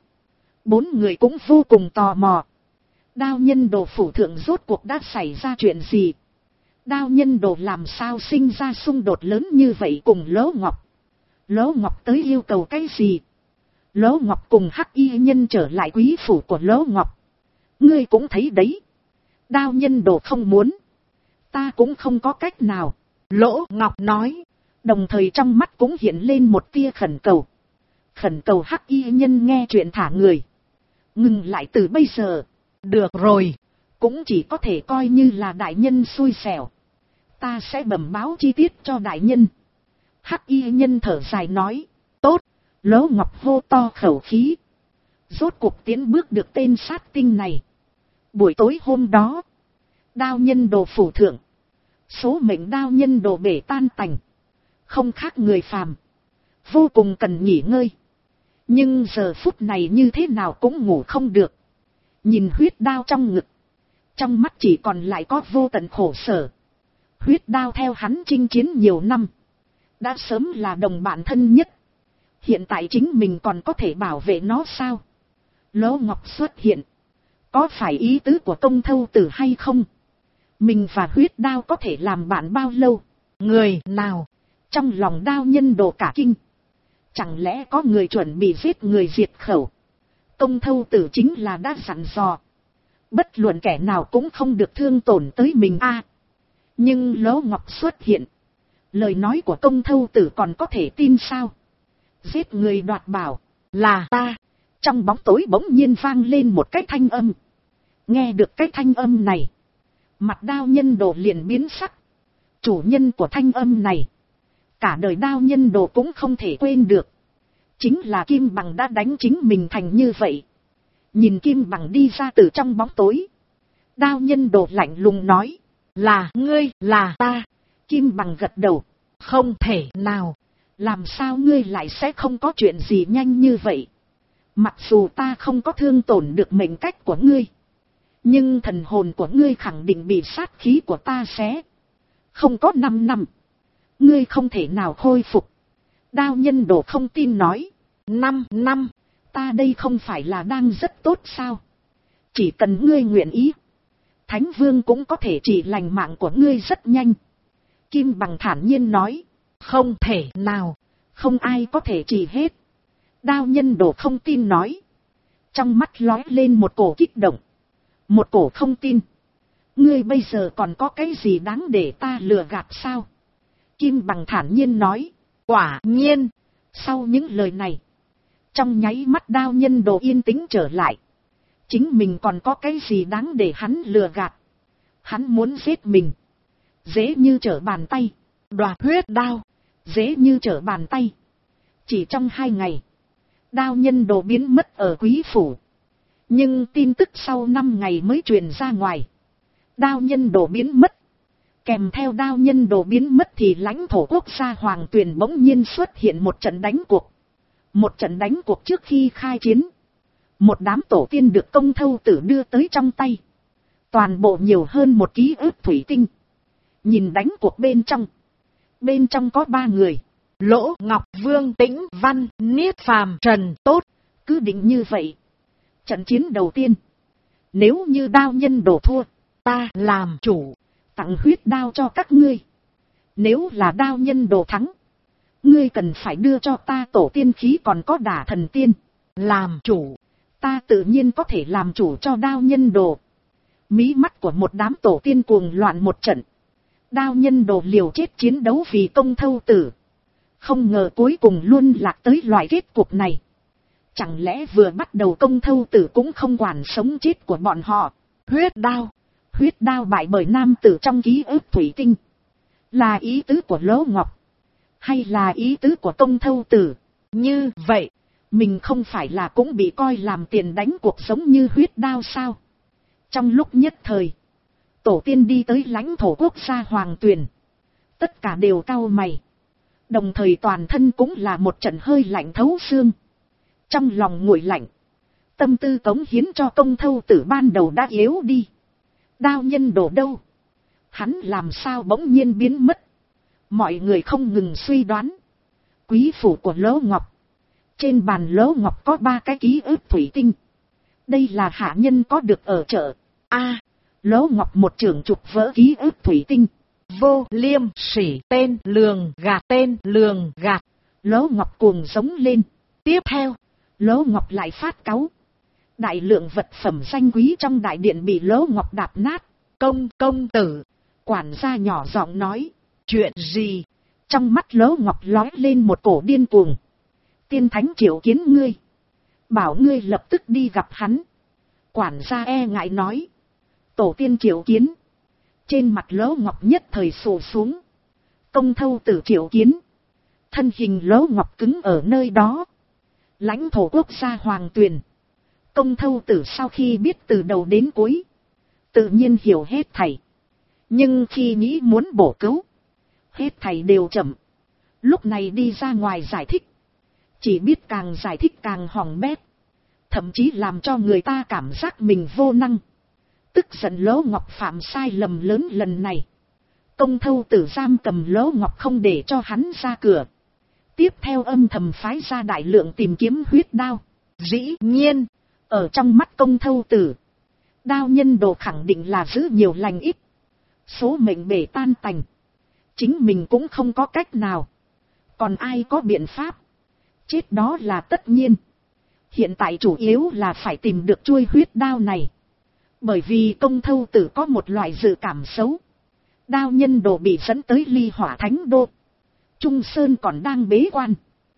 4 người cũng vô cùng tò mò. Đao Nhân Đồ phủ thượng rốt cuộc đã xảy ra chuyện gì? Đao Nhân Đồ làm sao sinh ra xung đột lớn như vậy cùng Lỗ Ngọc? Lỗ Ngọc tới yêu cầu cái gì? Lỗ Ngọc cùng Hắc y nhân trở lại quý phủ của Lỗ Ngọc. Ngươi cũng thấy đấy. Đao Nhân Đồ không muốn. Ta cũng không có cách nào. Lỗ Ngọc nói. Đồng thời trong mắt cũng hiện lên một tia khẩn cầu. Khẩn cầu Hắc y nhân nghe chuyện thả người. Ngừng lại từ bây giờ. Được rồi. Cũng chỉ có thể coi như là đại nhân xui xẻo. Ta sẽ bẩm báo chi tiết cho đại nhân. Hắc y nhân thở dài nói. Tốt. Lỗ Ngọc hô to khẩu khí. Rốt cuộc tiến bước được tên sát tinh này. Buổi tối hôm đó, Đao Nhân Đồ phủ thượng, số mệnh Đao Nhân Đồ bể tan tành. Không khác người phàm, vô cùng cần nghỉ ngơi. Nhưng giờ phút này như thế nào cũng ngủ không được. Nhìn huyết đao trong ngực, trong mắt chỉ còn lại có vô tận khổ sở. Huyết đao theo hắn chinh chiến nhiều năm, đã sớm là đồng bạn thân nhất. Hiện tại chính mình còn có thể bảo vệ nó sao? Lỗ Ngọc xuất hiện, có phải ý tứ của Công Thâu Tử hay không? Mình và huyết đao có thể làm bạn bao lâu? Người nào? Trong lòng Đao Nhân Đồ cả kinh. Chẳng lẽ có người chuẩn bị giết người diệt khẩu? Công Thâu Tử chính là đã dặn dò. Bất luận kẻ nào cũng không được thương tổn tới mình a. Nhưng Lỗ Ngọc xuất hiện. Lời nói của Công Thâu Tử còn có thể tin sao? Giết người đoạt bảo, là ta. Trong bóng tối bỗng nhiên vang lên một cái thanh âm. Nghe được cái thanh âm này, mặt Đao Nhân Đồ liền biến sắc. Chủ nhân của thanh âm này, cả đời Đao Nhân Đồ cũng không thể quên được. Chính là Kim Bằng đã đánh chính mình thành như vậy. Nhìn Kim Bằng đi ra từ trong bóng tối, Đao Nhân Đồ lạnh lùng nói. Là ngươi, là ta. Kim Bằng gật đầu. Không thể nào. Làm sao ngươi lại sẽ không có chuyện gì nhanh như vậy? Mặc dù ta không có thương tổn được mệnh cách của ngươi, nhưng thần hồn của ngươi khẳng định bị sát khí của ta xé. Không có 5 năm, ngươi không thể nào khôi phục. Đao Nhân Đồ không tin nói. 5 năm, ta đây không phải là đang rất tốt sao? Chỉ cần ngươi nguyện ý, Thánh Vương cũng có thể chỉ lành mạng của ngươi rất nhanh. Kim Bằng thản nhiên nói. Không thể nào. Không ai có thể chỉ hết. Đao Nhân Đồ không tin nói. Trong mắt lóe lên một cổ kích động, một cổ không tin. Ngươi bây giờ còn có cái gì đáng để ta lừa gạt sao? Kim Bằng thản nhiên nói. Quả nhiên. Sau những lời này, trong nháy mắt Đao Nhân Đồ yên tĩnh trở lại. Chính mình còn có cái gì đáng để hắn lừa gạt? Hắn muốn giết mình, dễ như trở bàn tay. Đoạt huyết đao, dễ như trở bàn tay. Chỉ trong 2 ngày, Đao nhân đồ biến mất ở quý phủ. Nhưng tin tức sau 5 ngày mới truyền ra ngoài. Đao nhân đồ biến mất. Kèm theo đao nhân đồ biến mất thì lãnh thổ quốc gia Hoàng Tuyền bỗng nhiên xuất hiện một trận đánh cuộc. Một trận đánh cuộc trước khi khai chiến. Một đám tổ tiên được Công Thâu Tử đưa tới trong tay. Toàn bộ nhiều hơn 1 ký ức thủy tinh. Nhìn đánh cuộc bên trong. Bên trong có 3 người. Lỗ Ngọc, Vương Tĩnh, Văn, Niết Phàm, Trần Tốt. Cứ định như vậy. Trận chiến đầu tiên. Nếu như đao nhân đồ thua, ta làm chủ. Tặng huyết đao cho các ngươi. Nếu là đao nhân đồ thắng, ngươi cần phải đưa cho ta tổ tiên khí còn có đả thần tiên. Làm chủ. Ta tự nhiên có thể làm chủ cho đao nhân đồ. Mí mắt của một đám tổ tiên cuồng loạn một trận. Đao nhân đồ liều chết chiến đấu vì Công Thâu Tử. Không ngờ cuối cùng luôn lạc tới loại kết cục này. Chẳng lẽ vừa bắt đầu Công Thâu Tử cũng không quản sống chết của bọn họ. Huyết đao. Huyết đao bại bởi nam tử trong ký ức thủy tinh. Là ý tứ của Lỗ Ngọc. Hay là ý tứ của Công Thâu Tử. Như vậy, mình không phải là cũng bị coi làm tiền đánh cuộc sống như huyết đao sao? Trong lúc nhất thời, tổ tiên đi tới lãnh thổ quốc gia Hoàng Tuyền. Tất cả đều cau mày. Đồng thời toàn thân cũng là một trận hơi lạnh thấu xương. Trong lòng nguội lạnh. Tâm tư cống hiến cho Công Thâu Tử ban đầu đã yếu đi. Đao nhân đồ đâu? Hắn làm sao bỗng nhiên biến mất? Mọi người không ngừng suy đoán. Quý phủ của Lỗ Ngọc. Trên bàn Lỗ Ngọc có 3 cái ký ức thủy tinh. Đây là hạ nhân có được ở chợ. Lỗ Ngọc một trưởng chụp vỡ ký ức thủy tinh. Vô Liêm Sỉ, tên lường gạt, tên lường gạt. Lỗ Ngọc cuồng giống lên. Tiếp theo, Lỗ Ngọc lại phát cáu. Đại lượng vật phẩm danh quý trong đại điện bị Lỗ Ngọc đạp nát. Công tử. Quản gia nhỏ giọng nói. Chuyện gì? Trong mắt Lỗ Ngọc lóe lên một cổ điên cuồng. Tiên thánh triệu kiến ngươi. Bảo ngươi lập tức đi gặp hắn. Quản gia e ngại nói. Tổ tiên triệu kiến. Trên mặt Lỗ Ngọc nhất thời sụ xuống. Công Thâu Tử triệu kiến. Thân hình Lỗ Ngọc cứng ở nơi đó. Lãnh thổ quốc gia Hoàng Tuyền. Công Thâu Tử sau khi biết từ đầu đến cuối. Tự nhiên hiểu hết thảy. Nhưng khi nghĩ muốn bổ cứu. Hết thảy đều chậm. Lúc này đi ra ngoài giải thích. Chỉ biết càng giải thích càng hỏng bét. Thậm chí làm cho người ta cảm giác mình vô năng. Tức giận Lỗ Ngọc phạm sai lầm lớn lần này. Công Thâu Tử giam cầm Lỗ Ngọc không để cho hắn ra cửa. Tiếp theo âm thầm phái ra đại lượng tìm kiếm huyết đao. Dĩ nhiên, ở trong mắt Công Thâu Tử, đao nhân đồ khẳng định là giữ nhiều lành ít. Số mệnh bể tan tành. Chính mình cũng không có cách nào. Còn ai có biện pháp? Chết đó là tất nhiên. Hiện tại chủ yếu là phải tìm được chuôi huyết đao này. Bởi vì Công Thâu Tử có một loại dự cảm xấu. Đao nhân đồ bị dẫn tới Ly Hỏa Thánh Đô. Trung Sơn còn đang bế quan.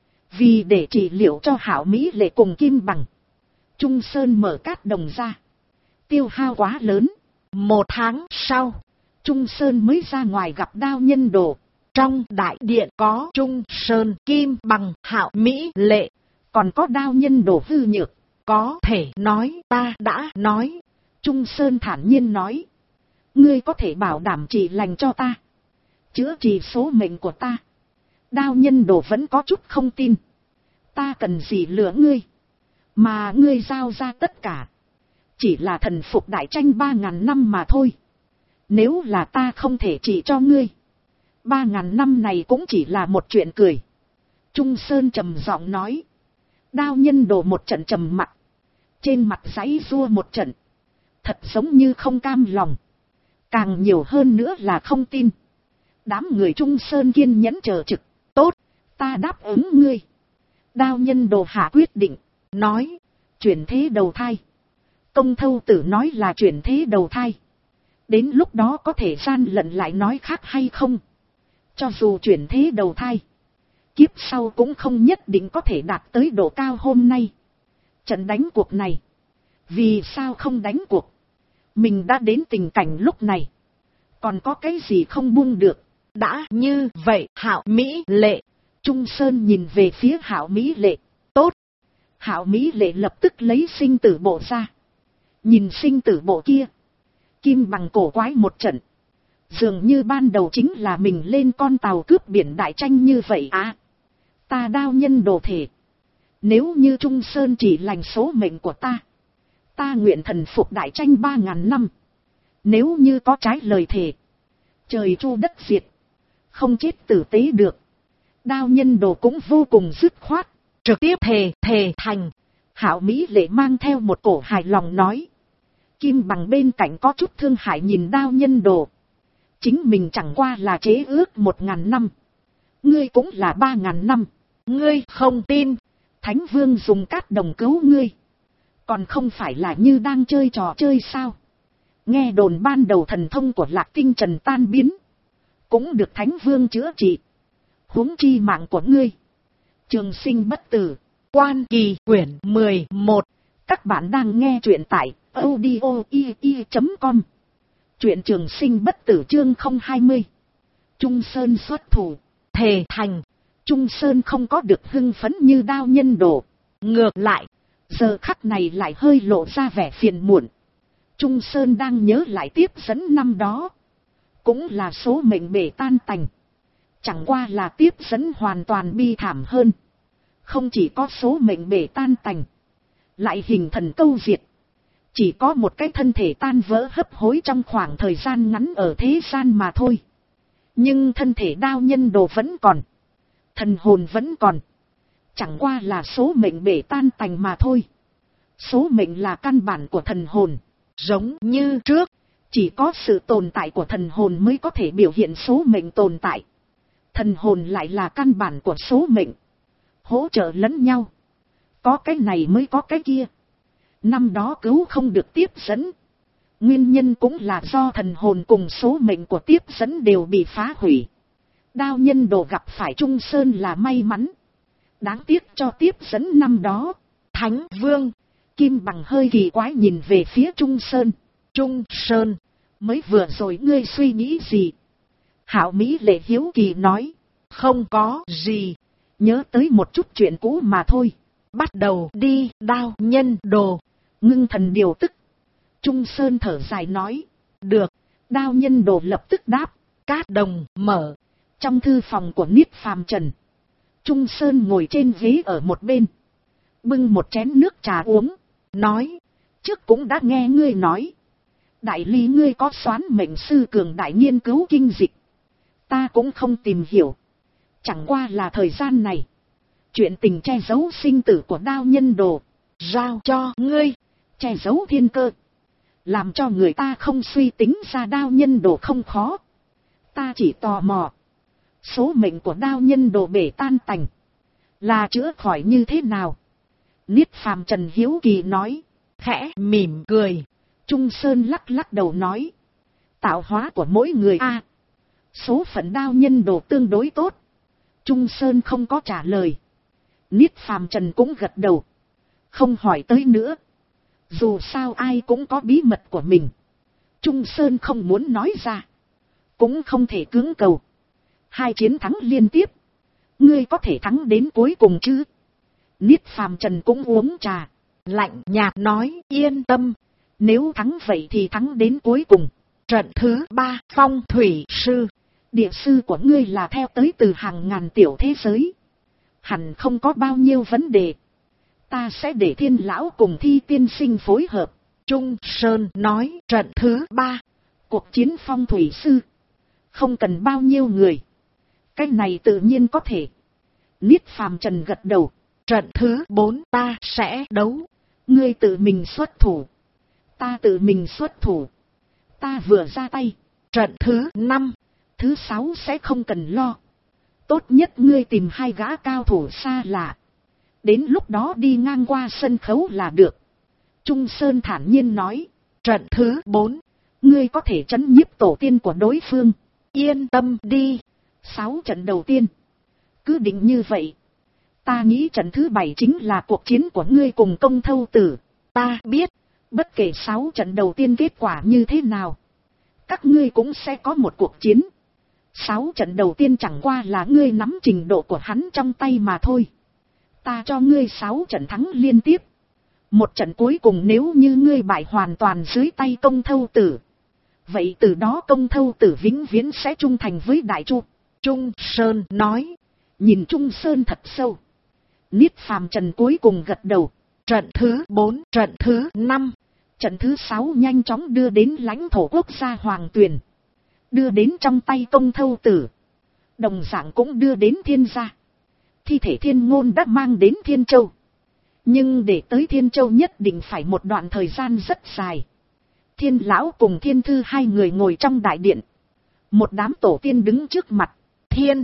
Vì để trị liệu cho Hảo Mỹ Lệ cùng Kim Bằng, Trung Sơn mở cát đồng ra. Tiêu hao quá lớn. 1 tháng sau, Trung Sơn mới ra ngoài gặp đao nhân đồ. Trong đại điện có Trung Sơn, Kim Bằng, Hạo Mỹ Lệ. Còn có đao nhân đồ hư nhược. Có thể nói ta đã nói. Trung Sơn thản nhiên nói. Ngươi có thể bảo đảm trị lành cho ta. Chữa trị số mệnh của ta. Đao nhân đồ vẫn có chút không tin. Ta cần gì lừa ngươi. Mà ngươi giao ra tất cả. Chỉ là thần phục đại tranh 3.000 năm mà thôi. Nếu là ta không thể trị cho ngươi. 3.000 năm này cũng chỉ là một chuyện cười. Trung Sơn trầm giọng nói. Đao nhân đồ một trận trầm mặc. Trên mặt giãy giụa một trận. Thật giống như không cam lòng. Càng nhiều hơn nữa là không tin. Đám người Trung Sơn kiên nhẫn chờ trực. Tốt, ta đáp ứng ngươi. Đao nhân đồ hạ quyết định. Nói, chuyển thế đầu thai. Công Thâu Tử nói là chuyển thế đầu thai. Đến lúc đó có thể gian lận lại nói khác hay không. Cho dù chuyển thế đầu thai, kiếp sau cũng không nhất định có thể đạt tới độ cao hôm nay. Trận đánh cuộc này, vì sao không đánh cuộc? Mình đã đến tình cảnh lúc này, còn có cái gì không buông được? Đã như vậy, Hạo Mỹ Lệ. Trung Sơn nhìn về phía Hạo Mỹ Lệ. Tốt, Hạo Mỹ Lệ lập tức lấy sinh tử bộ ra. Nhìn sinh tử bộ kia. Kim Bằng cổ quái một trận. Dường như ban đầu chính là mình lên con tàu cướp biển đại tranh như vậy à. Ta Đao Nhân Đồ thể. Nếu như Trung Sơn chỉ lành số mệnh của ta. Ta nguyện thần phục đại tranh 3.000 năm. Nếu như có trái lời thề. Trời chu đất diệt. Không chết tử tế được. Đao Nhân Đồ cũng vô cùng dứt khoát. Trực tiếp thề thành. Hạo Mỹ Lệ mang theo một cổ hài lòng nói. Kim Bằng bên cạnh có chút thương hại nhìn Đao Nhân Đồ. Chính mình chẳng qua là chế ước 1.000 năm. Ngươi cũng là 3.000 năm. Ngươi không tin. Thánh Vương dùng cát đồng cứu ngươi. Còn không phải là như đang chơi trò chơi sao. Nghe đồn ban đầu thần thông của Lạc Tinh Trần tan biến. Cũng được Thánh Vương chữa trị. Huống chi mạng của ngươi. Trường sinh bất tử. Quan Kỳ quyển 11. Các bạn đang nghe truyện tại audio.com. Truyện Trường Sinh bất tử chương 020. Trung Sơn xuất thủ. Thề thành. Trung Sơn không có được hưng phấn như Đao Nhân Đồ. Ngược lại. Giờ khắc này lại hơi lộ ra vẻ phiền muộn. Trung Sơn đang nhớ lại tiếp dẫn năm đó. Cũng là số mệnh bể tan tành. Chẳng qua là tiếp dẫn hoàn toàn bi thảm hơn. Không chỉ có số mệnh bể tan tành. Lại hình thần câu diệt. Chỉ có một cái thân thể tan vỡ hấp hối trong khoảng thời gian ngắn ở thế gian mà thôi. Nhưng thân thể Đao Nhân Đồ vẫn còn. Thần hồn vẫn còn. Chẳng qua là số mệnh bể tan tành mà thôi. Số mệnh là căn bản của thần hồn. Giống như trước. Chỉ có sự tồn tại của thần hồn mới có thể biểu hiện số mệnh tồn tại. Thần hồn lại là căn bản của số mệnh. Hỗ trợ lẫn nhau. Có cái này mới có cái kia. Năm đó cứu không được tiếp dẫn. Nguyên nhân cũng là do thần hồn cùng số mệnh của tiếp dẫn đều bị phá hủy. Đao Nhân Đồ gặp phải Trung Sơn là may mắn. Đáng tiếc cho tiếp dẫn năm đó. Thánh Vương. Kim Bằng hơi kỳ quái nhìn về phía Trung Sơn. Trung Sơn. Mới vừa rồi ngươi suy nghĩ gì? Hạo Mỹ Lệ hiếu kỳ nói. Không có gì. Nhớ tới một chút chuyện cũ mà thôi. Bắt đầu đi Đao Nhân Đồ. Ngưng thần điều tức. Trung Sơn thở dài nói. Được. Đao Nhân Đồ lập tức đáp. Cát đồng mở. Trong thư phòng của Niết Phàm Trần. Trung Sơn ngồi trên ghế ở một bên. Bưng một chén nước trà uống. Nói. Trước cũng đã nghe ngươi nói. Đại ly ngươi có soán mệnh sư cường đại nghiên cứu kinh dịch. Ta cũng không tìm hiểu. Chẳng qua là thời gian này. Chuyện tình che giấu sinh tử của Đao Nhân Đồ. Giao cho ngươi. Che giấu thiên cơ. Làm cho người ta không suy tính ra Đao Nhân Đồ không khó. Ta chỉ tò mò. Số mệnh của Đao Nhân Đồ bể tan tành. Là chữa khỏi như thế nào? Niết Phàm Trần hiếu kỳ nói. Khẽ mỉm cười. Trung Sơn lắc lắc đầu nói. Tạo hóa của mỗi người a. Số phận Đao Nhân Đồ tương đối tốt. Trung Sơn không có trả lời. Niết Phàm Trần cũng gật đầu. Không hỏi tới nữa. Dù sao ai cũng có bí mật của mình. Trung Sơn không muốn nói ra. Cũng không thể cưỡng cầu. 2 chiến thắng liên tiếp. Ngươi có thể thắng đến cuối cùng chứ? Niết Phàm Trần cũng uống trà. Lạnh nhạt nói yên tâm. Nếu thắng vậy thì thắng đến cuối cùng. Trận thứ 3 phong thủy sư. Địa sư của ngươi là theo tới từ hàng ngàn tiểu thế giới. Hẳn không có bao nhiêu vấn đề. Ta sẽ để Thiên Lão cùng Thi tiên sinh phối hợp. Trung Sơn nói trận thứ 3. Cuộc chiến phong thủy sư. Không cần bao nhiêu người. Cái này tự nhiên có thể. Niết Phàm Trần gật đầu. Trận thứ 4 ta sẽ đấu. Ngươi tự mình xuất thủ. Ta tự mình xuất thủ. Ta vừa ra tay. Trận thứ 5. Thứ 6 sẽ không cần lo. Tốt nhất ngươi tìm 2 gã cao thủ xa lạ. Đến lúc đó đi ngang qua sân khấu là được. Trung Sơn thản nhiên nói. Trận thứ 4. Ngươi có thể trấn nhiếp tổ tiên của đối phương. Yên tâm đi. 6 trận đầu tiên. Cứ định như vậy. Ta nghĩ trận thứ 7 chính là cuộc chiến của ngươi cùng Công Thâu Tử. Ta biết. Bất kể 6 trận đầu tiên kết quả như thế nào. Các ngươi cũng sẽ có một cuộc chiến. 6 trận đầu tiên chẳng qua là ngươi nắm trình độ của hắn trong tay mà thôi. ta cho ngươi 6 trận thắng liên tiếp. Một trận cuối cùng nếu như ngươi bại hoàn toàn dưới tay Công Thâu Tử, vậy từ đó Công Thâu Tử vĩnh viễn sẽ trung thành với Đại Chu. Trung Sơn nói. Nhìn Trung Sơn thật sâu. Niết Phàm Trần cuối cùng gật đầu. Trận thứ 4, trận thứ 5. Trận thứ 6 nhanh chóng đưa đến lãnh thổ quốc gia Hoàng Tuyền. Đưa đến trong tay Công Thâu Tử. Đồng dạng cũng đưa đến Thiên gia. Thi thể Thiên Ngôn đã mang đến Thiên Châu. Nhưng để tới Thiên Châu nhất định phải một đoạn thời gian rất dài. Thiên Lão cùng Thiên Thư hai người ngồi trong đại điện. Một đám tổ tiên đứng trước mặt. Thiên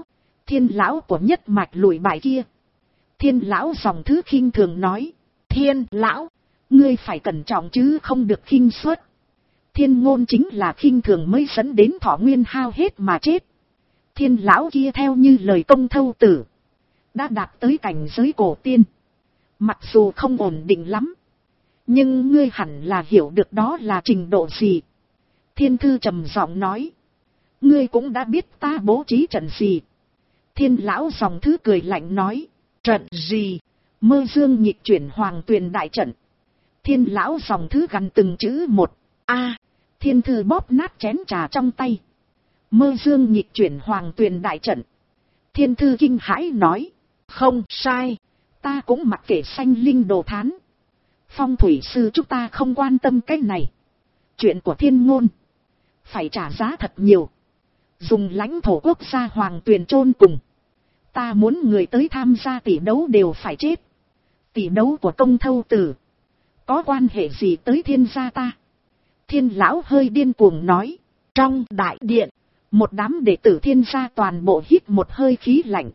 Lão của nhất mạch lùi bại kia. Thiên Lão dòng thứ khinh thường nói. Thiên Lão, ngươi phải cẩn trọng chứ không được khinh suất. Thiên Ngôn chính là khinh thường mới dẫn đến thọ nguyên hao hết mà chết. Thiên Lão kia theo như lời Công Thâu Tử, đã đạt tới cảnh giới cổ tiên. Mặc dù không ổn định lắm, nhưng ngươi hẳn là hiểu được đó là trình độ gì. Thiên Thư trầm giọng nói. Ngươi cũng đã biết ta bố trí trận gì. Thiên Lão dòng thứ cười lạnh nói. Trận gì? Mơ dương nhịp chuyển Hoàng Tuyền đại trận. Thiên Lão dòng thứ gằn từng chữ một. A. Thiên Thư bóp nát chén trà trong tay. Mơ dương nhịp chuyển Hoàng Tuyền đại trận. Thiên Thư kinh hãi nói. Không sai. Ta cũng mặc kệ sanh linh đồ thán. Phong thủy sư chúng ta không quan tâm cái này. Chuyện của Thiên Ngôn phải trả giá thật nhiều. Dùng lãnh thổ quốc gia Hoàng Tuyền chôn cùng. Ta muốn người tới tham gia tỷ đấu đều phải chết. Tỷ đấu của Công Thâu Tử có quan hệ gì tới Thiên gia ta? Thiên Lão hơi điên cuồng nói. Trong đại điện, một đám đệ tử Thiên gia toàn bộ hít một hơi khí lạnh.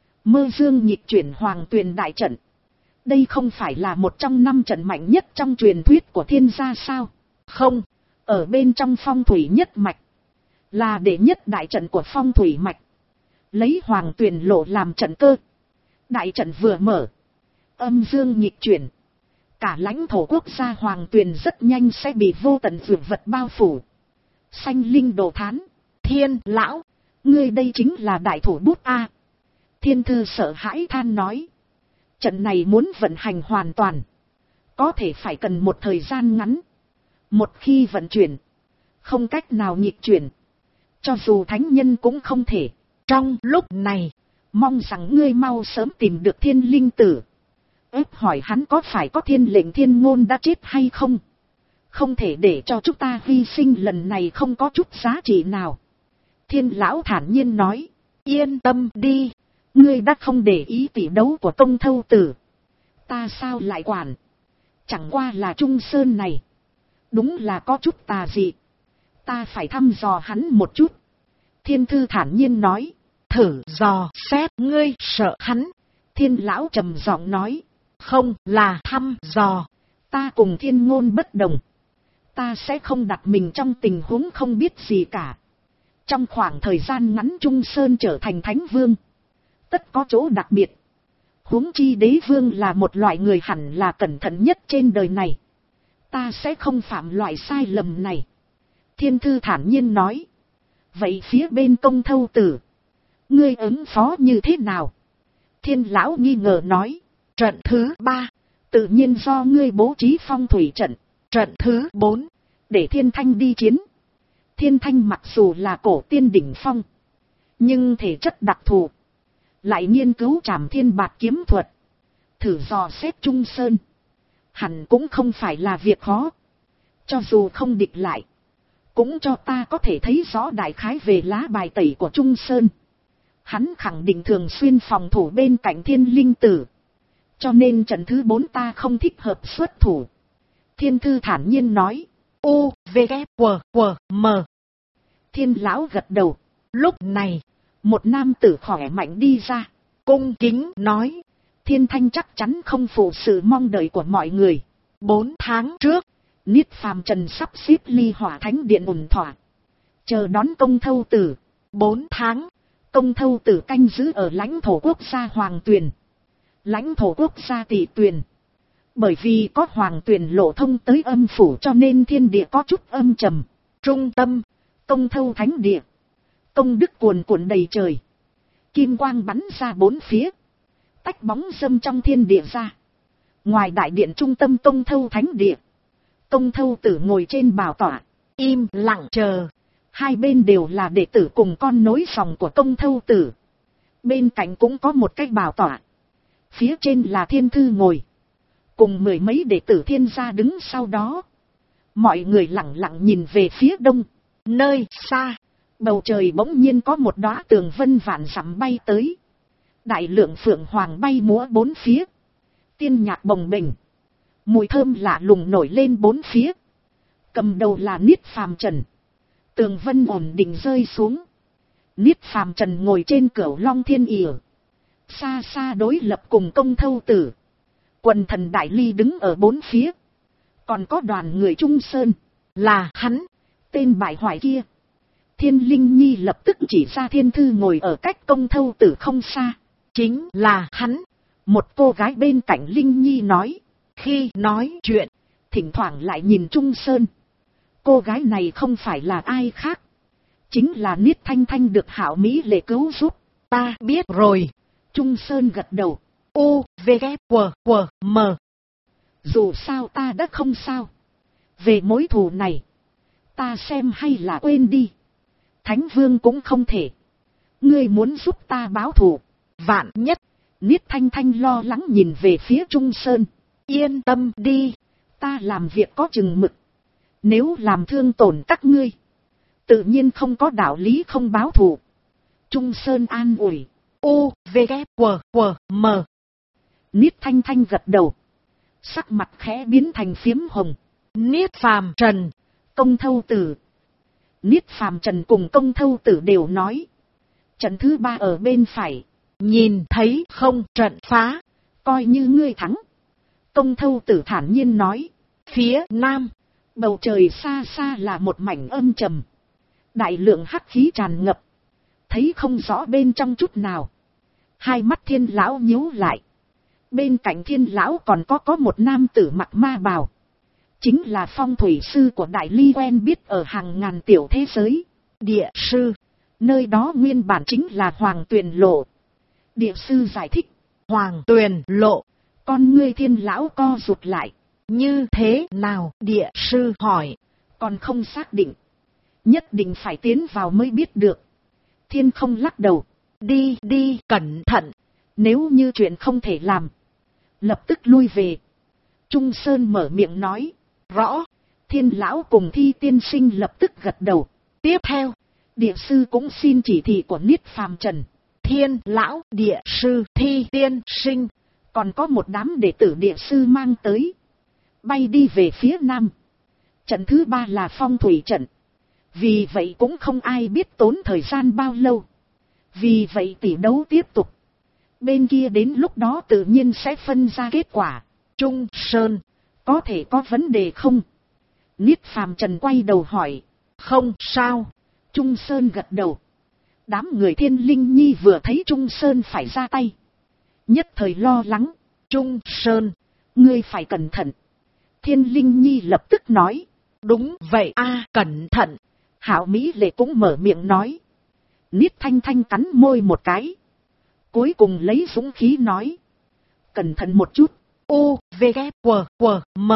Mơ dương nhịp chuyển Hoàng Tuyền đại trận. Đây không phải là một trong 5 trận mạnh nhất trong truyền thuyết của Thiên gia sao? Không, ở bên trong phong thủy nhất mạch. Là đệ nhất đại trận của phong thủy mạch. Lấy Hoàng Tuyền lộ làm trận cơ. Đại trận vừa mở, âm dương nhịp chuyển. Cả lãnh thổ quốc gia Hoàng Tuyền rất nhanh sẽ bị vô tận dược vật bao phủ. Sanh linh đồ thán. Thiên Lão, ngươi đây chính là đại thủ bút A. Thiên Thư sợ hãi than nói. Trận này muốn vận hành hoàn toàn, có thể phải cần một thời gian ngắn. Một khi vận chuyển, không cách nào nghịch chuyển. Cho dù thánh nhân cũng không thể. Trong lúc này, mong rằng ngươi mau sớm tìm được Thiên Linh Tử. Ép hỏi hắn có phải có thiên lệnh Thiên Ngôn đã chết hay không. Không thể để cho chúng ta hy sinh lần này không có chút giá trị nào. Thiên Lão thản nhiên nói. Yên tâm đi. Ngươi đã không để ý tỷ đấu của Công Thâu Tử. Ta sao lại quản. Chẳng qua là Trung Sơn này. Đúng là có chút tà dị. Ta phải thăm dò hắn một chút. Thiên Thư thản nhiên nói. Thử dò xét, ngươi sợ hắn. Thiên Lão trầm giọng nói. Không là thăm dò. Ta cùng Thiên Ngôn bất đồng. Ta sẽ không đặt mình trong tình huống không biết gì cả. Trong khoảng thời gian ngắn Trung Sơn trở thành Thánh Vương, tất có chỗ đặc biệt. Huống chi Đế Vương là một loại người hẳn là cẩn thận nhất trên đời này. Ta sẽ không phạm loại sai lầm này. Thiên Thư thản nhiên nói. Vậy phía bên Công Thâu Tử, ngươi ứng phó như thế nào? Thiên Lão nghi ngờ nói. Trận thứ 3, tự nhiên do ngươi bố trí phong thủy trận. Trận thứ 4, để Thiên Thanh đi chiến. Thiên Thanh mặc dù là cổ tiên đỉnh phong, nhưng thể chất đặc thù, lại nghiên cứu Trảm Thiên Bạt kiếm thuật, thử dò xét Trung Sơn, hẳn cũng không phải là việc khó. Cho dù không địch lại, cũng cho ta có thể thấy rõ đại khái về lá bài tẩy của Trung Sơn. Hắn khẳng định thường xuyên phòng thủ bên cạnh Thiên Linh Tử, cho nên trận thứ 4 ta không thích hợp xuất thủ. Thiên Thư thản nhiên nói. U, V, K, W, W, M. Thiên Lão gật đầu. Lúc này, một nam tử khỏe mạnh đi ra, cung kính nói. Thiên Thanh chắc chắn không phụ sự mong đợi của mọi người. 4 tháng trước, Niết Phàm Trần sắp xếp Ly Hỏa Thánh Điện ổn thỏa, chờ đón Công Thâu Tử. 4 tháng, Công Thâu Tử canh giữ ở lãnh thổ quốc gia Hoàng Tuyền, lãnh thổ quốc gia Tỷ Tuyền. Bởi vì có Hoàng Tuyền lộ thông tới âm phủ cho nên thiên địa có chút âm trầm. Trung tâm, Công Thâu Thánh Địa, công đức cuồn cuộn đầy trời, kim quang bắn ra bốn phía. tách bóng dâm trong thiên địa ra. Ngoài đại điện trung tâm Công Thâu thánh địa, Công Thâu Tử ngồi trên bảo tọa, im lặng chờ. Hai bên đều là đệ tử cùng con nối dòng của Công Thâu Tử. Bên cạnh cũng có một cái bảo tọa. Phía trên là Thiên Thư ngồi, cùng mười mấy đệ tử Thiên gia đứng sau đó. Mọi người lặng lặng nhìn về phía đông. Nơi xa, bầu trời bỗng nhiên có một đóa tường vân vạn dặm bay tới. Đại lượng phượng hoàng bay múa bốn phía. Tiên nhạc bồng bềnh. Mùi thơm lạ lùng nổi lên bốn phía. Cầm đầu là Niết Phàm Trần. Tường vân ổn định rơi xuống. Niết Phàm Trần ngồi trên cửu long thiên ỉa. Xa xa đối lập cùng Công Thâu Tử. Quần thần Đại Ly đứng ở bốn phía. Còn có đoàn người Trung Sơn. là hắn. Tên bại hoại kia. Thiên Linh Nhi lập tức chỉ ra Thiên Thư ngồi ở cách Công Thâu Tử không xa. Chính là hắn. Một cô gái bên cạnh Linh Nhi nói. Khi nói chuyện, thỉnh thoảng lại nhìn Trung Sơn. Cô gái này không phải là ai khác. Chính là Niết Thanh Thanh được Hạo Mỹ Lệ cứu giúp. Ta biết rồi. Trung Sơn gật đầu. U, V, K, W, W, M. Dù sao ta đã không sao. Về mối thù này, ta xem hay là quên đi. Thánh Vương cũng không thể. Ngươi muốn giúp ta báo thù. Vạn nhất. Niết Thanh Thanh lo lắng nhìn về phía Trung Sơn. Yên tâm đi. Ta làm việc có chừng mực. Nếu làm thương tổn các ngươi, tự nhiên không có đạo lý không báo thù. Trung Sơn an ủi. U, V, K, W, W, M. Niết Thanh Thanh gật đầu. Sắc mặt khẽ biến thành phiếm hồng. Niết Phàm Trần. Công Thâu Tử. Niết Phàm Trần cùng Công Thâu Tử đều nói. Trận thứ 3 ở bên phải. Nhìn thấy không trận phá. Coi như ngươi thắng. Công Thâu Tử thản nhiên nói. Phía nam. Bầu trời xa xa là một mảnh âm trầm. Đại lượng hắc khí tràn ngập. Thấy không rõ bên trong chút nào. Hai mắt Thiên lão nhíu lại. Bên cạnh Thiên lão còn có một nam tử mặc ma bào. Chính là phong thủy sư của Đại Ly quen biết ở hàng ngàn tiểu thế giới. Địa sư. Nơi đó nguyên bản chính là Hoàng Tuyền Lộ. Địa sư giải thích. Hoàng Tuyền Lộ. Con ngươi Thiên lão co rụt lại. Như thế nào? Địa sư hỏi. Còn không xác định. Nhất định phải tiến vào mới biết được. Thiên không lắc đầu. Đi đi, cẩn thận. Nếu như chuyện không thể làm, lập tức lui về. Trung Sơn mở miệng nói. Rõ. Thiên lão cùng Thi tiên sinh lập tức gật đầu. Tiếp theo, địa sư cũng xin chỉ thị của Niết Phàm Trần. Thiên lão, địa sư, Thi tiên sinh. Còn có một đám đệ tử địa sư mang tới. Bay đi về phía nam. Trận thứ 3 là phong thủy trận. Vì vậy cũng không ai biết tốn thời gian bao lâu. Vì vậy tỷ đấu tiếp tục. Bên kia đến lúc đó tự nhiên sẽ phân ra kết quả. Trung Sơn, có thể có vấn đề không? Niết Phàm Trần quay đầu hỏi. Không sao. Trung Sơn gật đầu. Đám người Thiên Linh Nhi vừa thấy Trung Sơn phải ra tay, nhất thời lo lắng. Trung Sơn, ngươi phải cẩn thận. Thiên Linh Nhi lập tức nói. Đúng vậy a, cẩn thận. Hạo Mỹ Lệ cũng mở miệng nói. Niết Thanh Thanh cắn môi một cái. Cuối cùng lấy dũng khí nói. Cẩn thận một chút. U, V, K, W, W, M.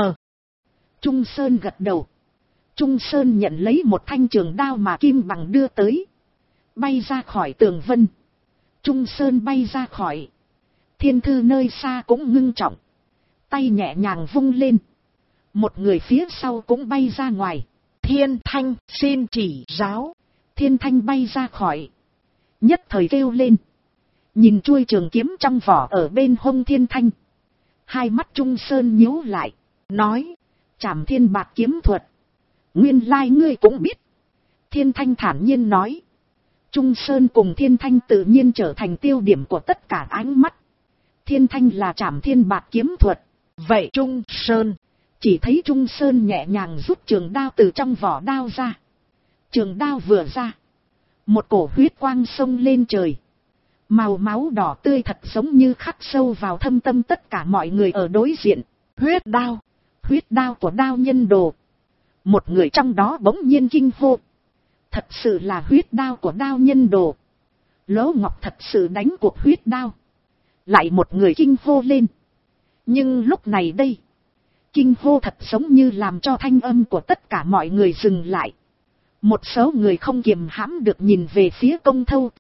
Trung Sơn gật đầu. Trung Sơn nhận lấy một thanh trường đao mà Kim Bằng đưa tới. Bay ra khỏi tường vân. Trung Sơn bay ra khỏi. Thiên Thư nơi xa cũng ngưng trọng. Tay nhẹ nhàng vung lên. Một người phía sau cũng bay ra ngoài. Thiên Thanh xin chỉ giáo. Thiên Thanh bay ra khỏi. Nhất thời kêu lên. Nhìn chuôi trường kiếm trong vỏ ở bên hông Thiên Thanh. Hai mắt Trung Sơn nhíu lại. Nói. Trảm Thiên Bạt kiếm thuật. Nguyên lai ngươi cũng biết. Thiên Thanh thản nhiên nói. Trung Sơn cùng Thiên Thanh tự nhiên trở thành tiêu điểm của tất cả ánh mắt. Thiên Thanh là Trảm Thiên Bạt kiếm thuật. Vậy Trung Sơn. Chỉ thấy Trung Sơn nhẹ nhàng rút trường đao từ trong vỏ đao ra. Trường đao vừa ra. Một cổ huyết quang xông lên trời. Màu máu đỏ tươi thật giống như khắc sâu vào thâm tâm tất cả mọi người ở đối diện. Huyết đao. Huyết đao của Đao Nhân Đồ. Một người trong đó bỗng nhiên kinh hô. Thật sự là huyết đao của Đao Nhân Đồ. Lỗ Ngọc thật sự đánh cuộc huyết đao. Lại một người kinh hô lên. Nhưng lúc này đây, kinh hô thật giống như làm cho thanh âm của tất cả mọi người dừng lại. Một số người không kiềm hãm được nhìn về phía Công Thâu,